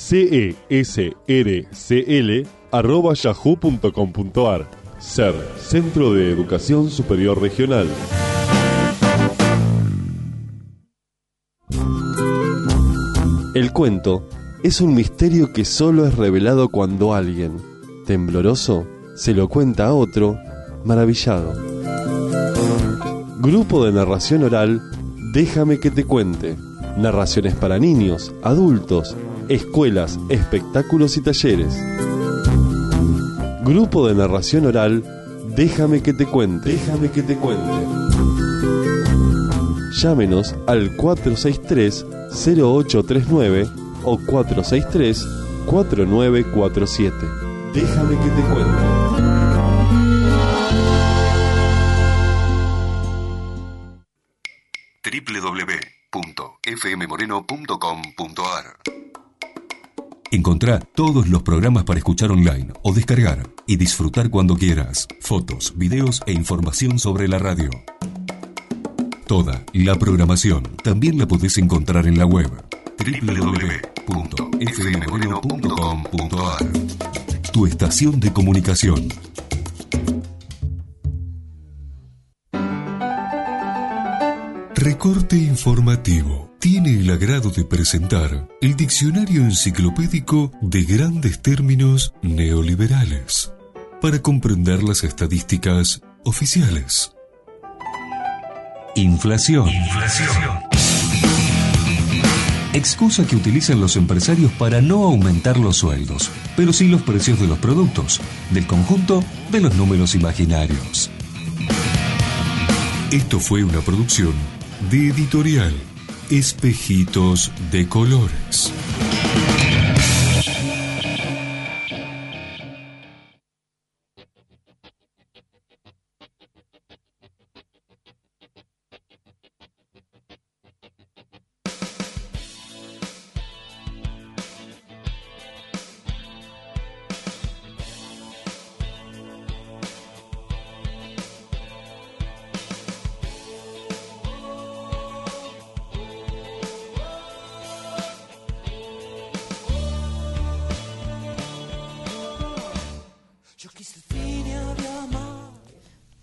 cesrcl@yahoo.com.ar. SER, Centro de Educación Superior Regional. El cuento es un misterio que solo es revelado cuando alguien, tembloroso, se lo cuenta a otro, maravillado. Grupo de narración oral, Déjame que te cuente. Narraciones para niños, adultos, escuelas, espectáculos y talleres. Grupo de narración oral, Déjame que te cuente. Déjame que te cuente. Llámenos al 463-0839 o 463-4947. Déjame que te cuente. www.fmmoreno.com.ar. Encontrá todos los programas para escuchar online o descargar y disfrutar cuando quieras. Fotos, videos e información sobre la radio. Toda la programación también la podés encontrar en la web www.fmmoreno.com.ar. Tu estación de comunicación. Recorte informativo. Tiene el agrado de presentar el diccionario enciclopédico de grandes términos neoliberales, para comprender las estadísticas oficiales. Inflación. Excusa que utilizan los empresarios para no aumentar los sueldos, pero sí los precios de los productos, del conjunto de los números imaginarios. Esto fue una producción de Editorial Espejitos de Colores.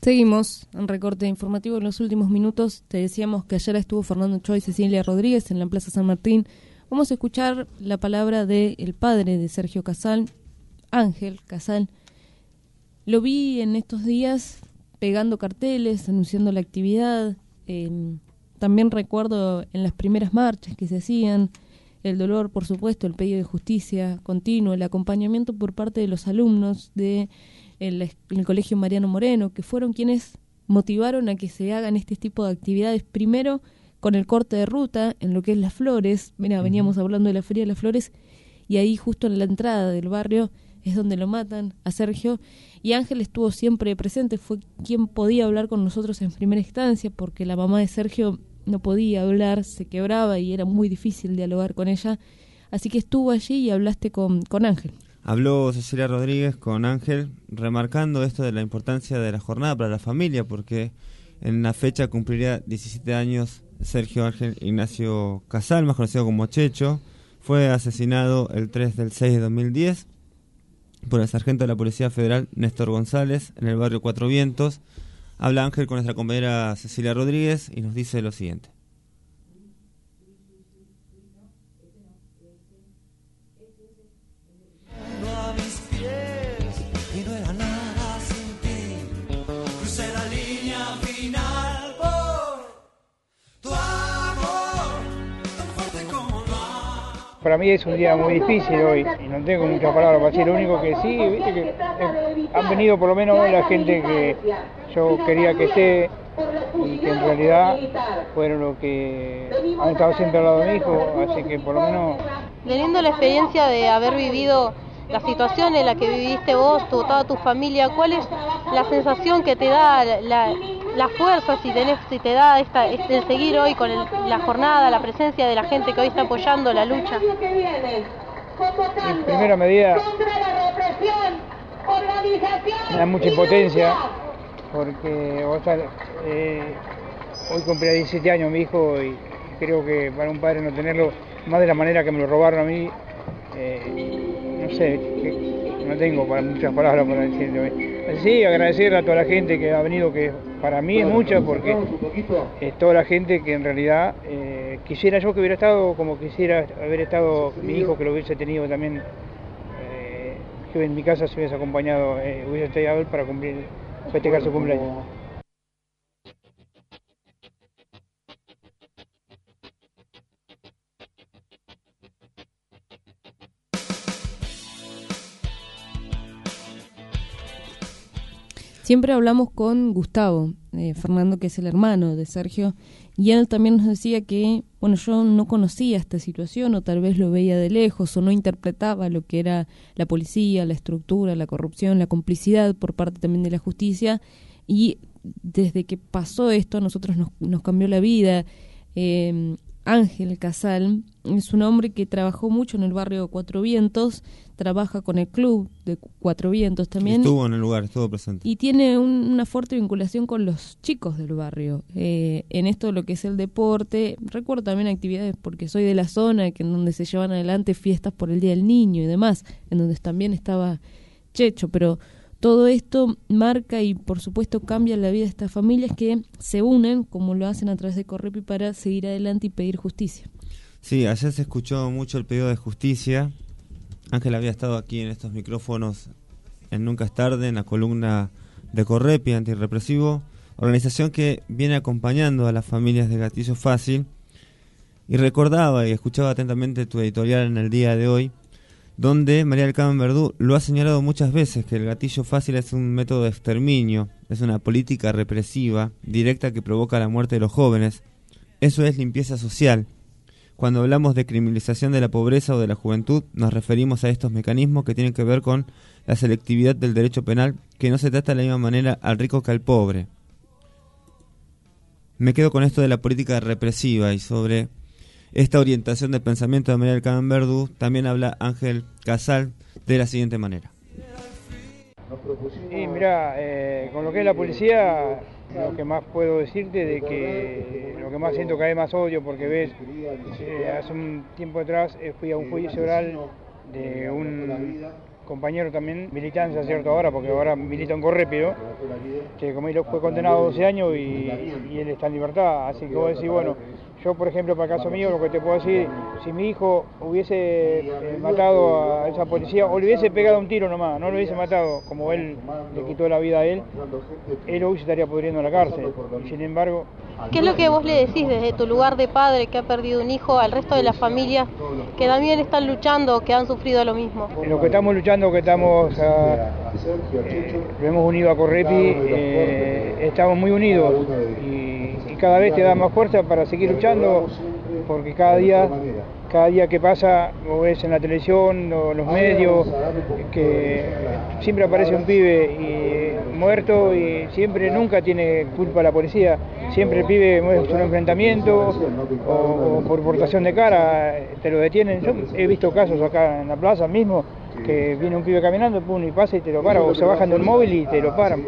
Seguimos en recorte informativo. En los últimos minutos te decíamos que ayer estuvo Fernando Ochoa y Cecilia Rodríguez en la Plaza San Martín. Vamos a escuchar la palabra del padre de Sergio Casal, Ángel Casal. Lo vi en estos días pegando carteles, anunciando la actividad. También recuerdo en las primeras marchas que se hacían, el dolor, por supuesto, el pedido de justicia continuo, el acompañamiento por parte de los alumnos de el Colegio Mariano Moreno, que fueron quienes motivaron a que se hagan este tipo de actividades, primero con el corte de ruta en lo que es Las Flores. Mira, veníamos hablando de la Feria de las Flores, y ahí justo en la entrada del barrio es donde lo matan a Sergio, y Ángel estuvo siempre presente, fue quien podía hablar con nosotros en primera instancia, porque la mamá de Sergio no podía hablar, se quebraba y era muy difícil dialogar con ella, así que estuvo allí y hablaste con Ángel. Habló Cecilia Rodríguez con Ángel, remarcando esto de la importancia de la jornada para la familia, porque en la fecha cumpliría 17 años Sergio Ángel Ignacio Casal, más conocido como Checho. Fue asesinado el 3/6 de 2010 por el sargento de la Policía Federal Néstor González en el barrio Cuatro Vientos. Habla Ángel con nuestra compañera Cecilia Rodríguez y nos dice lo siguiente. Para mí es un día muy difícil hoy y no tengo muchas palabras para decir. Lo único que sí, viste que han venido por lo menos la gente que yo quería que esté y que en realidad fueron los que han estado siempre al lado de mi hijo, así que por lo menos... Teniendo la experiencia de haber vivido la situación en la que viviste vos, toda tu familia, ¿cuál es la sensación que te da, la fuerza si te da el seguir hoy con la jornada, la presencia de la gente que hoy está apoyando la lucha? En primera medida me da mucha impotencia porque hoy cumplía 17 años mi hijo y creo que para un padre no tenerlo más de la manera que me lo robaron a mí, no sé, no tengo muchas palabras para decirle hoy. Sí, agradecerle a toda la gente que ha venido, que para mí es mucha, porque es toda la gente que en realidad quisiera yo que hubiera estado como quisiera haber estado mi hijo, que lo hubiese tenido también, que en mi casa se hubiese acompañado, hubiese estado él para festejar su cumpleaños. Siempre hablamos con Gustavo, Fernando, que es el hermano de Sergio, y él también nos decía que, bueno, yo no conocía esta situación, o tal vez lo veía de lejos, o no interpretaba lo que era la policía, la estructura, la corrupción, la complicidad por parte también de la justicia, y desde que pasó esto a nosotros nos cambió la vida. Ángel Casal es un hombre que trabajó mucho en el barrio Cuatro Vientos, trabaja con el club de Cuatro Vientos también. Estuvo en el lugar, estuvo presente. Y tiene una fuerte vinculación con los chicos del barrio. En esto lo que es el deporte, recuerdo también actividades porque soy de la zona, que en donde se llevan adelante fiestas por el Día del Niño y demás, en donde también estaba Checho, pero todo esto marca y por supuesto cambia la vida de estas familias que se unen, como lo hacen a través de Correpi, para seguir adelante y pedir justicia. Sí, ayer se escuchó mucho el pedido de justicia. Ángel había estado aquí en estos micrófonos en Nunca es Tarde, en la columna de Correpi, Antirrepresivo, organización que viene acompañando a las familias de Gatillo Fácil, y recordaba y escuchaba atentamente tu editorial en el día de hoy, donde María del Carmen Verdú lo ha señalado muchas veces, que el gatillo fácil es un método de exterminio, es una política represiva, directa, que provoca la muerte de los jóvenes. Eso es limpieza social. Cuando hablamos de criminalización de la pobreza o de la juventud, nos referimos a estos mecanismos que tienen que ver con la selectividad del derecho penal, que no se trata de la misma manera al rico que al pobre. Me quedo con esto de la política represiva, y sobre esta orientación del pensamiento de María del Carmen Verdú también habla Ángel Casal de la siguiente manera. Sí, mira, con lo que es la policía, lo que más puedo decirte de que lo que más siento que hay más odio, porque ves, hace un tiempo atrás fui a un juicio oral de compañeros también, militancia, ¿cierto? Ahora, porque ahora milita en Correpi, ¿no? Que como él fue condenado a 12 años y él está en libertad, así que vos decís, bueno, yo por ejemplo, para el caso mío, lo que te puedo decir, si mi hijo hubiese matado a esa policía, o le hubiese pegado un tiro nomás, no lo hubiese matado, como él le quitó la vida a él hoy se estaría pudriendo en la cárcel, y sin embargo... ¿Qué es lo que vos le decís desde tu lugar de padre que ha perdido un hijo al resto de las familias que también están luchando o que han sufrido lo mismo? En lo que estamos luchando, que estamos lo hemos unido a Correpi, estamos muy unidos y cada vez te da más fuerza para seguir luchando, porque cada día que pasa, o ves en la televisión o los medios, que siempre aparece un pibe muerto y siempre, nunca tiene culpa la policía, siempre el pibe muestra un enfrentamiento o por portación de cara te lo detienen. Yo he visto casos acá en la plaza mismo, que viene un pibe caminando, pum, y pasa y te lo para, o se bajan del móvil y te lo paran.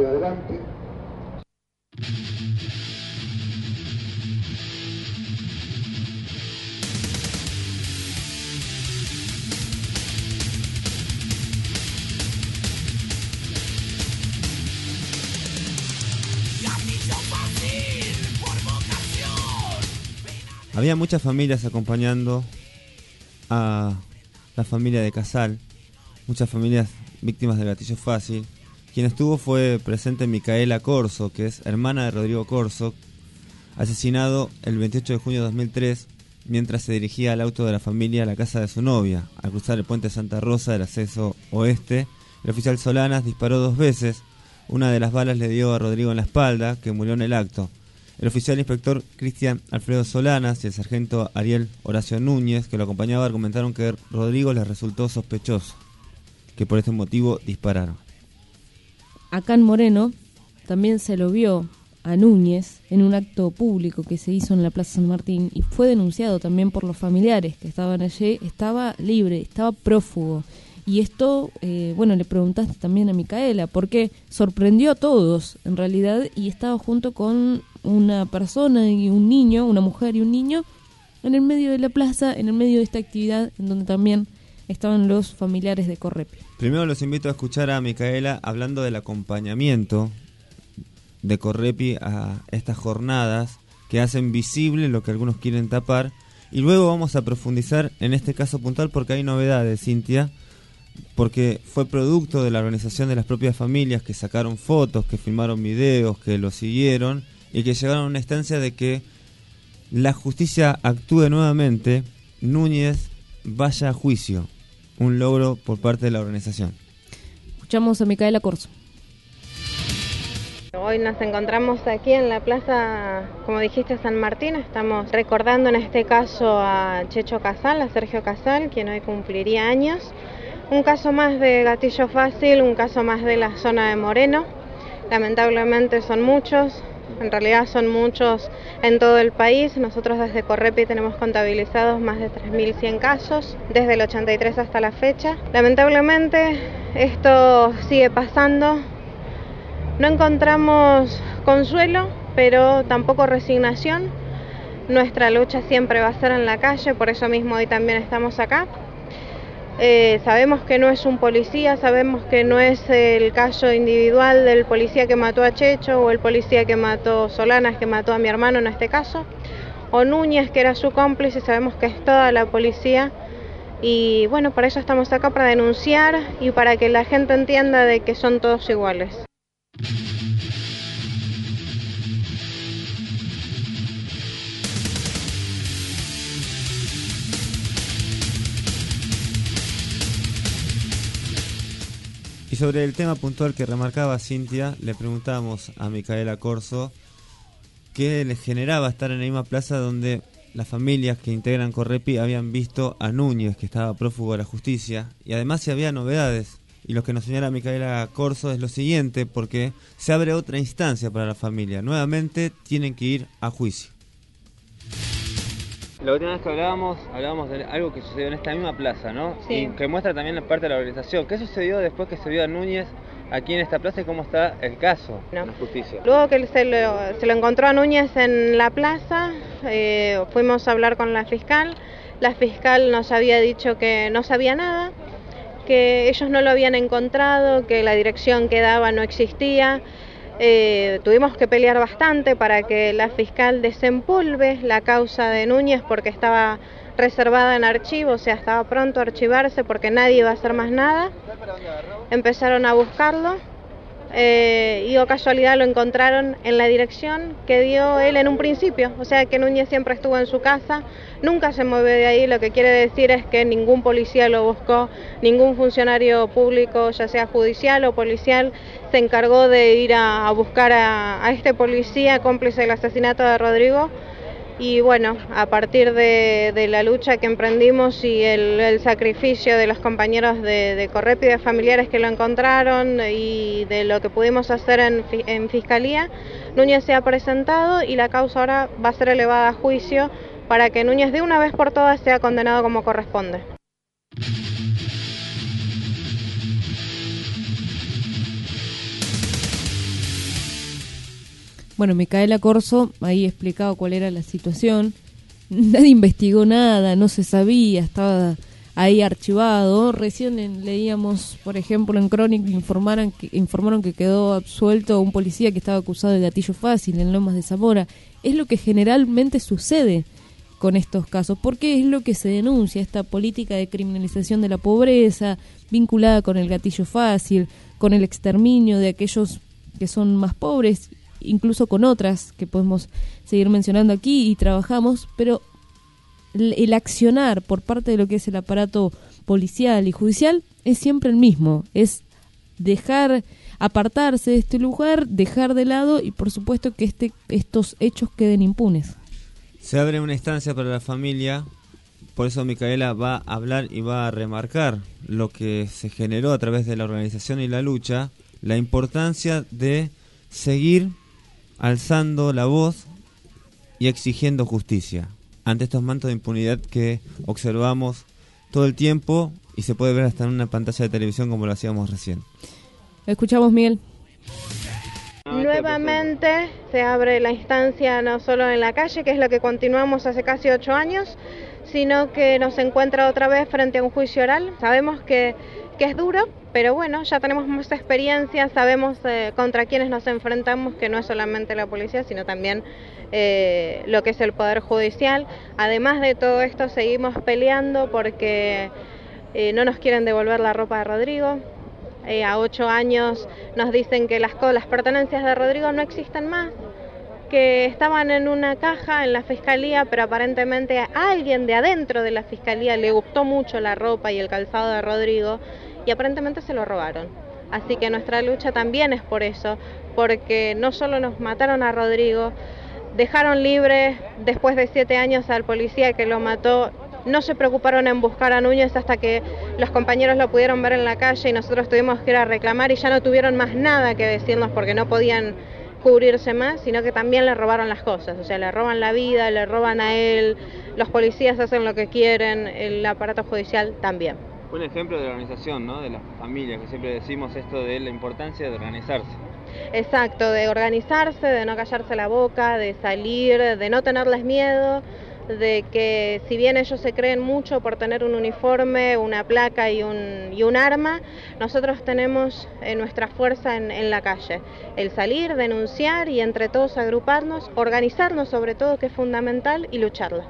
Había muchas familias acompañando a la familia de Casal, muchas familias víctimas del gatillo fácil. Quien estuvo fue presente Micaela Corso, que es hermana de Rodrigo Corso, asesinado el 28 de junio de 2003 mientras se dirigía al auto de la familia a la casa de su novia. Al cruzar el puente Santa Rosa del acceso oeste, el oficial Solanas disparó 2 veces. Una de las balas le dio a Rodrigo en la espalda, que murió en el acto. El oficial inspector Cristian Alfredo Solanas y el sargento Ariel Horacio Núñez, que lo acompañaba, argumentaron que Rodrigo les resultó sospechoso, que por este motivo dispararon. Acá en Moreno también se lo vio a Núñez en un acto público que se hizo en la Plaza San Martín y fue denunciado también por los familiares que estaban allí. Estaba libre, estaba prófugo. Y esto, le preguntaste también a Micaela, porque sorprendió a todos, en realidad, y estaba junto con una persona y un niño, una mujer y un niño, en el medio de la plaza, en el medio de esta actividad, en donde también estaban los familiares de Correpi. Primero los invito a escuchar a Micaela hablando del acompañamiento de Correpi a estas jornadas que hacen visible lo que algunos quieren tapar, y luego vamos a profundizar en este caso puntual porque hay novedades, Cintia, porque fue producto de la organización de las propias familias que sacaron fotos, que filmaron videos, que lo siguieron y que llegaron a una instancia de que la justicia actúe nuevamente, Núñez vaya a juicio, un logro por parte de la organización. Escuchamos a Micaela Corso. Hoy nos encontramos aquí en la plaza, como dijiste, San Martín. Estamos recordando en este caso a Checho Casal, a Sergio Casal, quien hoy cumpliría años. Un caso más de gatillo fácil, un caso más de la zona de Moreno. Lamentablemente son muchos, en realidad son muchos en todo el país. Nosotros desde Correpi tenemos contabilizados más de 3.100 casos, desde el 83 hasta la fecha. Lamentablemente esto sigue pasando. No encontramos consuelo, pero tampoco resignación. Nuestra lucha siempre va a ser en la calle, por eso mismo hoy también estamos acá. Sabemos que no es un policía, sabemos que no es el caso individual del policía que mató a Checho o el policía que mató Solanas, que mató a mi hermano en este caso, o Núñez, que era su cómplice. Sabemos que es toda la policía y bueno, por eso estamos acá, para denunciar y para que la gente entienda de que son todos iguales. Y sobre el tema puntual que remarcaba Cintia, le preguntamos a Micaela Corso qué les generaba estar en la misma plaza donde las familias que integran Correpi habían visto a Núñez, que estaba prófugo de la justicia, y además si había novedades. Y lo que nos señala Micaela Corso es lo siguiente, porque se abre otra instancia para la familia. Nuevamente tienen que ir a juicio. La última vez que hablábamos de algo que sucedió en esta misma plaza, ¿no? Sí. Y que muestra también la parte de la organización. ¿Qué sucedió después que se vio a Núñez aquí en esta plaza y cómo está el caso en la justicia? Luego que se lo encontró a Núñez en la plaza, fuimos a hablar con la fiscal. La fiscal nos había dicho que no sabía nada, que ellos no lo habían encontrado, que la dirección que daba no existía. Tuvimos que pelear bastante para que la fiscal desempolve la causa de Núñez porque estaba reservada en archivo, o sea, estaba pronto a archivarse porque nadie iba a hacer más nada. Empezaron a buscarlo y o casualidad lo encontraron en la dirección que dio él en un principio, o sea que Núñez siempre estuvo en su casa, nunca se movió de ahí, lo que quiere decir es que ningún policía lo buscó, ningún funcionario público, ya sea judicial o policial, se encargó de ir a buscar a este policía cómplice del asesinato de Rodrigo. Y bueno, a partir de la lucha que emprendimos y el sacrificio de los compañeros de Correpi y de familiares que lo encontraron y de lo que pudimos hacer en Fiscalía, Núñez se ha presentado y la causa ahora va a ser elevada a juicio para que Núñez de una vez por todas sea condenado como corresponde. Bueno, Micaela Corso ahí explicaba cuál era la situación. Nadie investigó nada, no se sabía, estaba ahí archivado. Recién leíamos, por ejemplo, en Crónica informaron que quedó absuelto un policía que estaba acusado de gatillo fácil en Lomas de Zamora. Es lo que generalmente sucede con estos casos, porque es lo que se denuncia, esta política de criminalización de la pobreza, vinculada con el gatillo fácil, con el exterminio de aquellos que son más pobres, incluso con otras que podemos seguir mencionando aquí y trabajamos, pero el accionar por parte de lo que es el aparato policial y judicial es siempre el mismo, es apartarse de este lugar, dejar de lado y por supuesto que estos hechos queden impunes. Se abre una instancia para la familia, por eso Micaela va a hablar y va a remarcar lo que se generó a través de la organización y la lucha, la importancia de seguir alzando la voz y exigiendo justicia ante estos mantos de impunidad que observamos todo el tiempo y se puede ver hasta en una pantalla de televisión como lo hacíamos recién. Escuchamos, Miguel. Nuevamente se abre la instancia no solo en la calle, que es lo que continuamos hace casi 8 años, sino que nos encuentra otra vez frente a un juicio oral. Sabemos que es duro, pero bueno, ya tenemos más experiencia, sabemos contra quiénes nos enfrentamos, que no es solamente la policía, sino también lo que es el Poder Judicial. Además de todo esto, seguimos peleando porque no nos quieren devolver la ropa de Rodrigo. A 8 años nos dicen que las pertenencias de Rodrigo no existen más, que estaban en una caja en la fiscalía, pero aparentemente a alguien de adentro de la fiscalía le gustó mucho la ropa y el calzado de Rodrigo y aparentemente se lo robaron. Así que nuestra lucha también es por eso, porque no solo nos mataron a Rodrigo, dejaron libre después de 7 años al policía que lo mató. No se preocuparon en buscar a Núñez hasta que los compañeros lo pudieron ver en la calle y nosotros tuvimos que ir a reclamar y ya no tuvieron más nada que decirnos porque no podían cubrirse más, sino que también le robaron las cosas, o sea, le roban la vida, le roban a él, los policías hacen lo que quieren, el aparato judicial también. Un ejemplo de la organización, ¿no? De las familias, que siempre decimos esto de la importancia de organizarse. Exacto, de organizarse, de no callarse la boca, de salir, de no tenerles miedo, de que si bien ellos se creen mucho por tener un uniforme, una placa y un arma, nosotros tenemos nuestra fuerza en la calle, el salir, denunciar y entre todos agruparnos, organizarnos sobre todo, que es fundamental, y lucharla.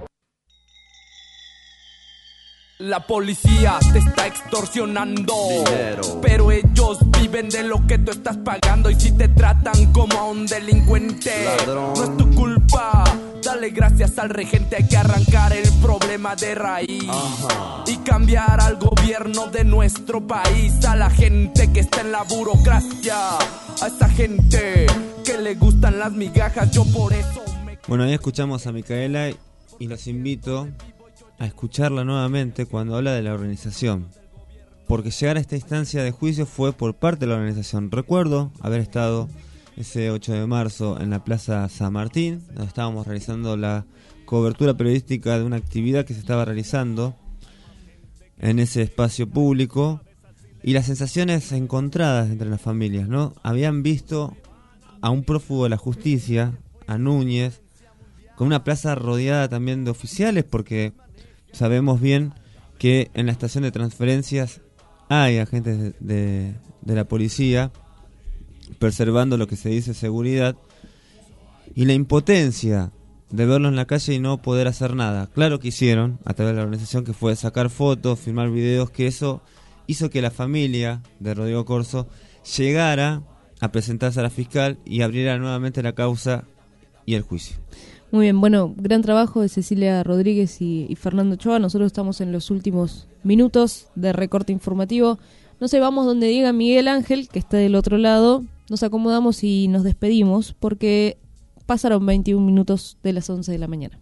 La policía te está extorsionando dinero, pero ellos viven de lo que tú estás pagando. Y si te tratan como a un delincuente, ladrón, no es tu culpa. Dale gracias al regente, hay que arrancar el problema de raíz. Y cambiar al gobierno de nuestro país, a la gente que está en la burocracia, a esa gente que le gustan las migajas. Yo por eso Bueno, ahí escuchamos a Micaela y los invito a escucharla nuevamente cuando habla de la organización, porque llegar a esta instancia de juicio fue por parte de la organización. Recuerdo haber estado ese 8 de marzo en la Plaza San Martín, donde estábamos realizando la cobertura periodística de una actividad que se estaba realizando en ese espacio público, y las sensaciones encontradas entre las familias, ¿no? Habían visto a un prófugo de la justicia, a Núñez, con una plaza rodeada también de oficiales, porque sabemos bien que en la estación de transferencias hay agentes de la policía preservando lo que se dice seguridad, y la impotencia de verlo en la calle y no poder hacer nada. Claro que hicieron, a través de la organización, que fue sacar fotos, filmar videos, que eso hizo que la familia de Rodrigo Corso llegara a presentarse a la fiscal y abriera nuevamente la causa y el juicio. Muy bien, bueno, gran trabajo de Cecilia Rodríguez y Fernando Ochoa. Nosotros estamos en los últimos minutos de recorte informativo. No sé, vamos donde diga Miguel Ángel, que está del otro lado. Nos acomodamos y nos despedimos porque pasaron 21 minutos de las 11 de la mañana.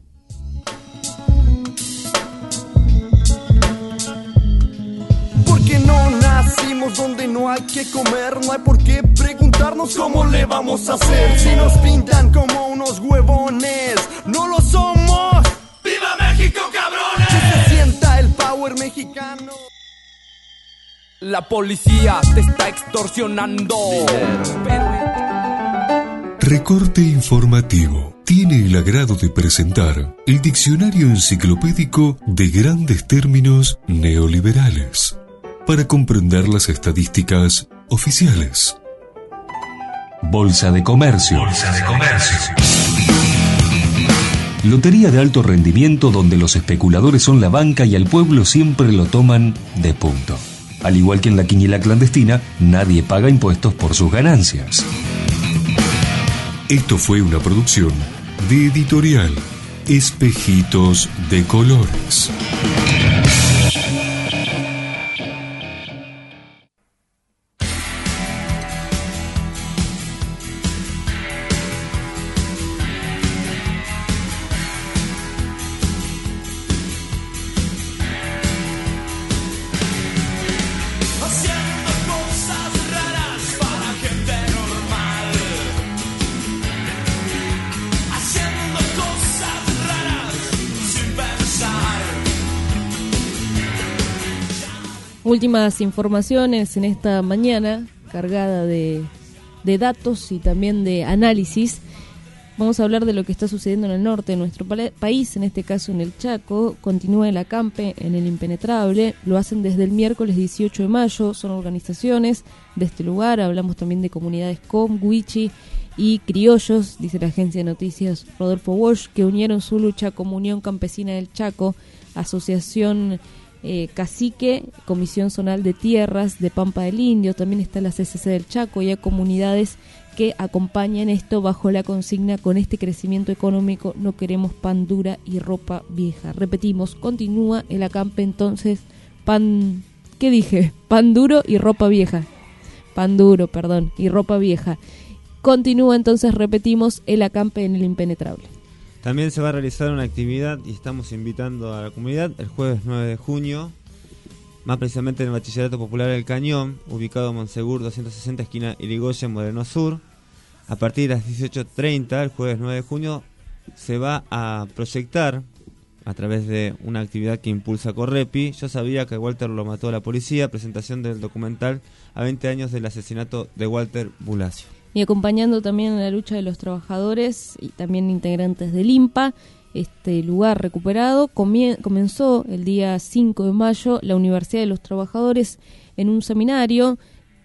Porque no nacimos donde no hay que comer, no hay por qué preguntarnos cómo le vamos a hacer. Si nos pintan como unos huevones, no lo somos. ¡Viva México, cabrones! Que se sienta el power mexicano. La policía te está extorsionando. Recorte informativo. Tiene el agrado de presentar el diccionario enciclopédico de grandes términos neoliberales para comprender las estadísticas oficiales. Bolsa de Comercio. Lotería de alto rendimiento donde los especuladores son la banca y al pueblo siempre lo toman de punto. Al igual que en la quiniela clandestina, nadie paga impuestos por sus ganancias. Esto fue una producción de Editorial Espejitos de Colores. Últimas informaciones en esta mañana cargada de datos y también de análisis. Vamos a hablar de lo que está sucediendo en el norte de nuestro país, en este caso en el Chaco. Continúa el acampe en el Impenetrable, lo hacen desde el miércoles 18 de mayo, son organizaciones de este lugar, hablamos también de comunidades Com, Huichi y criollos, dice la agencia de noticias Rodolfo Walsh, que unieron su lucha como Unión Campesina del Chaco, Asociación Cacique, Comisión Zonal de Tierras de Pampa del Indio, también está la CCC del Chaco y hay comunidades que acompañan esto bajo la consigna: con este crecimiento económico no queremos pan dura y ropa vieja. Repetimos, continúa el acampe entonces, pan duro y ropa vieja. Pan duro, perdón, y ropa vieja. Continúa entonces, repetimos, el acampe en el Impenetrable. También se va a realizar una actividad y estamos invitando a la comunidad el jueves 9 de junio, más precisamente en el Bachillerato Popular El Cañón, ubicado en Monsegur 260, esquina Irigoyen, Moreno Sur. A partir de las 18:30, el jueves 9 de junio, se va a proyectar a través de una actividad que impulsa Correpi. Yo sabía que Walter lo mató a la policía, presentación del documental a 20 años del asesinato de Walter Bulacio. Y acompañando también en la lucha de los trabajadores y también integrantes del IMPA, este lugar recuperado, comenzó el día 5 de mayo la Universidad de los Trabajadores en un seminario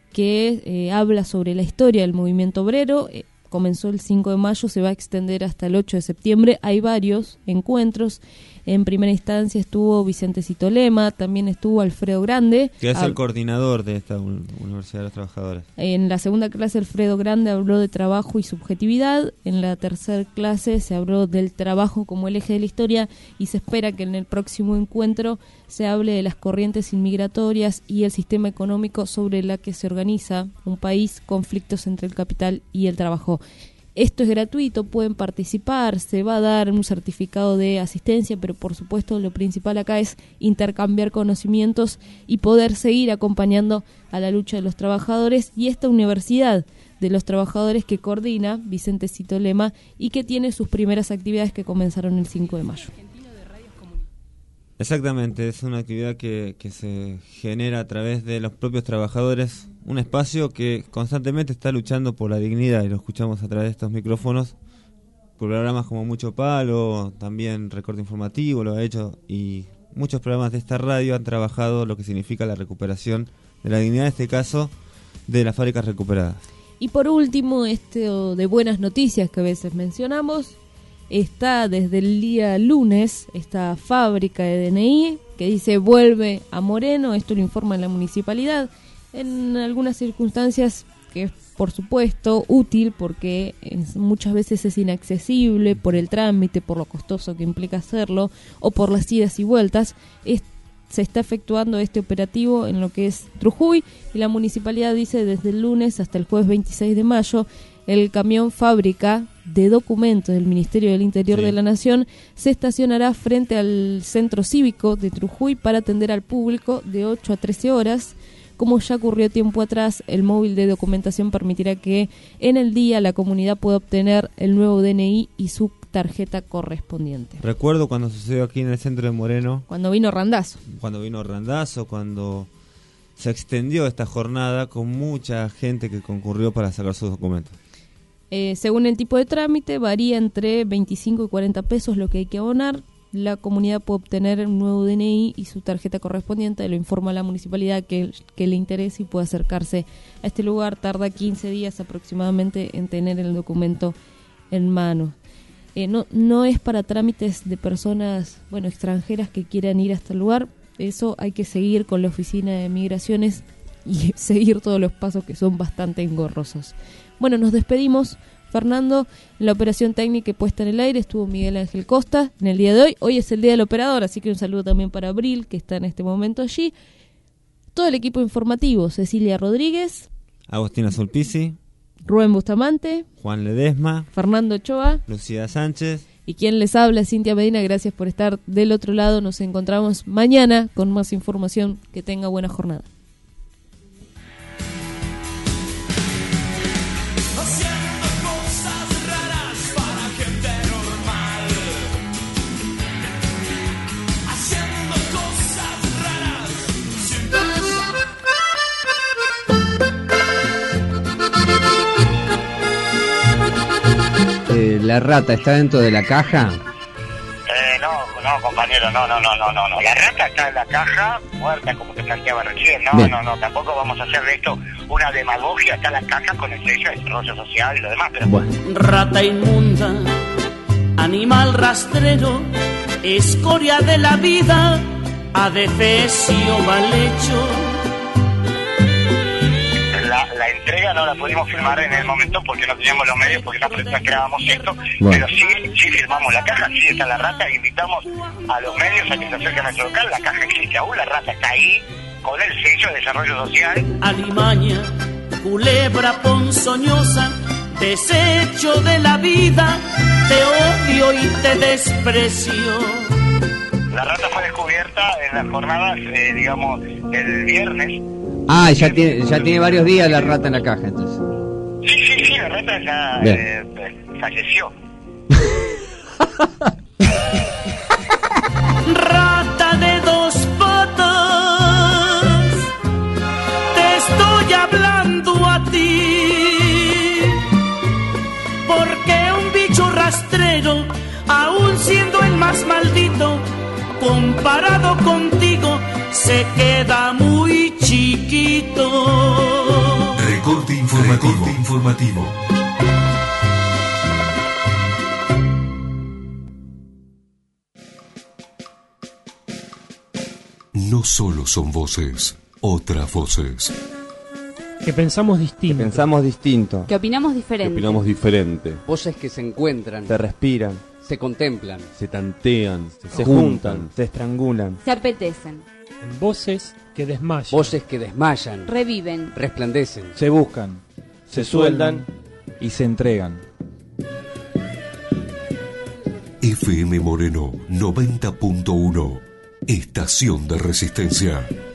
que habla sobre la historia del movimiento obrero. Comenzó el 5 de mayo, se va a extender hasta el 8 de septiembre. Hay varios encuentros. En primera instancia estuvo Vicentecito Lema, también estuvo Alfredo Grande. Que es el coordinador de esta Universidad de los Trabajadores. En la segunda clase Alfredo Grande habló de trabajo y subjetividad. En la tercera clase se habló del trabajo como el eje de la historia y se espera que en el próximo encuentro se hable de las corrientes inmigratorias y el sistema económico sobre la que se organiza un país, conflictos entre el capital y el trabajo. Esto es gratuito, pueden participar, se va a dar un certificado de asistencia, pero por supuesto lo principal acá es intercambiar conocimientos y poder seguir acompañando a la lucha de los trabajadores y esta Universidad de los Trabajadores que coordina Vicentecito Lema y que tiene sus primeras actividades que comenzaron el 5 de mayo. Exactamente, es una actividad que se genera a través de los propios trabajadores, un espacio que constantemente está luchando por la dignidad y lo escuchamos a través de estos micrófonos, programas como Mucho Palo, también Recorte Informativo lo ha hecho y muchos programas de esta radio han trabajado lo que significa la recuperación dignidad, en este caso, de las fábricas recuperadas. Y por último, de buenas noticias que a veces mencionamos, está desde el día lunes esta fábrica de DNI que dice vuelve a Moreno. Esto lo informa la municipalidad. En algunas circunstancias que es, por supuesto, útil porque muchas veces es inaccesible por el trámite, por lo costoso que implica hacerlo o por las idas y vueltas. Se está efectuando este operativo en lo que es Trujuy y la municipalidad dice desde el lunes hasta el jueves 26 de mayo el camión fábrica de documentos del Ministerio del Interior de la Nación se estacionará frente al centro cívico de Trujuy para atender al público de 8 a 13 horas. Como ya ocurrió tiempo atrás, el móvil de documentación permitirá que en el día la comunidad pueda obtener el nuevo DNI y su tarjeta correspondiente. Recuerdo cuando sucedió aquí en el centro de Moreno. Cuando vino Randazzo, cuando se extendió esta jornada con mucha gente que concurrió para sacar sus documentos. Según el tipo de trámite, varía entre 25 y 40 pesos lo que hay que abonar. La comunidad puede obtener un nuevo DNI y su tarjeta correspondiente, lo informa la municipalidad que le interese y puede acercarse a este lugar. Tarda 15 días aproximadamente en tener el documento en mano. No es para trámites de personas extranjeras que quieran ir hasta el lugar. Eso hay que seguir con la oficina de migraciones y seguir todos los pasos que son bastante engorrosos. Bueno, nos despedimos. Fernando, en la operación técnica y puesta en el aire estuvo Miguel Ángel Costa en el día de hoy. Hoy es el día del operador, así que un saludo también para Abril, que está en este momento allí. Todo el equipo informativo, Cecilia Rodríguez, Agostina Sulpici, Rubén Bustamante, Juan Ledesma, Fernando Ochoa, Lucía Sánchez y quien les habla, Cintia Medina. Gracias por estar del otro lado. Nos encontramos mañana con más información. Que tenga buena jornada. ¿La rata está dentro de la caja? No, compañero, no. La rata está en la caja, muerta, como te planteaba recién. No, tampoco vamos a hacer de esto una demagogia. Está la caja con el sello de desarrollo social y lo demás, pero bueno. Rata inmunda, animal rastrero, escoria de la vida, adefesio mal hecho. La entrega no la pudimos filmar en el momento porque no teníamos los medios, porque no grabamos esto, pero sí filmamos la caja, sí está la rata, invitamos a los medios a que se acerquen a nuestro local. La caja existe aún, la rata está ahí con el sello de desarrollo social. Alimaña, culebra ponzoñosa, desecho de la vida, te odio y te desprecio. La rata fue descubierta en las jornadas, el viernes. Ya tiene varios días la rata en la caja, entonces. Sí, la rata ya falleció. Rata de dos patas, te estoy hablando a ti, porque un bicho rastrero, aun siendo el más maldito, comparado contigo, se queda muy chiquito. Recorte informativo. No solo son voces, otras voces. Que pensamos distinto. Que opinamos diferente. Voces que se encuentran. Se respiran. Se contemplan. Se tantean. Se juntan. Se estrangulan. Se apetecen. Voces que desmayan. Voces que desmayan. Reviven. Resplandecen. Se buscan. Se sueldan. Y se entregan. FM Moreno 90.1. Estación de Resistencia.